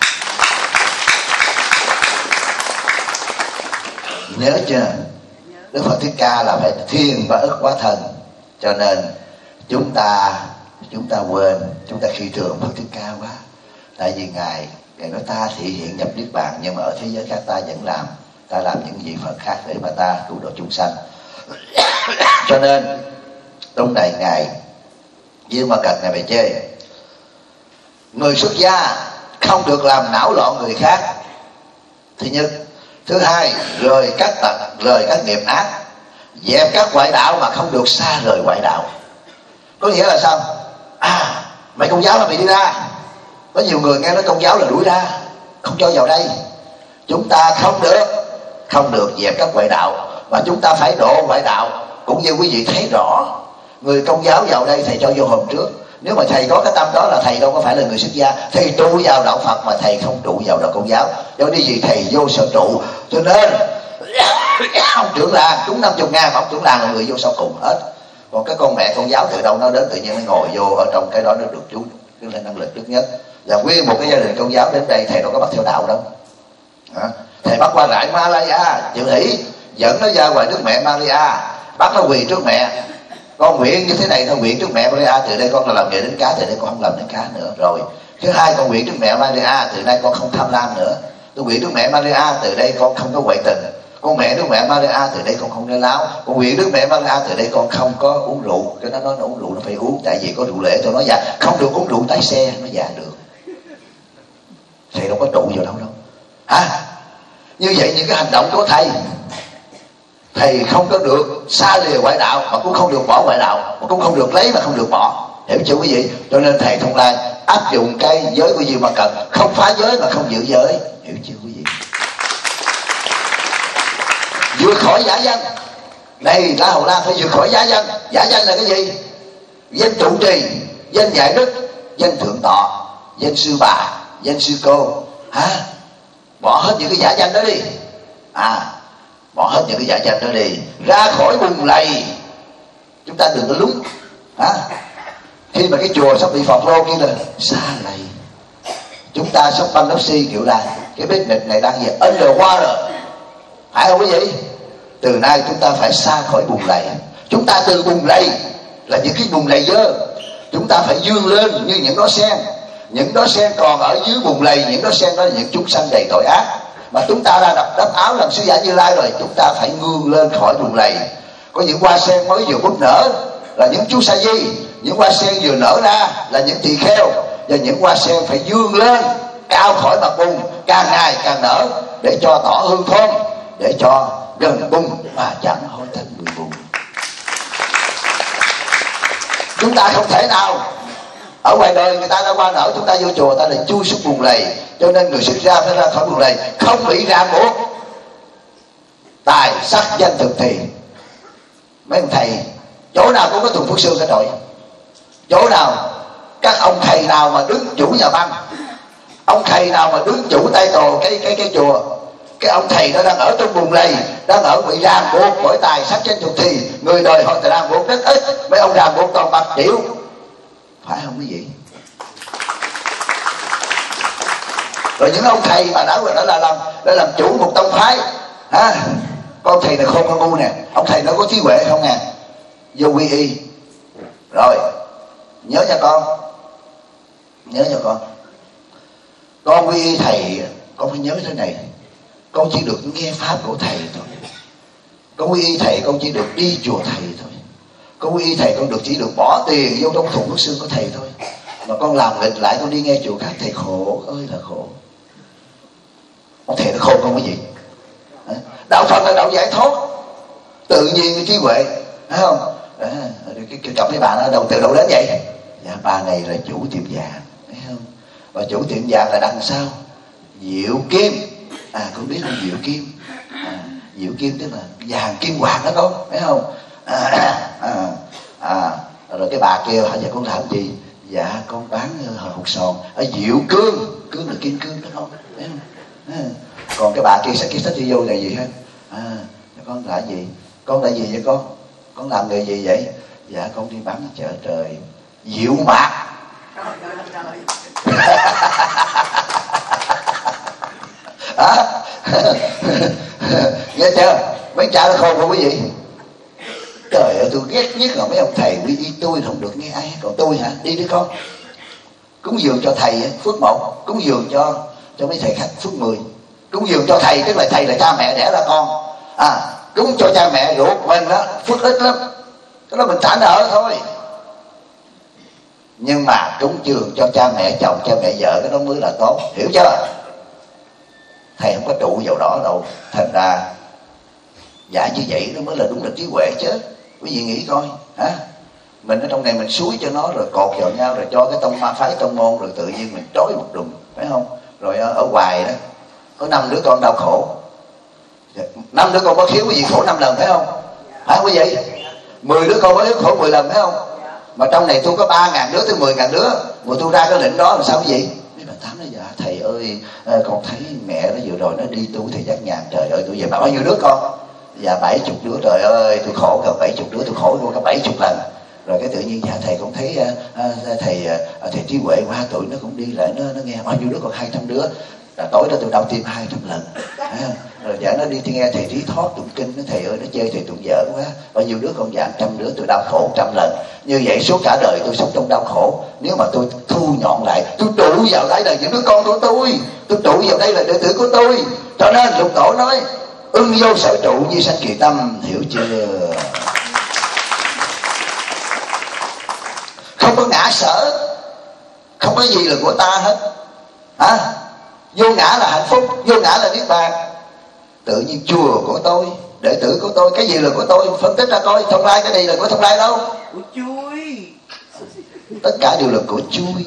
A: Nhớ chưa? Đức Phật Thích Ca là phải thiên bá ức quả thần. Cho nên chúng ta chúng ta quên, chúng ta khi thường Phật Thích Ca quá. Tại vì ngài ngài nói ta thị hiện nhập niết bàn, nhưng mà ở thế giới khác ta vẫn làm, ta làm những vị Phật khác để mà ta cứu độ chúng sanh. Cho nên trong này ngài như mà cần ngài phải chê người xuất gia không được làm não loạn người khác, thứ nhất. Thứ hai, rời các tật, rời các nghiệp ác, dẹp các ngoại đạo mà không được xa rời ngoại đạo. Có nghĩa là sao? À, mày công giáo là mày đi ra. Có nhiều người nghe nói công giáo là đuổi ra, không cho vào đây. Chúng ta không được, không được dẹp các ngoại đạo, mà chúng ta phải độ ngoại đạo. Cũng như quý vị thấy rõ, người công giáo vào đây thầy cho vô hôm trước. Nếu mà thầy có cái tâm đó là thầy đâu có phải là người xuất gia. Thầy trụ vào đạo Phật mà thầy không trụ vào đạo công giáo. Do đi gì thầy vô sở trụ. Cho nên ông trưởng làng trúng năm mươi ngàn, ông trưởng làng là người vô sau cùng hết. Còn cái con mẹ công giáo từ đâu nó đến, tự nhiên nó ngồi vô ở trong cái đó nó được chú lên năng lực trước nhất. Và nguyên một cái gia đình công giáo đến đây thầy đâu có bắt theo đạo đâu. Hả? Thầy bắt qua lại Malaysia, chịu hỷ dẫn nó ra ngoài nước mẹ Malaysia, bắt nó quỳ trước mẹ. Con nguyện như thế này, con nguyện trước mẹ Maria, từ đây con làm nghề đánh cá, từ đây con không làm đánh cá nữa. Rồi thứ hai, con nguyện trước mẹ Maria, từ đây con không tham lam nữa. Tôi nguyện trước mẹ Maria, từ đây con không có ngoại tình. Con mẹ Đức Mẹ Maria, từ đây con không nói láo. Con nguyện Đức Mẹ Maria, từ đây con không có uống rượu. Cái nó nói nó uống rượu nó phải uống, tại vì có rượu lễ. Tôi nói dạ không được uống rượu tái xe, nó dạ được. Thầy đâu có trụ vào đâu đâu hả? Như vậy những cái hành động của thầy, thầy không có được xa lìa ngoại đạo, mà cũng không được bỏ ngoại đạo, mà cũng không được lấy mà không được bỏ. Hiểu chưa quý vị? Cho nên thầy Thông Lai áp dụng cái giới của Di Ma Cật, không phá giới mà không giữ giới. Hiểu chưa quý vị? Vượt khỏi giả danh. Này La Hầu Lan phải vượt khỏi giả danh. Giả danh là cái gì? Danh trụ trì, danh giải đức, danh thượng tọa, danh sư bà, danh sư cô. Hả? Bỏ hết những cái giả danh đó đi. À, bỏ hết những cái giả danh đó đi, ra khỏi bùn lầy. Chúng ta đừng có lúng. Hả? Khi mà cái chùa sắp bị phọt lô kia là xa lầy. Chúng ta sống băng nắp si kiểu là cái bếp nịch này đang về underwater. Phải không quý vị? Từ nay chúng ta phải xa khỏi bùn lầy. Chúng ta từ bùn lầy là những cái bùn lầy dơ, chúng ta phải vươn lên như những đóa sen. Những đóa sen còn ở dưới bùn lầy, những đóa sen đó là những chúng sanh đầy tội ác. Mà chúng ta đã đập đắp áo làm sứ giả Như Lai rồi, chúng ta phải ngươn lên khỏi bùn lầy. Có những hoa sen mới vừa bút nở là những chú sa di, những hoa sen vừa nở ra là những tỳ kheo, và những hoa sen phải vươn lên cao khỏi mặt bùn, càng ngày càng nở, để cho tỏ hương thơm, để cho gần bùn mà chẳng hôi thành người bùn. Chúng ta không thể nào ở ngoài đời người ta đã qua nở, chúng ta vô chùa ta lại chui xuống bùn lầy. Cho nên người xuất gia phải ra khỏi bùn lầy, không bị ràng buộc tài sắc danh thực thì. Mấy ông thầy chỗ nào cũng có thùng Phước Sương hết rồi. Chỗ nào các ông thầy nào mà đứng chủ nhà băng, ông thầy nào mà đứng chủ tay tổ cái cái cái chùa, cái ông thầy đó đang ở trong bùn lầy, đang ở bị ràng buộc bởi tài sắc danh thực thì. Người đời họ ràng buộc rất ít, mấy ông ràng buộc toàn bạc triệu. Phải không quý vị? Rồi những ông thầy mà đã đã là làm đã làm chủ một tông phái, ha, con thầy này khôn con ngu nè, ông thầy nó có trí huệ không nè, vô quy y. Rồi nhớ cho con, nhớ cho con, con quy y thầy, con phải nhớ thế này, con chỉ được nghe pháp của thầy thôi. Con quy y thầy, con chỉ được đi chùa thầy thôi. Con quy y thầy, con được chỉ được bỏ tiền vô trong thùng Phước Sương của thầy thôi. Mà con làm nghịch lại, con đi nghe chùa khác, thầy khổ ơi là khổ. Ông thầy nó khôn không có gì. Đạo Phật là đạo giải thoát, tự nhiên cái trí huệ, phải không? Đó, cái, cái cặp mấy bà nó đầu từ đâu đến vậy? Dạ bà này là chủ tiệm vàng, thấy không? Và chủ tiệm vàng là đằng sau Diệu Kim. À con biết không? Diệu Kim, à, Diệu Kim tức là vàng kim hoàng đó con, thấy không? À, à, à, rồi cái bà kêu hỏi dạ con làm gì? Dạ con bán hột sòn ở Diệu Cương. Cương là kim cương đó không? Thấy không? À, còn cái bà kia sẽ kia sách đi vô là gì hết? À, con là gì? Con là gì vậy con? Con làm nghề gì vậy? Dạ con đi bán chợ trời Diệu Mạc. À, nghe chưa? Mấy cha nó khôn không quý vị? Trời ơi tôi ghét nhất là mấy ông thầy quy y tôi không được nghe ai. Còn tôi hả? Đi đi con. Cúng dường cho thầy phước một, cúng dường cho cho mấy thầy khác phước mười. Cúng dường cho thầy tức là thầy là cha mẹ đẻ ra con. À, cúng cho cha mẹ ruột mình đó phước ít lắm, cái đó mình trả nợ thôi. Nhưng mà cúng dường cho cha mẹ chồng, cha mẹ vợ, cái đó mới là tốt, hiểu chưa? Thầy không có trụ vào đó đâu. Thành ra dạ như vậy nó mới là đúng là trí huệ chứ. Quý vị nghĩ coi, hả? Mình ở trong này mình suối cho nó rồi cột vào nhau, rồi cho cái tông ma phái tông môn, rồi tự nhiên mình trói một đùng, phải không? Rồi ở, ở hoài đó có năm đứa con đau khổ, năm đứa con có khiếu, quý vị khổ năm lần phải không? Phải không quý vị? Mười đứa con có khiếu khổ mười lần phải không? Mà trong này tôi có ba ngàn đứa tới mười ngàn đứa, mà tôi ra cái lệnh đó làm sao quý vị? Mấy bà Tám nói dạ thầy ơi, con thấy mẹ nó vừa rồi nó đi tu thầy giác nhàn, trời ơi tôi về bao nhiêu đứa con? Dạ bảy chục đứa, trời ơi tôi khổ gần bảy chục đứa, tôi khổ luôn cả bảy chục lần. Rồi cái tự nhiên dạ thầy cũng thấy uh, thầy uh, thầy trí huệ qua tuổi nó cũng đi lại, nó nó nghe bao nhiêu đứa, còn hai trăm đứa. Là tối đó tôi đau tim hai trăm lần. À, rồi vợ nó đi thì nghe thầy trí thoát tụng kinh, nó thầy ơi nó chơi thầy tụng vợ quá, bao nhiêu đứa con dạng trăm đứa tôi đau khổ trăm lần, như vậy suốt cả đời tôi sống trong đau khổ. Nếu mà tôi thu nhọn lại, tôi trụ vào đây là những đứa con của tôi, tôi trụ vào đây là đệ tử của tôi, cho nên Lục Tổ nói ưng vô sở trụ như sanh kỳ tâm, hiểu chưa? Không có ngã sở, không có gì là của ta hết. Hả? Vô ngã là hạnh phúc, vô ngã là niết bàn. Tự nhiên chùa của tôi, đệ tử của tôi, cái gì là của tôi? Phân tích ra coi, Thông Lai cái này là của Thông Lai đâu?
F: Của chui.
A: Tất cả đều là của chui.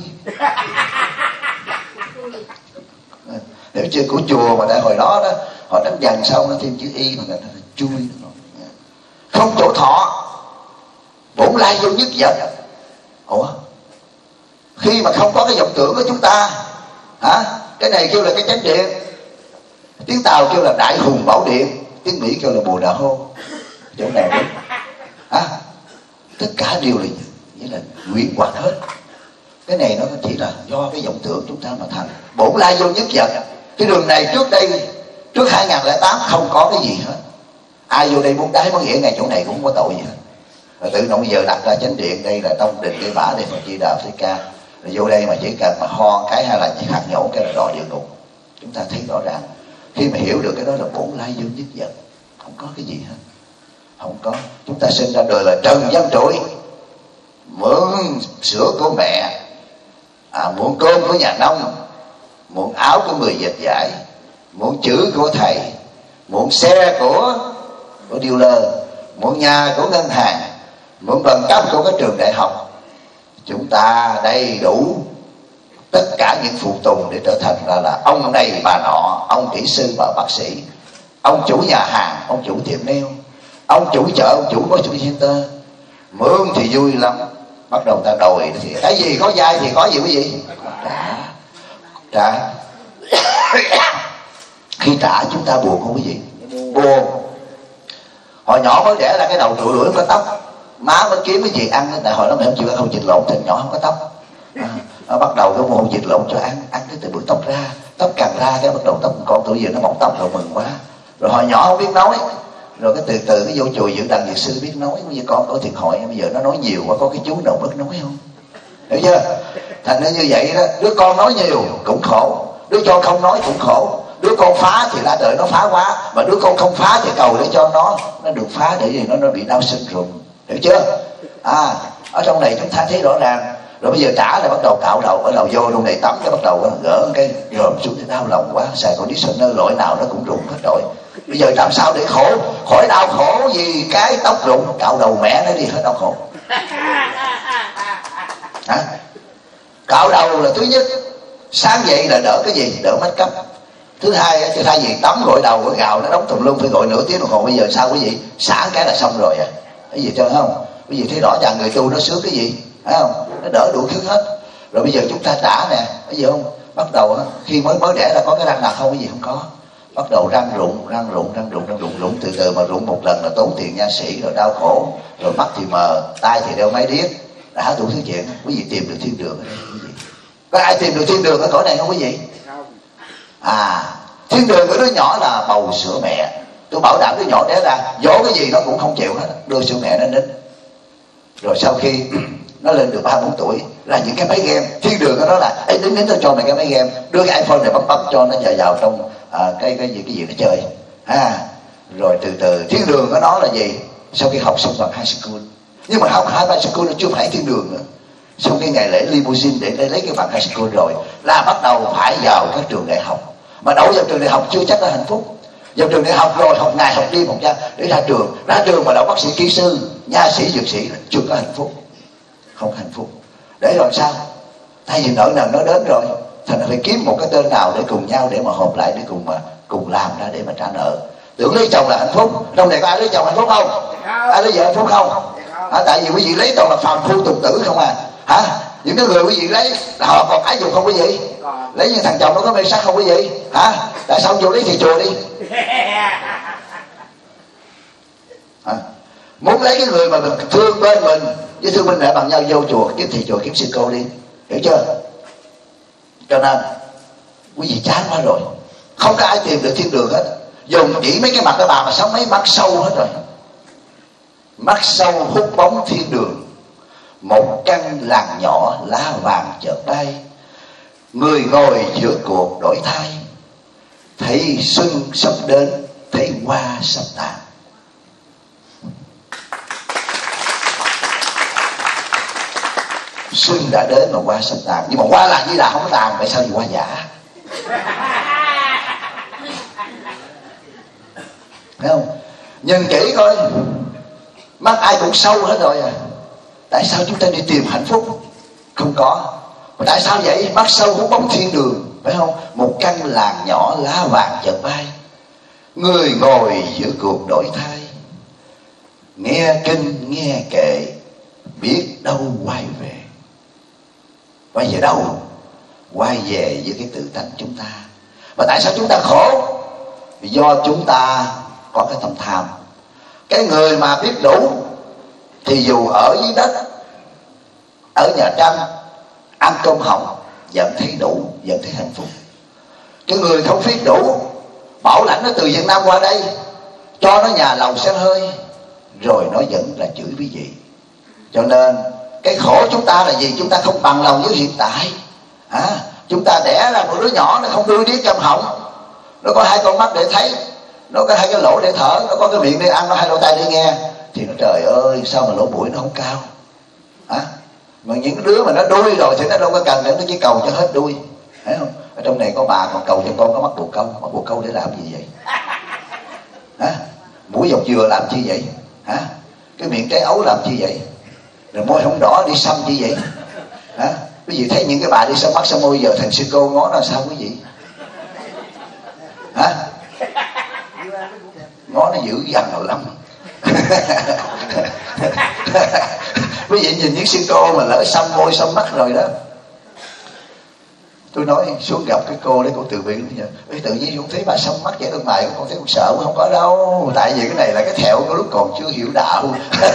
A: Nếu chưa của chùa mà tại hồi đó đó họ đánh dần sau nó thêm chữ y mà là chui. Không chỗ thọ, bổn lai vô nhất vật. Ủa? Khi mà không có cái vọng tưởng của chúng ta, hả? Cái này kêu là cái chánh điện, tiếng Tàu kêu là đại hùng bảo điện, tiếng Mỹ kêu là bồ đà hô. Chỗ này đúng. Hả? Tất cả đều là nghĩa là nguyện hoặc hết. Cái này nó chỉ là do cái vọng tưởng chúng ta mà thành. Bổn lai vô nhất vật. Cái đường này trước đây, trước hai không không tám không có cái gì hết. Ai vô đây muốn đái muốn nghĩa ngay chỗ này cũng không có tội gì hết. Rồi tự động giờ đặt ra chánh điện, đây là tông đình, đây bả, đây Phật Di Đà Thích Ca. Rồi vô đây mà chỉ cần mà ho cái hay là chỉ khạc nhổ cái là đòi địa ngục. Chúng ta thấy rõ ràng. Khi mà hiểu được cái đó là bổn lai vô nhất vật, không có cái gì hết. Không có. Chúng ta sinh ra đời là trần gian trội, mượn sữa của mẹ, à, mượn cơm của nhà nông, mượn áo của người dệt vải, mượn chữ của thầy, mượn xe của của dealer, mượn nhà của ngân hàng, mượn bằng cấp của các trường đại học. Chúng ta đầy đủ tất cả những phụ tùng để trở thành ra là ông này bà nọ, ông kỹ sư bà bác sĩ, ông chủ nhà hàng, ông chủ tiệm nail, ông chủ chợ, ông chủ có chủ center. Mượn thì vui lắm, bắt đầu ta đòi thì cái gì có dai thì có gì quý vị trả. Trả khi trả chúng ta buồn không quý vị? Buồn. Hồi nhỏ mới đẻ ra cái đầu trụi lưỡi không có tóc, má mới kiếm cái gì ăn, tại hồi đó mẹ không chịu ăn hột vịt lộn, thằng nhỏ không có tóc. À, nó bắt đầu cái mua hột vịt lộn cho ăn, ăn cái từ bụi tóc ra, tóc càng ra cái bắt đầu tóc con tuổi giờ nó mọc tóc rồi mừng quá. Rồi hồi nhỏ không biết nói, rồi cái từ từ cái vô chùa dự đàn dược sư biết nói. Bây giờ con có thiệt hội, bây giờ nó nói nhiều quá, có cái chú nào bớt nói không? Hiểu chưa? Thành ra như vậy đó, đứa con nói nhiều cũng khổ, đứa con không nói cũng khổ. Đứa con phá thì la đợi nó phá quá, mà đứa con không phá thì cầu để cho nó nó được phá, để gì nó nó bị đau syndrome. Hiểu chưa? À, ở trong này chúng ta thấy rõ ràng. Rồi bây giờ trả là bắt đầu cạo đầu, bắt đầu vô trong này tắm cái bắt đầu gỡ cái rồi xuống thì đau lòng quá, xài conditioner loại nào nó cũng rụng hết rồi. Bây giờ làm sao để khổ khỏi đau khổ vì cái tóc rụng, cạo đầu mẹ nó đi hết đau khổ. Hả? Cạo đầu là thứ nhất, sáng dậy là đỡ cái gì? Đỡ make up. Thứ hai, thứ hai gì? Tắm gội đầu gội gạo nó đóng tùm lum, phải gội nửa tiếng đồng hồ. Bây giờ sao quý vị? Xả cái là xong rồi à? Cái gì cho không? Quý vị thấy rõ ràng người tu nó sướng cái gì? Phải không? Nó đỡ đủ thứ hết. Rồi bây giờ chúng ta trả nè, cái gì không? Bắt đầu khi mới mới đẻ là có cái răng nào không? Cái gì không có. Bắt đầu răng rụng, răng rụng, răng rụng, răng rụng, rụng từ từ mà rụng một lần là tốn tiền nha sĩ, rồi đau khổ, rồi mắt thì mờ, tai thì đeo máy điếc, đã đủ thứ chuyện. Quý vị tìm được thiên đường ở đây, quý vị. Có ai tìm được thiên đường ở cõi này không quý vị? À, thiên đường của đứa nhỏ là bầu sữa mẹ. Tôi bảo đảm đứa nhỏ đẻ ra dỗ cái gì nó cũng không chịu hết, đưa sữa mẹ nó nín. Rồi sau khi nó lên được ba bốn tuổi là những cái máy game, thiên đường của nó là ấy nín nín tôi cho mày cái máy game, đưa cái iPhone này bấm bấm cho nó vào vào trong à, cái cái gì cái gì nó chơi. À, rồi từ từ thiên đường của nó là gì? Sau khi học xong bằng high school, nhưng mà học high school nó chưa phải thiên đường nữa. Sau cái ngày lễ limousine để lấy, lấy cái bằng high school rồi là bắt đầu phải vào các trường đại học. Mà đậu vào trường đại học chưa chắc là hạnh phúc. Vào trường đại học rồi học ngày học đêm học ra để ra trường, ra trường mà đậu bác sĩ kỹ sư, nha sĩ dược sĩ chưa có hạnh phúc, không hạnh phúc. Để rồi sao? Thay vì nợ nần nó đến rồi, thành ra phải kiếm một cái tên nào để cùng nhau để mà hợp lại, để cùng mà cùng làm ra để mà trả nợ. Tưởng lấy chồng là hạnh phúc, trong này có ai lấy chồng hạnh phúc không? Ai lấy vợ hạnh phúc không? À, tại vì quý vị lấy toàn là phàm phu tục tử không à? Hả? Những cái người quý vị lấy là họ còn ái dục không quý vị? Lấy những thằng chồng nó có mê sắc không quý vị? Hả? Tại sao không vô lấy thầy chùa đi? Hả? Muốn lấy cái người mà mình thương bên mình với thương bên mẹ bằng nhau, vô chùa kiếm thầy chùa, kiếm sư cô đi. Hiểu chưa? Cho nên quý vị chán quá rồi, không có ai tìm được thiên đường hết. dùng chỉ mấy cái mặt cái bà mà sống mấy mắt sâu hết rồi. Mắt sâu hút bóng thiên đường, một căn làng nhỏ lá vàng chợt bay, người ngồi giữa cuộc đổi thay, thấy xuân sắp đến, thấy hoa sắp tàn. Xuân đã đến mà hoa sắp tàn, nhưng mà hoa là như là không tàn, tại sao vì hoa giả? Thấy không? Nhìn kỹ coi, mắt ai cũng sâu hết rồi à. Tại sao chúng ta đi tìm hạnh phúc? Không có. Mà tại sao vậy? Mắt sâu hút bóng thiên đường, phải không? Một căn làng nhỏ lá vàng chợt bay, người ngồi giữa cuộc đổi thay, nghe kinh nghe kệ, biết đâu quay về. Quay về đâu? Quay về với cái tự tánh chúng ta. Mà tại sao chúng ta khổ? Vì do chúng ta có cái tâm tham. Cái người mà biết đủ thì dù ở dưới đất, ở nhà tranh, ăn cơm họng vẫn thấy đủ, vẫn thấy hạnh phúc. Cái người không biết đủ, bảo lãnh nó từ Việt Nam qua đây, cho nó nhà lầu xe hơi, rồi nó vẫn là chửi quý vị. Cho nên cái khổ chúng ta là gì? Chúng ta không bằng lòng với hiện tại. à, Chúng ta đẻ ra một đứa nhỏ, nó không đuôi điếc câm họng, nó có hai con mắt để thấy, nó có hai cái lỗ để thở, nó có cái miệng để ăn, nó hai lỗ tai để nghe, thì nó trời ơi sao mà lỗ mũi nó không cao. à? Mà những đứa mà nó đuôi rồi thì nó đâu có cần nữa, nó chỉ cầu cho hết đuôi. Thấy không? Ở trong này có bà còn cầu cho con có mắt bồ câu. Mắt bồ câu để làm gì vậy? à? Mũi dọc dừa làm chi vậy? à? Cái miệng trái ấu làm chi vậy? Rồi môi không đỏ đi xăm chi vậy? à? Quý vị thấy những cái bà đi xăm mắt xăm môi giờ thành sư cô ngó nó sao quý vị? hả? Ngó nó dữ dằn lắm. Quý vị nhìn những sư cô mà lỡ xăm môi xăm mắt rồi đó. Tôi nói xuống gặp cái cô đấy, cô từ bi bây giờ Ê, tự nhiên cũng thấy bà xăm mắt vậy bên ngoài, con thấy con sợ, không có đâu. Tại vì cái này là cái thẹo của lúc còn chưa hiểu đạo.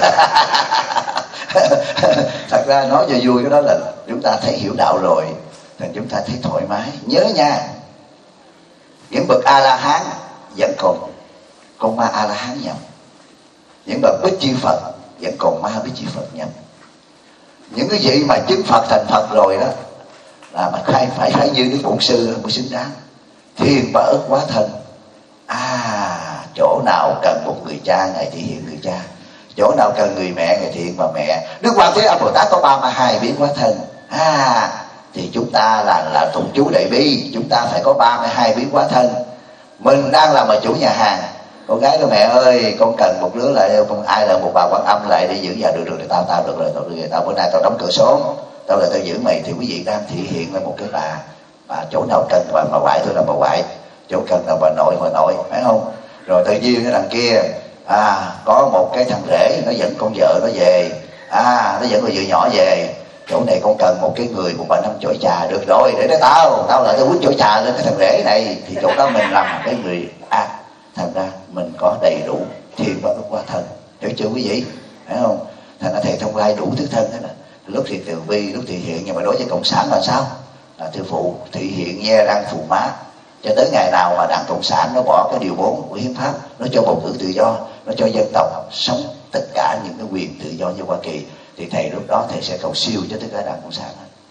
A: Thật ra nói cho vui cái đó là chúng ta thấy hiểu đạo rồi thì chúng ta thấy thoải mái. Nhớ nha, những bậc A La Hán vẫn còn con ma A La Hán nhập, những bậc Bích Chi Phật vẫn còn ma Bích Chi Phật nhập. Những cái vị mà chứng Phật thành Phật rồi đó là mà phải phải phải như Đức Bổn Sư mới xứng đáng. Thiên và ức quá thân. À, chỗ nào cần một người cha ngài thể hiện người cha, chỗ nào cần người mẹ ngài thể hiện bà mẹ. Đức Quan Thế Âm Bồ Tát có ba mươi hai biến hóa thân. À, thì chúng ta là là tụng chú Đại Bi, chúng ta phải có ba mươi hai biến hóa thân. Mình đang làm ở chủ nhà hàng, con gái nói mẹ ơi con cần một đứa lại, con ai là một bà Quan Âm lại để giữ nhà. Được được để tao tao được rồi, tao được rồi, tao bữa nay tao đóng cửa sổ, tao là tao giữ mày. Thì quý vị đang thể hiện là một cái bà, bà chỗ nào cần bà, bà ngoại tôi là bà ngoại, chỗ cần là bà nội bà nội, phải không? Rồi tự nhiên cái đằng kia à có một cái thằng rể nó dẫn con vợ nó về, à nó dẫn con vợ nhỏ về, chỗ này con cần một cái người một bà năm chổi trà. Được rồi để đó tao tao lại tao quýnh chổi trà lên cái thằng rể này, thì chỗ đó mình làm cái người à, thành ra mình có đầy đủ thiên và ức quá thân. Hiểu chưa quý vị? Phải không? Thành ra thầy Thông Lai đủ thứ thân hết nè. Lúc thì từ bi, lúc thì hiện, nhưng mà đối với cộng sản là sao? Là thư phụ, thị hiện, nhe răng, phù má. Cho tới ngày nào mà đảng cộng sản nó bỏ cái điều bốn của hiến pháp, nó cho bầu cử tự do, nó cho dân tộc sống tất cả những cái quyền tự do như Hoa Kỳ, thì thầy lúc đó thầy sẽ cầu siêu cho tất cả đảng cộng sản.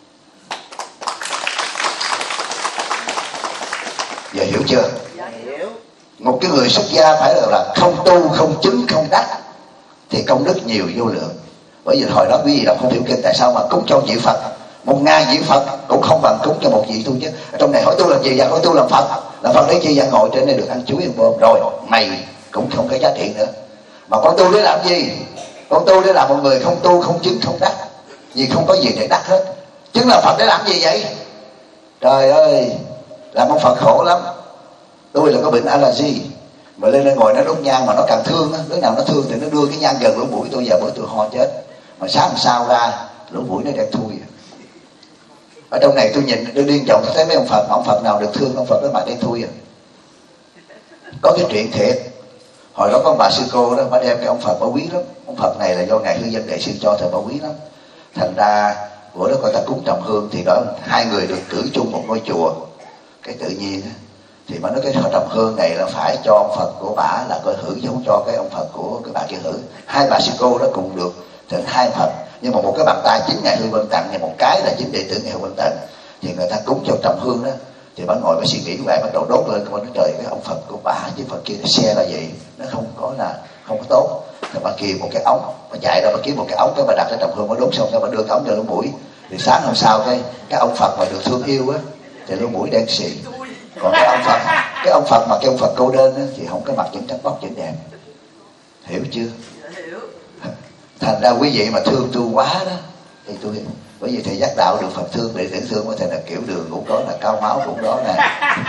A: Giờ hiểu chưa? Một cái người xuất gia phải là không tu, không chứng, không đắc thì công đức nhiều vô lượng. Bởi vì hồi đó quý vị đọc không hiểu kinh, tại sao mà cúng cho vị Phật một ngàn vị Phật cũng không bằng cúng cho một vị tu chứ. Ở trong này hỏi tu làm gì? Dạ hỏi tu làm Phật. Làm Phật để chi? Dạ ngồi trên đây được ăn chuối ăn bơm. Rồi mày cũng không có giá trị nữa. Mà con tu để làm gì? Con tu để làm một người không tu, không chứng, không đắc. Vì không có gì để đắc hết. Chứng là Phật để làm gì vậy? Trời ơi, làm ông Phật khổ lắm. Tôi là có bệnh allergy, mà lên đây ngồi nó đốt nhang mà nó càng thương á, đứa nào nó thương thì nó đưa cái nhang gần lỗ mũi tôi, giờ bữa tôi ho chết. Mà sáng sau ra lỗ mũi nó đen thui. Ở trong này tôi nhìn tôi điên chồng, tôi thấy mấy ông Phật, ông Phật nào được thương, ông Phật nó mặt đen thui à. Có cái chuyện thiệt, hồi đó có bà sư cô đó, bà đem cái ông Phật bà quý lắm. Ông Phật này là do ngài hư dân đại sư cho thời bà quý lắm. Thành ra bữa đó coi ta cúng trầm hương thì đó hai người được cử chung một ngôi chùa. Cái tự nhiên thì mà nói cái trầm hương này là phải cho ông Phật của bà là coi hưởng, chứ không cho cái ông Phật của cái bà kia hưởng. Hai bà sư cô đó cùng được thành hai Phật, nhưng mà một cái bàn tay chính Ngài Hư Vân Tặng, và một cái là chính đệ tử Ngài Hư Vân Tặng. Thì người ta cúng cho trầm hương đó, thì bà ngồi bà suy nghĩ vậy, bắt đầu đốt lên, coi nó trời, cái ông Phật của bà chứ Phật kia xe là vậy, nó không có là không có tốt. Thì bà kìm một cái ống, bà chạy ra bà kiếm một cái ống, cái bà đặt cái trầm hương, bà đốt xong cái bà đưa cái ống cho lỗ mũi. Thì sáng hôm sau cái cái ông Phật mà được thương yêu á thì lỗ mũi đen xì. Còn cái ông Phật cái ông Phật mà cái ông Phật cô đơn á thì không có mặt vẫn trắng bóc vẫn đẹp. Hiểu chưa? Thành ra quý vị mà thương tôi quá đó thì tôi hiểu. Bởi vì thầy giác đạo được Phật thương, đệ tử thương của thầy là kiểu đường cũng đó, là cao máu cũng đó nè.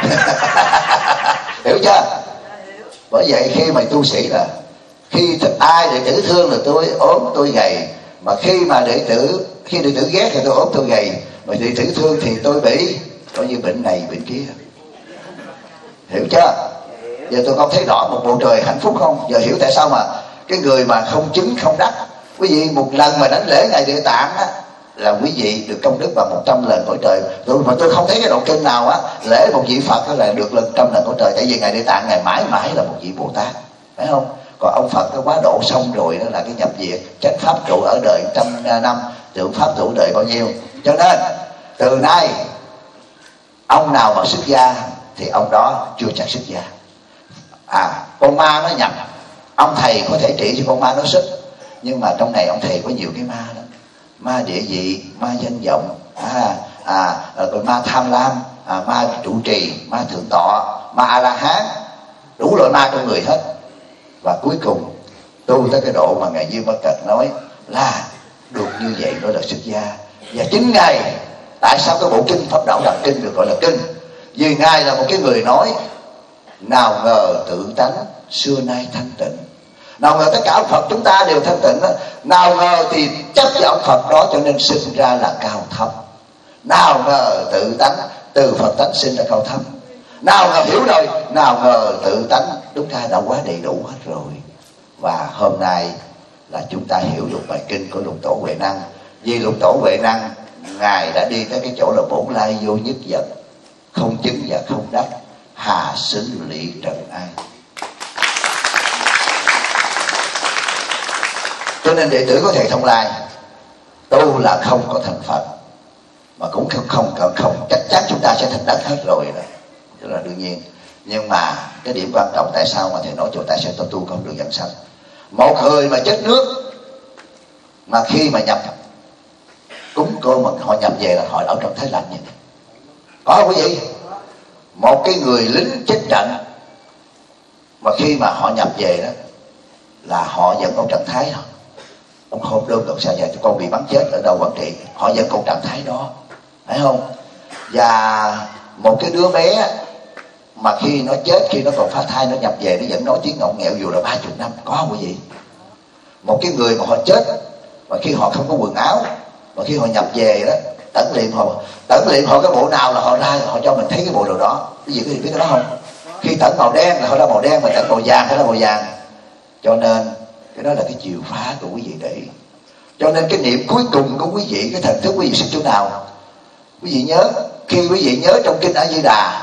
A: Hiểu chưa? Bởi vậy khi mà tu sĩ là khi ai đệ tử thương là tôi ốm tôi gầy, mà khi mà đệ tử khi đệ tử ghét thì tôi ốm tôi gầy, mà đệ tử thương thì tôi bị coi như bệnh này bệnh kia. Hiểu chưa? Giờ tôi không thấy rõ một bầu trời hạnh phúc không? Giờ hiểu tại sao mà cái người mà không chứng không đắc, quý vị một lần mà đánh lễ Ngài Địa Tạng á là quý vị được công đức bằng một trăm lần cõi trời. Tôi mà tôi không thấy cái đoạn kinh nào á lễ một vị Phật đó là được lần trăm lần cõi trời, tại vì Ngài Địa Tạng Ngài mãi mãi là một vị Bồ Tát, phải không? Còn ông Phật nó quá độ xong rồi đó là cái nhập diệt, chánh pháp trụ ở đời trăm năm, tượng pháp trụ đời bao nhiêu. Cho nên từ nay ông nào mà xuất gia thì ông đó chưa chắc xuất gia. À, con ma nó nhập, ông thầy có thể trị cho con ma nó xuất, nhưng mà trong này ông thầy có nhiều cái ma lắm. Ma địa vị, ma danh vọng, à, à, rồi ma tham lam, à, ma trụ trì, ma thượng tọa, ma a la hán, đủ loại ma trong người hết. Và cuối cùng tu tới cái độ mà Ngài Diêm Bất Cật nói là được như vậy đó là xuất gia. Và chính Ngài, tại sao cái bộ kinh Pháp Đạo Đàm Kinh được gọi là kinh? Vì Ngài là một cái người nói nào ngờ tự tánh xưa nay thanh tịnh. Nào ngờ tất cả ông Phật chúng ta đều thanh tịnh đó. Nào ngờ thì chấp vào ông Phật đó cho nên sinh ra là cao thấp. Nào ngờ tự tánh, từ Phật tánh sinh ra cao thấp. Nào ngờ hiểu rồi, nào ngờ tự tánh đúng ra đã quá đầy đủ hết rồi. Và hôm nay là chúng ta hiểu được bài kinh của Lục Tổ Huệ Năng. Vì Lục Tổ Huệ Năng Ngài đã đi tới cái chỗ là bổn lai vô nhất vật, không chứng và không đắc, hà xứ lị trần ai. Cho nên đệ tử của thầy Thông Lai tu là không có thành Phật, mà cũng không không không, không chắc chắn chúng ta sẽ thành đất hết rồi đó, đó là đương nhiên. Nhưng mà cái điểm quan trọng tại sao mà thầy nói chỗ tại sao tôi tu không được dẫn sanh. Một người mà chết nước mà khi mà nhập cúng cô mà họ nhập về là họ ở trong thế lạnh như này. Có không quý vị? Một cái người lính chết trận mà khi mà họ nhập về đó là họ vẫn còn trạng thái thôi. Ông không đơn được sao vậy? Con bị bắn chết ở đâu Quảng Trị, họ vẫn còn trạng thái đó, phải không? Và một cái đứa bé mà khi nó chết, khi nó còn phá thai, nó nhập về nó vẫn nói tiếng ngọng nghẹo dù là ba chục năm. Có không quý vị? Một cái người mà họ chết mà khi họ không có quần áo, mà khi họ nhập về đó tẩn liệm họ tẩn liệm họ cái bộ nào là họ ra họ cho mình thấy cái bộ đồ đó. Cái gì quý vị biết cái đó không? Khi tẩn màu đen là họ ra màu đen, mà tẩn màu vàng họ ra màu vàng. Cho nên cái đó là cái chiều phá của quý vị để ý. Cho nên cái niệm cuối cùng của quý vị, cái thần thức quý vị sinh chỗ nào? Quý vị nhớ, khi quý vị nhớ trong kinh A Di Đà,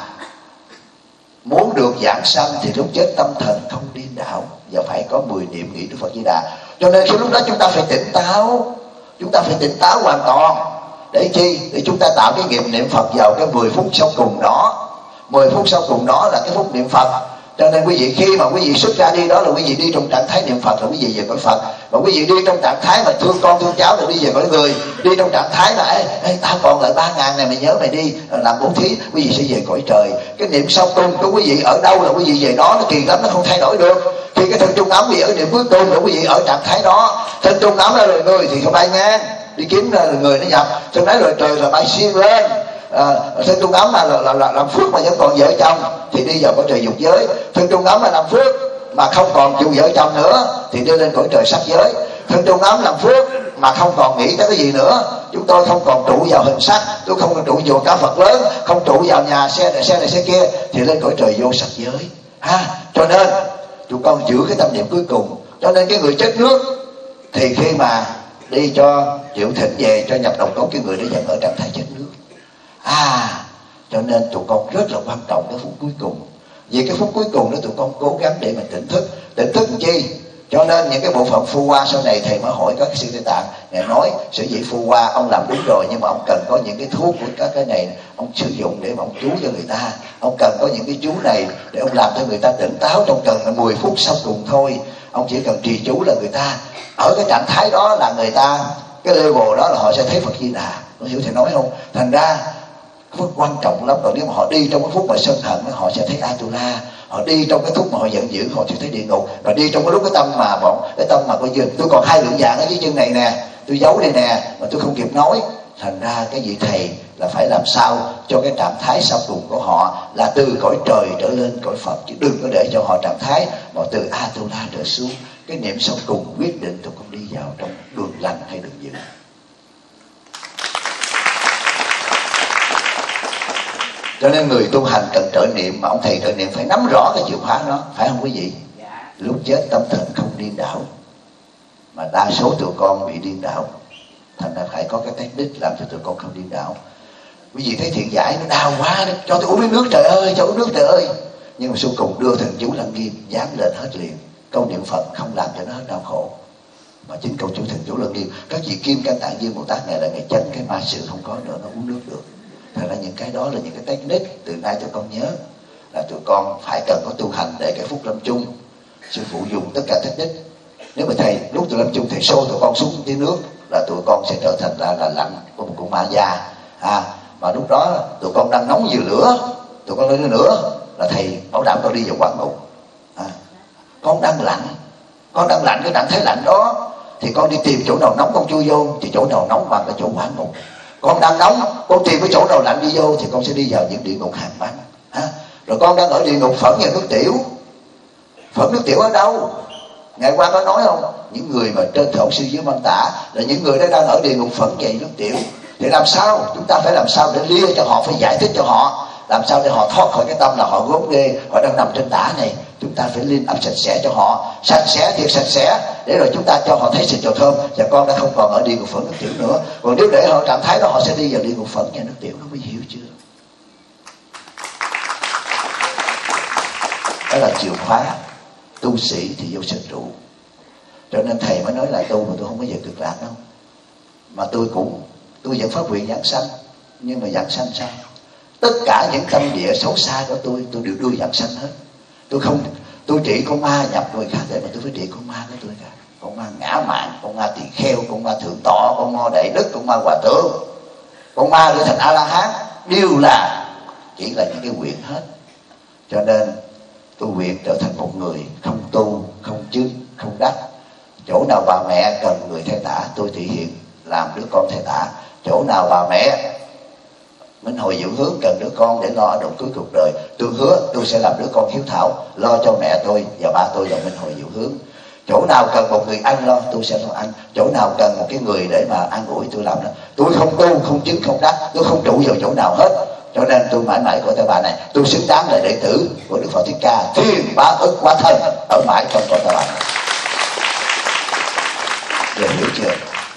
A: muốn được giảng sanh thì lúc chết tâm thần không điên đảo, và phải có mười niệm nghĩ Đức Phật Di Đà. Cho nên khi lúc đó chúng ta phải tỉnh táo, chúng ta phải tỉnh táo hoàn toàn. Để chi? Để chúng ta tạo cái nghiệp niệm Phật vào cái mười phút sau cùng đó. mười phút sau cùng đó là cái phút niệm Phật. Cho nên quý vị khi mà quý vị xuất ra đi đó là quý vị đi trong trạng thái niệm Phật là quý vị về cõi Phật. Và quý vị đi trong trạng thái mà thương con thương cháu là đi về cõi người. Đi trong trạng thái là ê, ê tao còn lại ba ngàn này mày nhớ mày đi làm bố thí, quý vị sẽ về cõi trời. Cái niệm sau cùng của quý vị ở đâu là quý vị về đó, nó kỳ lắm, nó không thay đổi được. Thì cái thân trung ấm quý vị ở niệm cuối cùng là quý vị ở trạng thái đó. Thân trung ấm là lời người thì không bay ngang đi kiếm người nó nhập, thân nói lời trời là bay xuyên lên. À, thân trung ấm mà là, là, là làm phước mà vẫn còn vợ chồng thì đi vào cõi trời dục giới. Thân trung ấm mà làm phước mà không còn chịu vợ chồng nữa thì đi lên cõi trời sắc giới. Thân trung ấm làm phước mà không còn nghĩ tới cái gì nữa, chúng tôi không còn trụ vào hình sắc, tôi không còn trụ vào cá Phật lớn, không trụ vào nhà xe này xe này xe kia thì lên cõi trời vô sắc giới ha. Cho nên chúng con giữ cái tâm niệm cuối cùng. Cho nên cái người chết nước thì khi mà đi cho chịu thỉnh về cho nhập đồng cốt, cái người đó vẫn ở trạng thái chết nước. À, Cho nên tụi con rất là quan trọng cái phút cuối cùng. Vì cái phút cuối cùng đó tụi con cố gắng để mà tỉnh thức. Tỉnh thức chi? Cho nên những cái bộ phận phu hoa sau này thầy mới hỏi các sư Tây Tạng, ngài nói sở dĩ phu hoa ông làm đúng rồi, nhưng mà ông cần có những cái thuốc của các cái này ông sử dụng để mà ông chú cho người ta. Ông cần có những cái chú này để ông làm cho người ta tỉnh táo trong cần mười phút sau cùng thôi. Ông chỉ cần trì chú là người ta ở cái trạng thái đó, là người ta cái level đó là họ sẽ thấy Phật Di Đà. Có hiểu thầy nói không? Thành ra phút quan trọng lắm. Còn nếu mà họ đi trong cái phút mà sân hận, họ sẽ thấy Atula. Họ đi trong cái phút mà họ giận dữ, họ sẽ thấy địa ngục. Và đi trong cái lúc cái tâm mà bọn cái tâm mà coi như tôi còn hai lượng dạng ở dưới chân này nè, tôi giấu đây nè mà tôi không kịp nói. Thành ra cái vị thầy là phải làm sao cho cái trạng thái sau cùng của họ là từ cõi trời trở lên cõi Phật, chứ đừng có để cho họ trạng thái mà từ Atula trở xuống. Cái niệm sau cùng quyết định tụi con đi vào trong đường lành hay đường dữ. Cho nên người tu hành cần trợ niệm, mà ông thầy trợ niệm phải nắm rõ cái chìa khóa đó, phải không quý vị? Lúc chết tâm thần không điên đảo, mà đa số tụi con bị điên đảo. Thành ra phải có cái technique làm cho tụi con không điên đảo. Quý vị thấy thiện giải nó đau quá đó, cho tôi uống miếng nước trời ơi, cho uống nước trời ơi. Nhưng mà sau cùng đưa thần chú Lăng Nghiêm dán lên hết liền. Câu niệm Phật không làm cho nó hết đau khổ, mà chính câu chú thần chú Lăng Nghiêm. Các vị Kim Cang Tạng Dương Bồ Tát này là ngày chân cái ma sự không có nữa, nó uống nước được. Thật ra những cái đó là những cái technique từ nay tụi con nhớ là tụi con phải cần có tu hành để cái phút lâm chung sư phụ dùng tất cả technique. Nếu mà thầy lúc tụi lâm chung thầy xô tụi con xuống dưới nước là tụi con sẽ trở thành ra là lạnh của một con ma già. À, mà lúc đó tụi con đang nóng như lửa, tụi con lên nữa là thầy bảo đảm con đi vào quả ngục. À, con đang lạnh, con đang lạnh cái trạng thái lạnh đó thì con đi tìm chỗ nào nóng con chui vô, thì chỗ nào nóng bằng cái chỗ quả ngục. Con đang nóng, con tìm cái chỗ nào lạnh đi vô thì con sẽ đi vào những địa ngục hàng băng. À, rồi con đang ở địa ngục phẫn nhà nước tiểu. Phẫn nước tiểu ở đâu? Ngày qua có nói không? Những người mà trên thổ sư dưới Măng Tả là những người đó đang ở địa ngục phẫn dậy nước tiểu. Thì làm sao? Chúng ta phải làm sao để lia cho họ, phải giải thích cho họ, làm sao để họ thoát khỏi cái tâm là họ gốm ghê, họ đang nằm trên tả này. Chúng ta phải liên ấp sạch sẽ cho họ, sạch sẽ thiệt sạch sẽ, để rồi chúng ta cho họ thấy sự trầu thơm, và con đã không còn ở địa ngục phẫn nước tiểu nữa. Còn nếu để họ trạng thái đó, họ sẽ đi vào địa ngục phẫn nhà nước tiểu. Nó mới hiểu chưa? Đó là chìa khóa tu sĩ thì vô sanh trụ. Cho nên thầy mới nói là tu mà tôi không có về cực lạc đâu, mà tôi cũng tôi vẫn phát nguyện giảng sanh. Nhưng mà giảng sanh sao? Tất cả những tâm địa xấu xa của tôi tôi đều đưa giảng sanh hết. Tôi không tôi trị con ma nhập người khác để mà tôi phải trị con ma của tôi cả. Con ma ngã mạn, con ma tỳ kheo, con ma thượng tọa, con ma đại đức, con ma hòa thượng, con ma trở thành A La Hán, đều là chỉ là những cái nguyện hết. Cho nên tôi nguyện trở thành một người không tu, không chứng, không đắc. Chỗ nào bà mẹ cần người thay tả, tôi thể hiện làm đứa con thay tả. Chỗ nào bà mẹ Minh Hồi Dưỡng Hướng cần đứa con để lo ở động cuối cuộc đời, tôi hứa tôi sẽ làm đứa con hiếu thảo, lo cho mẹ tôi và ba tôi là Minh Hồi Dưỡng Hướng. Chỗ nào cần một người anh lo, tôi sẽ lo anh. Chỗ nào cần một cái người để mà an ủi, tôi làm đó. Tôi không tu, không chứng, không đắc, tôi không trụ vào chỗ nào hết. Cho nên tôi mãi mãi của tay bà này, tôi xứng đáng là đệ tử của Đức Phật Thích Ca, thuyên bá ức quá thân ở mãi trong cõi tay bà này. Giờ hiểu chưa?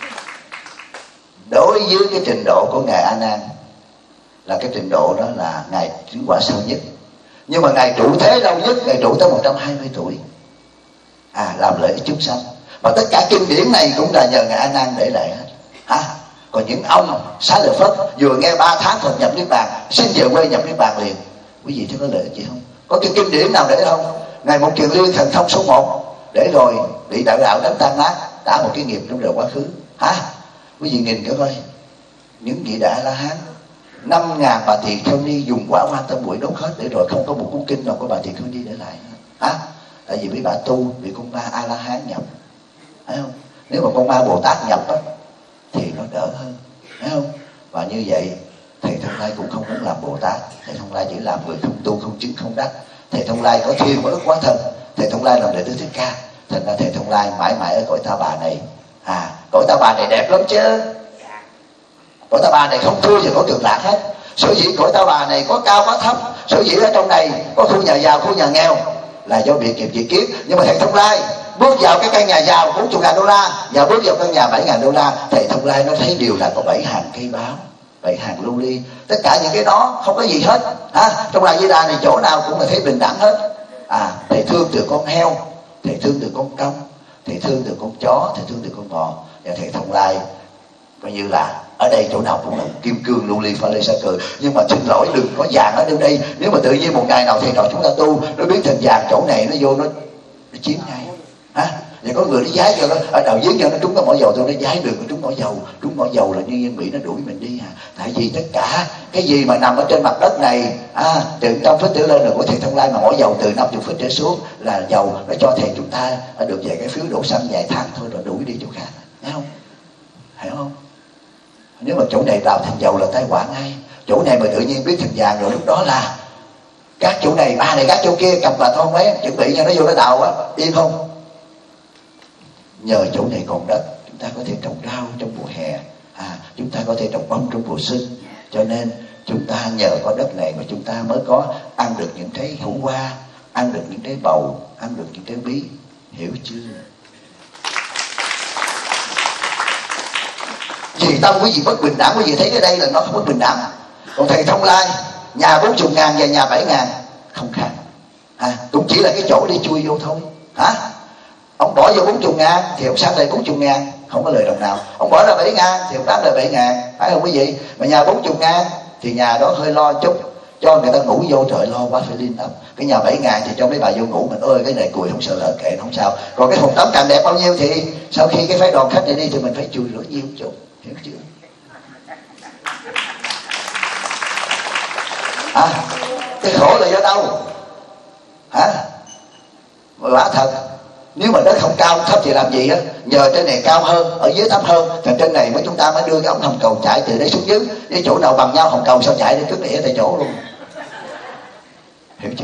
A: Đối với cái trình độ của ngài A Nan là cái trình độ đó là ngài chứng quả sâu nhất. Nhưng mà ngài trụ thế lâu nhất, ngài trụ tới một trăm hai mươi tuổi. À, làm lợi ích chúng sanh. Mà tất cả kinh điển này cũng là nhờ ngài A Nan để lại hết. Hả? Còn những ông Xá Lợi Phất vừa nghe ba tháng Phật nhập niết bàn, xin về quê nhập niết bàn liền. Quý vị thấy có lợi ích gì không? Có cái kinh điển nào để không? Ngài Một Kiền Liên thần thông số một để rồi bị đạo đạo đánh tan nát, đã một cái nghiệp trong đời quá khứ. Hả? Quý vị nhìn cái coi, những vị đại La Hán năm ngàn bà Tỳ Kheo Ni dùng quả Quan Tâm Bụi đốt hết, để rồi không có một cuốn kinh nào của bà Tỳ Kheo Ni để lại. Hả? Tại vì mấy bà tu bị con ma A La Hán nhập, thấy không? Nếu mà con ma Bồ Tát nhập á thì nó đỡ hơn, thấy không? Và như vậy thầy Thông Lai cũng không muốn làm Bồ Tát. Thầy Thông Lai chỉ làm người không tu, không chứng, không đắc. Thầy Thông Lai có thiên có ức quá thân. Thầy Thông Lai làm đệ tử Thích Ca. Thành ra thầy Thông Lai mãi mãi ở cõi Ta Bà này. À, cõi Ta Bà này đẹp lắm chứ. Cõi Ta Bà này không thua gì cõi Cực Lạc hết. Sở dĩ cõi Ta Bà này có cao có thấp, sở dĩ ở trong này có khu nhà giàu, khu nhà nghèo là do biệt nghiệp dị kiến. Nhưng mà thầy Thông Lai bước vào cái căn nhà giàu bốn mươi ngàn đô la và bước vào căn nhà bảy ngàn đô la, thầy Thông Lai nó thấy điều là có bảy hàng cây báo. bảy hàng lưu ly, tất cả những cái đó không có gì hết. À, trong Đại Di Đà này chỗ nào cũng là thấy bình đẳng hết. À, thầy thương từ con heo, thầy thương từ con công, thầy thương từ con chó, thầy thương từ con bò, và thầy Thông Lai coi như là ở đây chỗ nào cũng là kim cương lưu ly pha lê sa cừ. Nhưng mà xin lỗi, đừng có vàng ở đây. Nếu mà tự nhiên một ngày nào thầy trò chúng ta tu nó biến thành vàng, chỗ này nó vô nó, nó chiếm ngay. Hả? Và có người nó giái cho nó ở đầu dưới cho nó trúng cái mỏ dầu, tôi nó giái được, nó trúng mỏ dầu, trúng mỏ dầu là nhân viên Mỹ nó đuổi mình đi. À, tại vì tất cả cái gì mà nằm ở trên mặt đất này, à, từ trăm phít trở lên là của thầy Thông Lai, mà mỏ dầu từ năm mươi phít trở xuống là dầu, nó cho thầy chúng ta được vài cái phiếu đổ xăng vài tháng thôi rồi đuổi đi chỗ khác. Thấy không? Hiểu không? Nếu mà chỗ này đào thành dầu là tai họa ngay. Chỗ này mà tự nhiên biết thành vàng rồi lúc đó là các chỗ này ba này các chỗ kia cầm bà con mấy chuẩn bị cho nó vô nó đào á, yên không? Nhờ chỗ này còn đất, chúng ta có thể trồng rau trong mùa hè, à, chúng ta có thể trồng bông trong mùa xuân. Cho nên chúng ta nhờ có đất này mà chúng ta mới có ăn được những trái hữu hoa, ăn được những trái bầu, ăn được những trái bí. Hiểu chưa? Vì tâm quý vị bất bình đẳng, quý vị thấy ở đây là nó không bất bình đẳng. Còn thầy Thông Lai nhà bốn mươi ngàn và nhà bảy ngàn không khác, à, cũng chỉ là cái chỗ đi chui vô thôi. Hả? Ông bỏ vô bốn mươi ngàn thì ông sáng lại bốn mươi ngàn, không có lời đồng nào. Ông bỏ ra bảy ngàn thì ông bán lại bảy ngàn, phải không quý vị? Mà nhà bốn mươi ngàn thì nhà đó hơi lo chút, cho người ta ngủ vô, trời lo quá phải liên tâm. Cái nhà bảy ngàn thì cho mấy bà vô ngủ, mình ơi cái này cùi không sợ lỡ kệ không sao. Còn cái phòng tắm càng đẹp bao nhiêu thì sau khi cái phái đoàn khách này đi thì mình phải chui rửa nhiều chút. Hiểu chưa? À, cái khổ là do đâu? Hả? Quả thật, nếu mà đất không cao thấp thì làm gì á? Nhờ trên này cao hơn, ở dưới thấp hơn, thì trên này mới chúng ta mới đưa cái ống hầm cầu chạy từ đây xuống dưới. Cái chỗ nào bằng nhau hầm cầu sao chạy đến trước đĩa tại chỗ luôn. Hiểu chưa?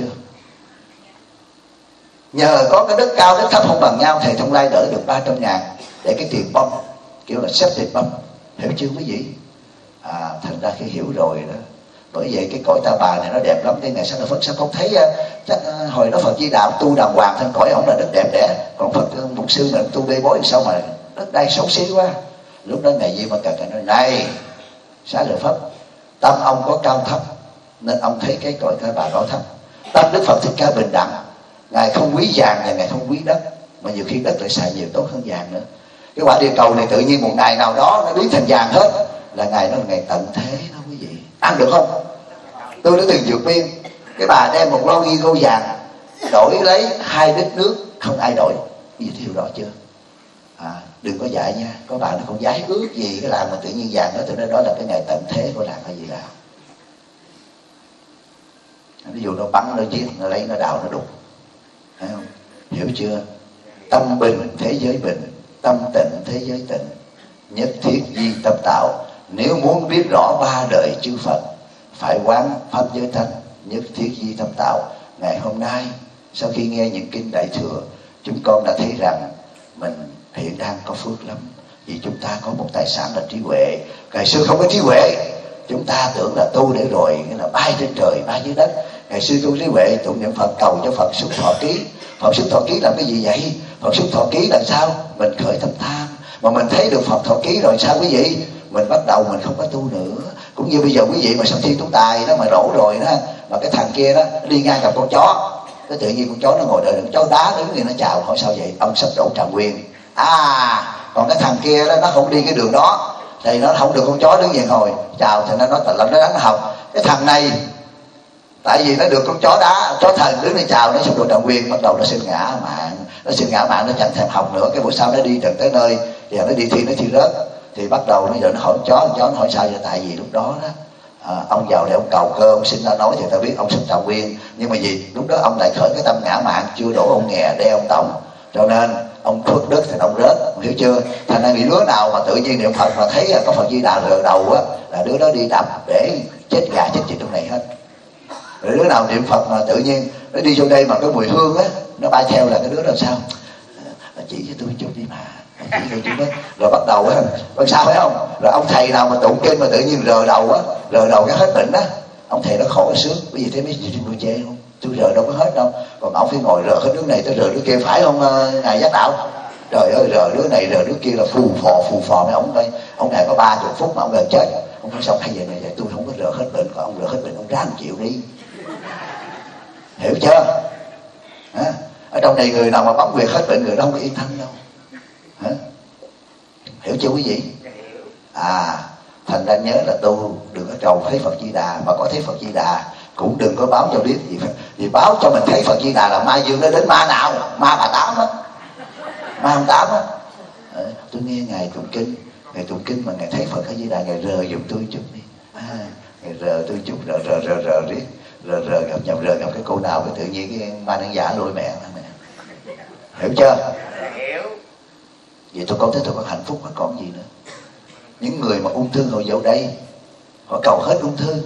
A: Nhờ có cái đất cao đất thấp không bằng nhau, thầy Thông Lai đỡ được ba trăm ngàn để cái tiền bông, kiểu là xếp tiền bông. Hiểu chưa quý vị? À, thành ra khi hiểu rồi đó. Bởi vậy cái cõi Ta Bà này nó đẹp lắm. Cái ngày sáng là Phật sao không thấy chắc hồi đó Phật Di Đà tu đàng hoàng, thân cõi ổng là đất đẹp đẽ. Còn Phật Mục Sư mà tu bê bối sao mà đất đai xấu xí quá. Lúc đó ngày Di mà cần nói này Xá Lợi Phất, tâm ông có cao thấp nên ông thấy cái cõi Ta Bà cao thấp. Tâm Đức Phật Thích Ca bình đẳng, ngài không quý vàng và ngài không quý đất, mà nhiều khi đất lại xài nhiều tốt hơn vàng nữa. Cái quả địa cầu này tự nhiên một ngày nào đó nó biến thành vàng hết, là ngày đó là ngày tận thế đó quý vị. Ăn được không? Tôi đã từng vượt biên, cái bà đem một lon ghi gô vàng đổi lấy hai lít nước, không ai đổi. Quý vị hiểu rõ chưa? À, đừng có dạy nha, có bà nó không dám ước gì cái làng mà tự nhiên vàng đó, tự đó đó là cái ngày tận thế của làng hay gì là. Ví dụ nó bắn nó giết, nó lấy nó đào nó đục, thấy không? Hiểu chưa? Tâm bình thế giới bình, tâm tịnh thế giới tịnh, nhất thiết di tâm tạo. Nếu muốn biết rõ ba đời chư Phật, phải quán pháp giới thánh, nhất thiết di tâm tạo. Ngày hôm nay sau khi nghe những kinh Đại Thừa, chúng con đã thấy rằng mình hiện đang có phước lắm, vì chúng ta có một tài sản là trí huệ. Ngày xưa không có trí huệ, chúng ta tưởng là tu để rồi nghĩa là bay trên trời bay dưới đất. Ngày xưa tu trí huệ tụng niệm Phật cầu cho Phật xuất thọ ký. Phật xuất thọ ký làm cái gì vậy? Phật xuất thọ ký làm sao? Mình khởi tâm tham, mà mình thấy được Phật thọ ký rồi sao quý vị? Mình bắt đầu mình không có tu nữa. Cũng như bây giờ quý vị mà sau khi tú tài đó mà đổ rồi đó, mà cái thằng kia đó đi ngang gặp con chó, cái tự nhiên con chó nó ngồi đợi con chó đá đứng lên nó chào, hỏi sao vậy? Ông sắp đổ Trạng Nguyên. À, còn cái thằng kia đó nó không đi cái đường đó thì nó không được con chó đứng về ngồi chào, thì nó nói tận lắm nó đánh học. Cái thằng này tại vì nó được con chó đá, chó thần đứng lên chào, nó sắp đổ Trạng Nguyên, bắt đầu nó xin ngã mạng, nó xin ngã mạng, nó chẳng thèm học nữa. Cái buổi sau nó đi từng tới nơi thì nó đi thi nó thi rớt, thì bắt đầu nó giờ nó hỏi chó, chó nó hỏi sao vậy? Tại vì lúc đó đó à, ông vào để ông cầu cơ, ông xin ra nói thì ta biết ông sắp Trạng Nguyên, nhưng mà gì lúc đó ông lại khởi cái tâm ngã mạn, chưa đổ ông nghè đe ông tổng, cho nên ông phước đức thì ông rớt. Hiểu chưa? Thành ra bị đứa nào mà tự nhiên niệm Phật mà thấy có Phật Di Đà rờ đầu á, là đứa đó đi đập để chết gà chết vịt trong này hết. Rồi đứa nào niệm Phật mà tự nhiên nó đi vô đây mà cái mùi hương á nó bay theo, là cái đứa đó sao? À, chỉ cho tôi chút đi mà. Rồi bắt đầu á, bằng sao phải không? Rồi ông thầy nào mà tụng kinh mà tự nhiên rờ đầu á, rờ đầu cái hết bệnh á, ông thầy nó khổ sướng. Bởi vì thấy mấy gì trên tôi chê không? Tôi rờ đâu có hết đâu, còn ông phải ngồi rờ hết đứa này tới rờ đứa kia, phải không ngài giác đạo? Trời ơi, rờ đứa này rờ đứa kia là phù phò phù phò mấy ông đây. ông này có ba chục phút mà ông gần chết. Ông nói xong hay vậy này, tôi không có rờ hết bệnh, còn ông rờ hết bệnh ông ráng chịu đi, hiểu chưa? Hả? Ở trong này người nào mà bấm huyệt hết bệnh người đó không có yên thân đâu. Hả? Hiểu chưa quý vị? À, thành ra nhớ là tu đừng có cầu thấy Phật Di Đà, mà có thấy Phật Di Đà cũng đừng có báo cho biết gì, vì báo cho mình thấy Phật Di Đà là ma dương nó đến ma nào, ma bà Tám á, ma ông Tám á. À, tôi nghe ngài tụng kinh, ngài tụng kinh mà ngài thấy Phật Di Đà, ngài rờ giùm tôi chút đi. À, ngài rờ tôi chút, rờ rờ rờ rờ riết, rờ rờ gặp nhầm rờ gặp cái cô nào cái tự nhiên cái ma đang giả lôi mẹ mẹ. Hiểu chưa? Hiểu. Vậy tôi con thấy tôi có hạnh phúc mà còn gì nữa. Những người mà ung thư họ vào đây, họ cầu hết ung thư.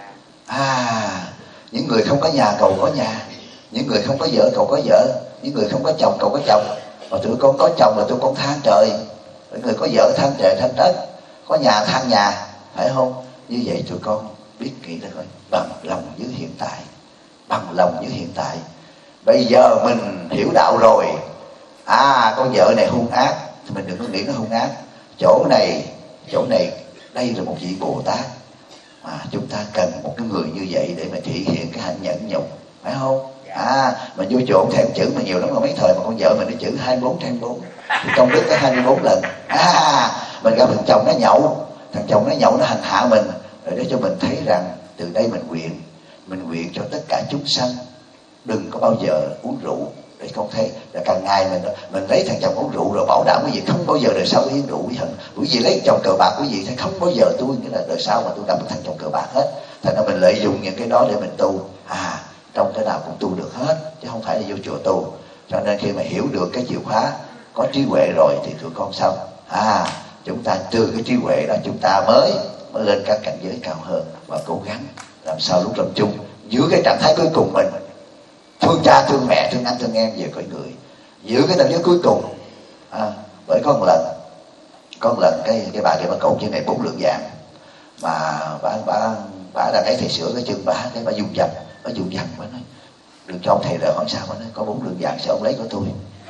A: À, những người không có nhà cầu có nhà, những người không có vợ cầu có vợ, những người không có chồng cầu có chồng. Mà tụi con có chồng là tụi con than trời, những người có vợ than trời than đất, có nhà than nhà, phải không? Như vậy tụi con biết kỹ là coi, bằng lòng với hiện tại, bằng lòng với hiện tại. Bây giờ mình hiểu đạo rồi, à con vợ này hung ác thì mình đừng có nghĩ nó hung ác. Chỗ này, chỗ này đây là một vị Bồ Tát mà chúng ta cần một cái người như vậy để mà thể hiện cái hạnh nhẫn nhục, phải không? À, mà vô chỗ thèm chữ mà nhiều lắm, mà mấy thời mà con vợ mình nó chữ hai mươi bốn trên bốn, thì trong đức tới hai mươi bốn lần. À, mình gặp thằng chồng nó nhậu, thằng chồng nó nhậu nó hành hạ mình, rồi để cho mình thấy rằng từ đây mình nguyện, mình nguyện cho tất cả chúng sanh đừng có bao giờ uống rượu. Để con thấy là càng ngày mình mình lấy thằng chồng uống rượu rồi bảo đảm quý vị không bao giờ đời sau uống rượu quý hận. Quý vị lấy chồng cờ bạc quý vị thấy không bao giờ tôi nghĩa là đời sau mà tôi gặp một thằng chồng cờ bạc hết. Thành ra mình lợi dụng những cái đó để mình tu. À, trong cái nào cũng tu được hết chứ không phải là vô chùa tu. Cho nên khi mà hiểu được cái chìa khóa, có trí huệ rồi thì tụi con xong. À, chúng ta từ cái trí huệ đó chúng ta mới mới lên các cảnh giới cao hơn và cố gắng làm sao lúc lâm chung giữ cái trạng thái cuối cùng mình thương cha thương mẹ thương anh thương em về cõi người, giữ cái tâm giới cuối cùng. À, bởi có một lần có một lần cái cái bà kia bà cột trên này bốn lượng vàng mà bà bà bà đang ấy thầy sửa cái chân bà, cái bà dùng dằn bà dùng dằn bà nói đừng cho ông thầy rồi. Hỏi sao? Bà nói có bốn lượng vàng sao ông lấy của tôi,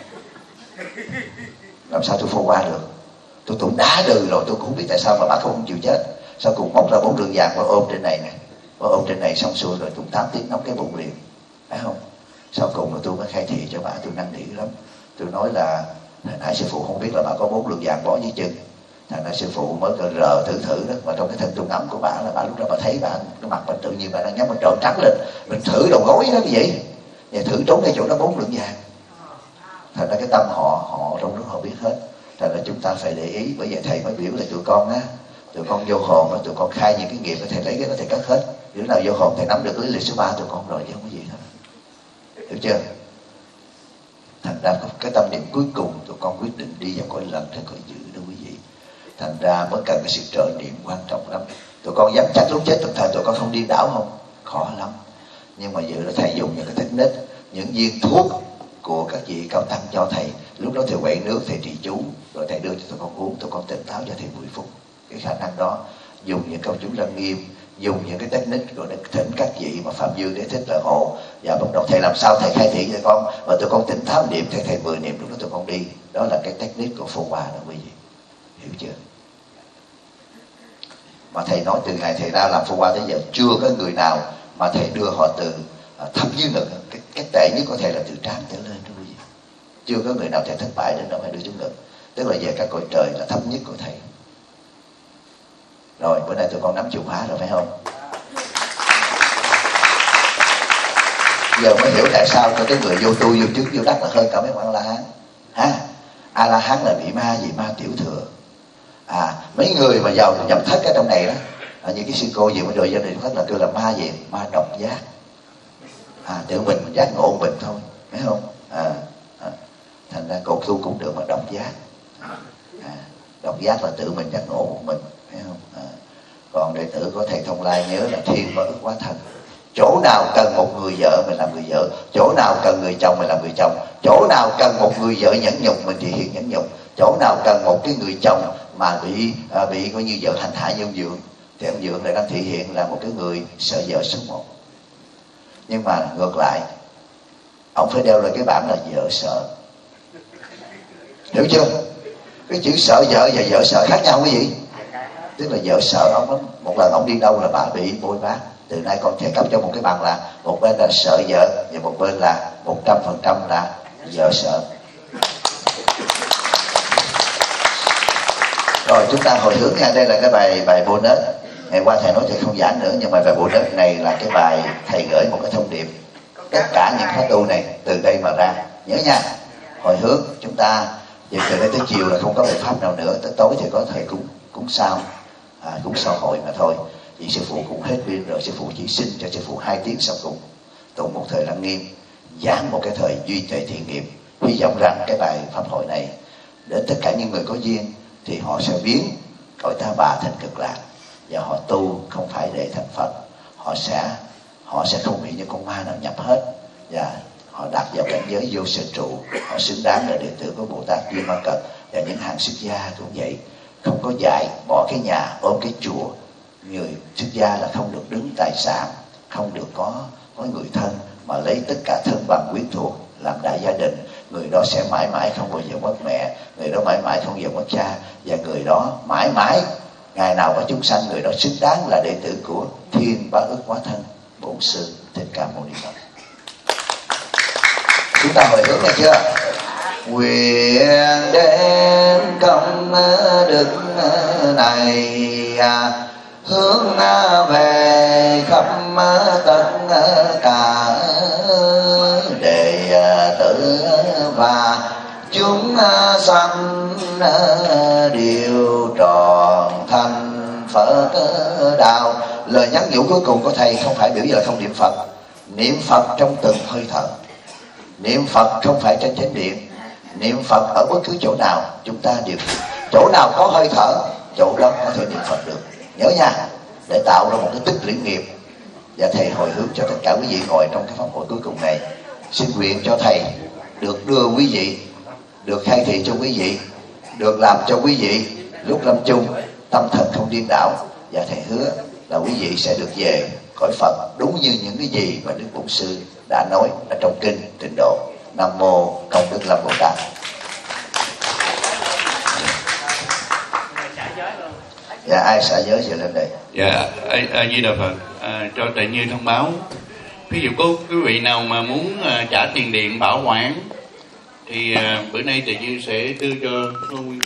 A: làm sao tôi phô qua được, tôi cũng đá đừ rồi, tôi cũng không biết tại sao mà bà không chịu chết. Sau cùng móc ra bốn lượng vàng và ôm trên này nè, và ôm trên này xong xuôi rồi cũng tám tiếng nóng cái bụng liền, phải không? Sau cùng là tôi mới khai thị cho bà, tôi năn nỉ lắm. Tôi nói là nãy sư phụ không biết là bà có bốn lượng vàng bỏ dưới chân. Thành ra sư phụ mới rờ thử thử đó, mà trong cái thân trung ấm của bà là bà lúc đó bà thấy bà cái mặt bà tự nhiên bà đang nhắm một trộn trắng lên, mình thử đầu gối đó cái gì, và thử trốn cái chỗ đó bốn lượng vàng. Thành ra cái tâm họ họ trong đó họ biết hết. Thành ra chúng ta phải để ý, bởi vậy thầy mới biểu là tụi con á, tụi con vô hồn á, tụi con khai những cái nghiệp thầy lấy cái đó thầy cất hết. Đứa nào vô hồn thầy nắm được lý lịch số ba tụi con rồi chứ không có gì hết. Hiểu chưa? Thành ra cái tâm niệm cuối cùng tụi con quyết định đi vào cõi lần trên cõi dữ đó quý vị. Thành ra mới cần cái sự trợ niệm quan trọng lắm. Tụi con dám chắc lúc chết tụi thời tụi con không đi đảo không? Khó lắm. Nhưng mà giờ là thầy dùng những cái technique, những viên thuốc của các vị cao tăng cho thầy. Lúc đó thầy quậy nước, thầy trì chú, rồi thầy đưa cho tụi con uống, tụi con tỉnh táo cho thầy mười phút. Cái khả năng đó, dùng những câu chú lăng nghiêm, dùng những cái technique rồi để thỉnh các vị mà Phạm Dương để thích là hộ, và bắt đầu thầy làm sao thầy khai thị cho con, và tụi con tỉnh táo niệm thầy thầy mười niệm, lúc đó tụi con đi. Đó là cái technique của Phổ Hòa đó quý vị, hiểu chưa? Mà thầy nói từ ngày thầy ra làm Phổ Hòa tới giờ chưa có người nào mà thầy đưa họ từ thấp dưới ngực, cái, cái tệ nhất có thể là từ trán trở lên đó quý vị. Chưa có người nào thầy thất bại đến đâu phải đưa xuống ngực, tức là về các cõi trời là thấp nhất của thầy. Rồi bữa nay tụi con nắm chìa khóa rồi phải không? Giờ mới hiểu tại sao cho cái người vô tu vô chứng vô đắc là hơn cả mấy ông A La Hán. Ha? A La Hán là bị ma gì? Ma tiểu thừa. À, mấy người mà vào nhập thất ở trong này đó, à, như cái sư cô gì mà rồi gia đình phát là kêu là ma gì? Ma độc giác. À, tự mình mình giác ngộ mình thôi, phải không? À, à, thành ra cột tu cũng được mà độc giác. À, độc giác là tự mình giác ngộ một mình, phải không? À, còn đệ tử của thầy Thông Lai nhớ là thiên và ức quá thành. Chỗ nào cần một người vợ mình làm người vợ, chỗ nào cần người chồng mình làm người chồng, chỗ nào cần một người vợ nhẫn nhục mình thì hiện nhẫn nhục, chỗ nào cần một cái người chồng mà bị à, bị coi như vợ hành hạ như ông Dượng thì ông Dượng lại đang thể hiện là một cái người sợ vợ số một. Nhưng mà ngược lại, ông phải đeo lên cái bảng là vợ sợ. Hiểu chưa? Cái chữ sợ vợ và vợ sợ khác nhau cái gì? tức là vợ sợ ông lắm. Một lần ông đi đâu là bà bị bôi bác. Từ nay con sẽ cấp cho một cái bằng là một bên là sợ vợ và một bên là một trăm phần trăm là vợ sợ. Rồi chúng ta hồi hướng nha. Đây là cái bài bài bonus. Ngày qua thầy nói thầy không giảng nữa, nhưng mà bài bonus này là cái bài thầy gửi một cái thông điệp. Tất cả những khóa tu này từ đây mà ra, nhớ nha. Hồi hướng chúng ta về từ đây tới chiều là không có biện pháp nào nữa, tới tối thì có thầy cúng cúng sao à, cúng sao hội mà thôi. Vì sư phụ cũng hết pin rồi, sư phụ chỉ xin cho sư phụ hai tiếng sau cùng, tụng một thời lăng nghiêm, giảng một cái thời duy trì thiện nghiệp. Hy vọng rằng cái bài pháp hội này đến tất cả những người có duyên thì họ sẽ biến cõi Ta Bà thành Cực Lạc, và họ tu không phải để thành Phật. Họ sẽ họ sẽ không bị những con ma nào nhập hết, và họ đạt vào cảnh giới vô sự trụ. Họ xứng đáng là đệ tử của Bồ Tát Duy Ma Cật. Và những hàng xuất gia cũng vậy, không có dạy bỏ cái nhà ôm cái chùa. Người xuất gia là không được đứng tài sản, không được có có người thân, mà lấy tất cả thân bằng quyến thuộc làm đại gia đình. Người đó sẽ mãi mãi không bao giờ mất mẹ, người đó mãi mãi không bao giờ mất cha, và người đó mãi mãi ngày nào có chúng sanh, người đó xứng đáng là đệ tử của Thiên Bá Ức Quá Thân Bổn Sư Thích Ca Mâu Ni Phật. Chúng ta hồi hướng này chưa? Nguyện đến công đức này hướng về khắp tất cả đệ tử và chúng sanh đều tròn thành Phật đạo. Lời nhắn nhủ cuối cùng của thầy không phải biểu giờ không niệm Phật. Niệm Phật trong từng hơi thở. Niệm Phật không phải trên chánh điện. Niệm Phật ở bất cứ chỗ nào chúng ta đều, chỗ nào có hơi thở, chỗ đó có thể niệm Phật được. Nhớ nha, để tạo ra một cái tích lũy nghiệp. Và thầy hồi hướng cho tất cả quý vị ngồi trong cái pháp hội cuối cùng này, xin nguyện cho thầy được đưa quý vị, được khai thị cho quý vị, được làm cho quý vị lúc lâm chung tâm thần không điên đảo. Và thầy hứa là quý vị sẽ được về cõi Phật đúng như những cái gì mà Đức Bổn Sư đã nói ở trong kinh Tịnh Độ. Nam mô Công Đức Lâm Bồ Tát. Dạ, ai xả giới giờ lên đây?
M: Dạ, A Di Đà Phật. À, cho Tuệ Như thông báo, ví dụ có quý vị nào mà muốn uh, trả tiền điện bảo quản thì uh, bữa nay Tuệ Như sẽ đưa cho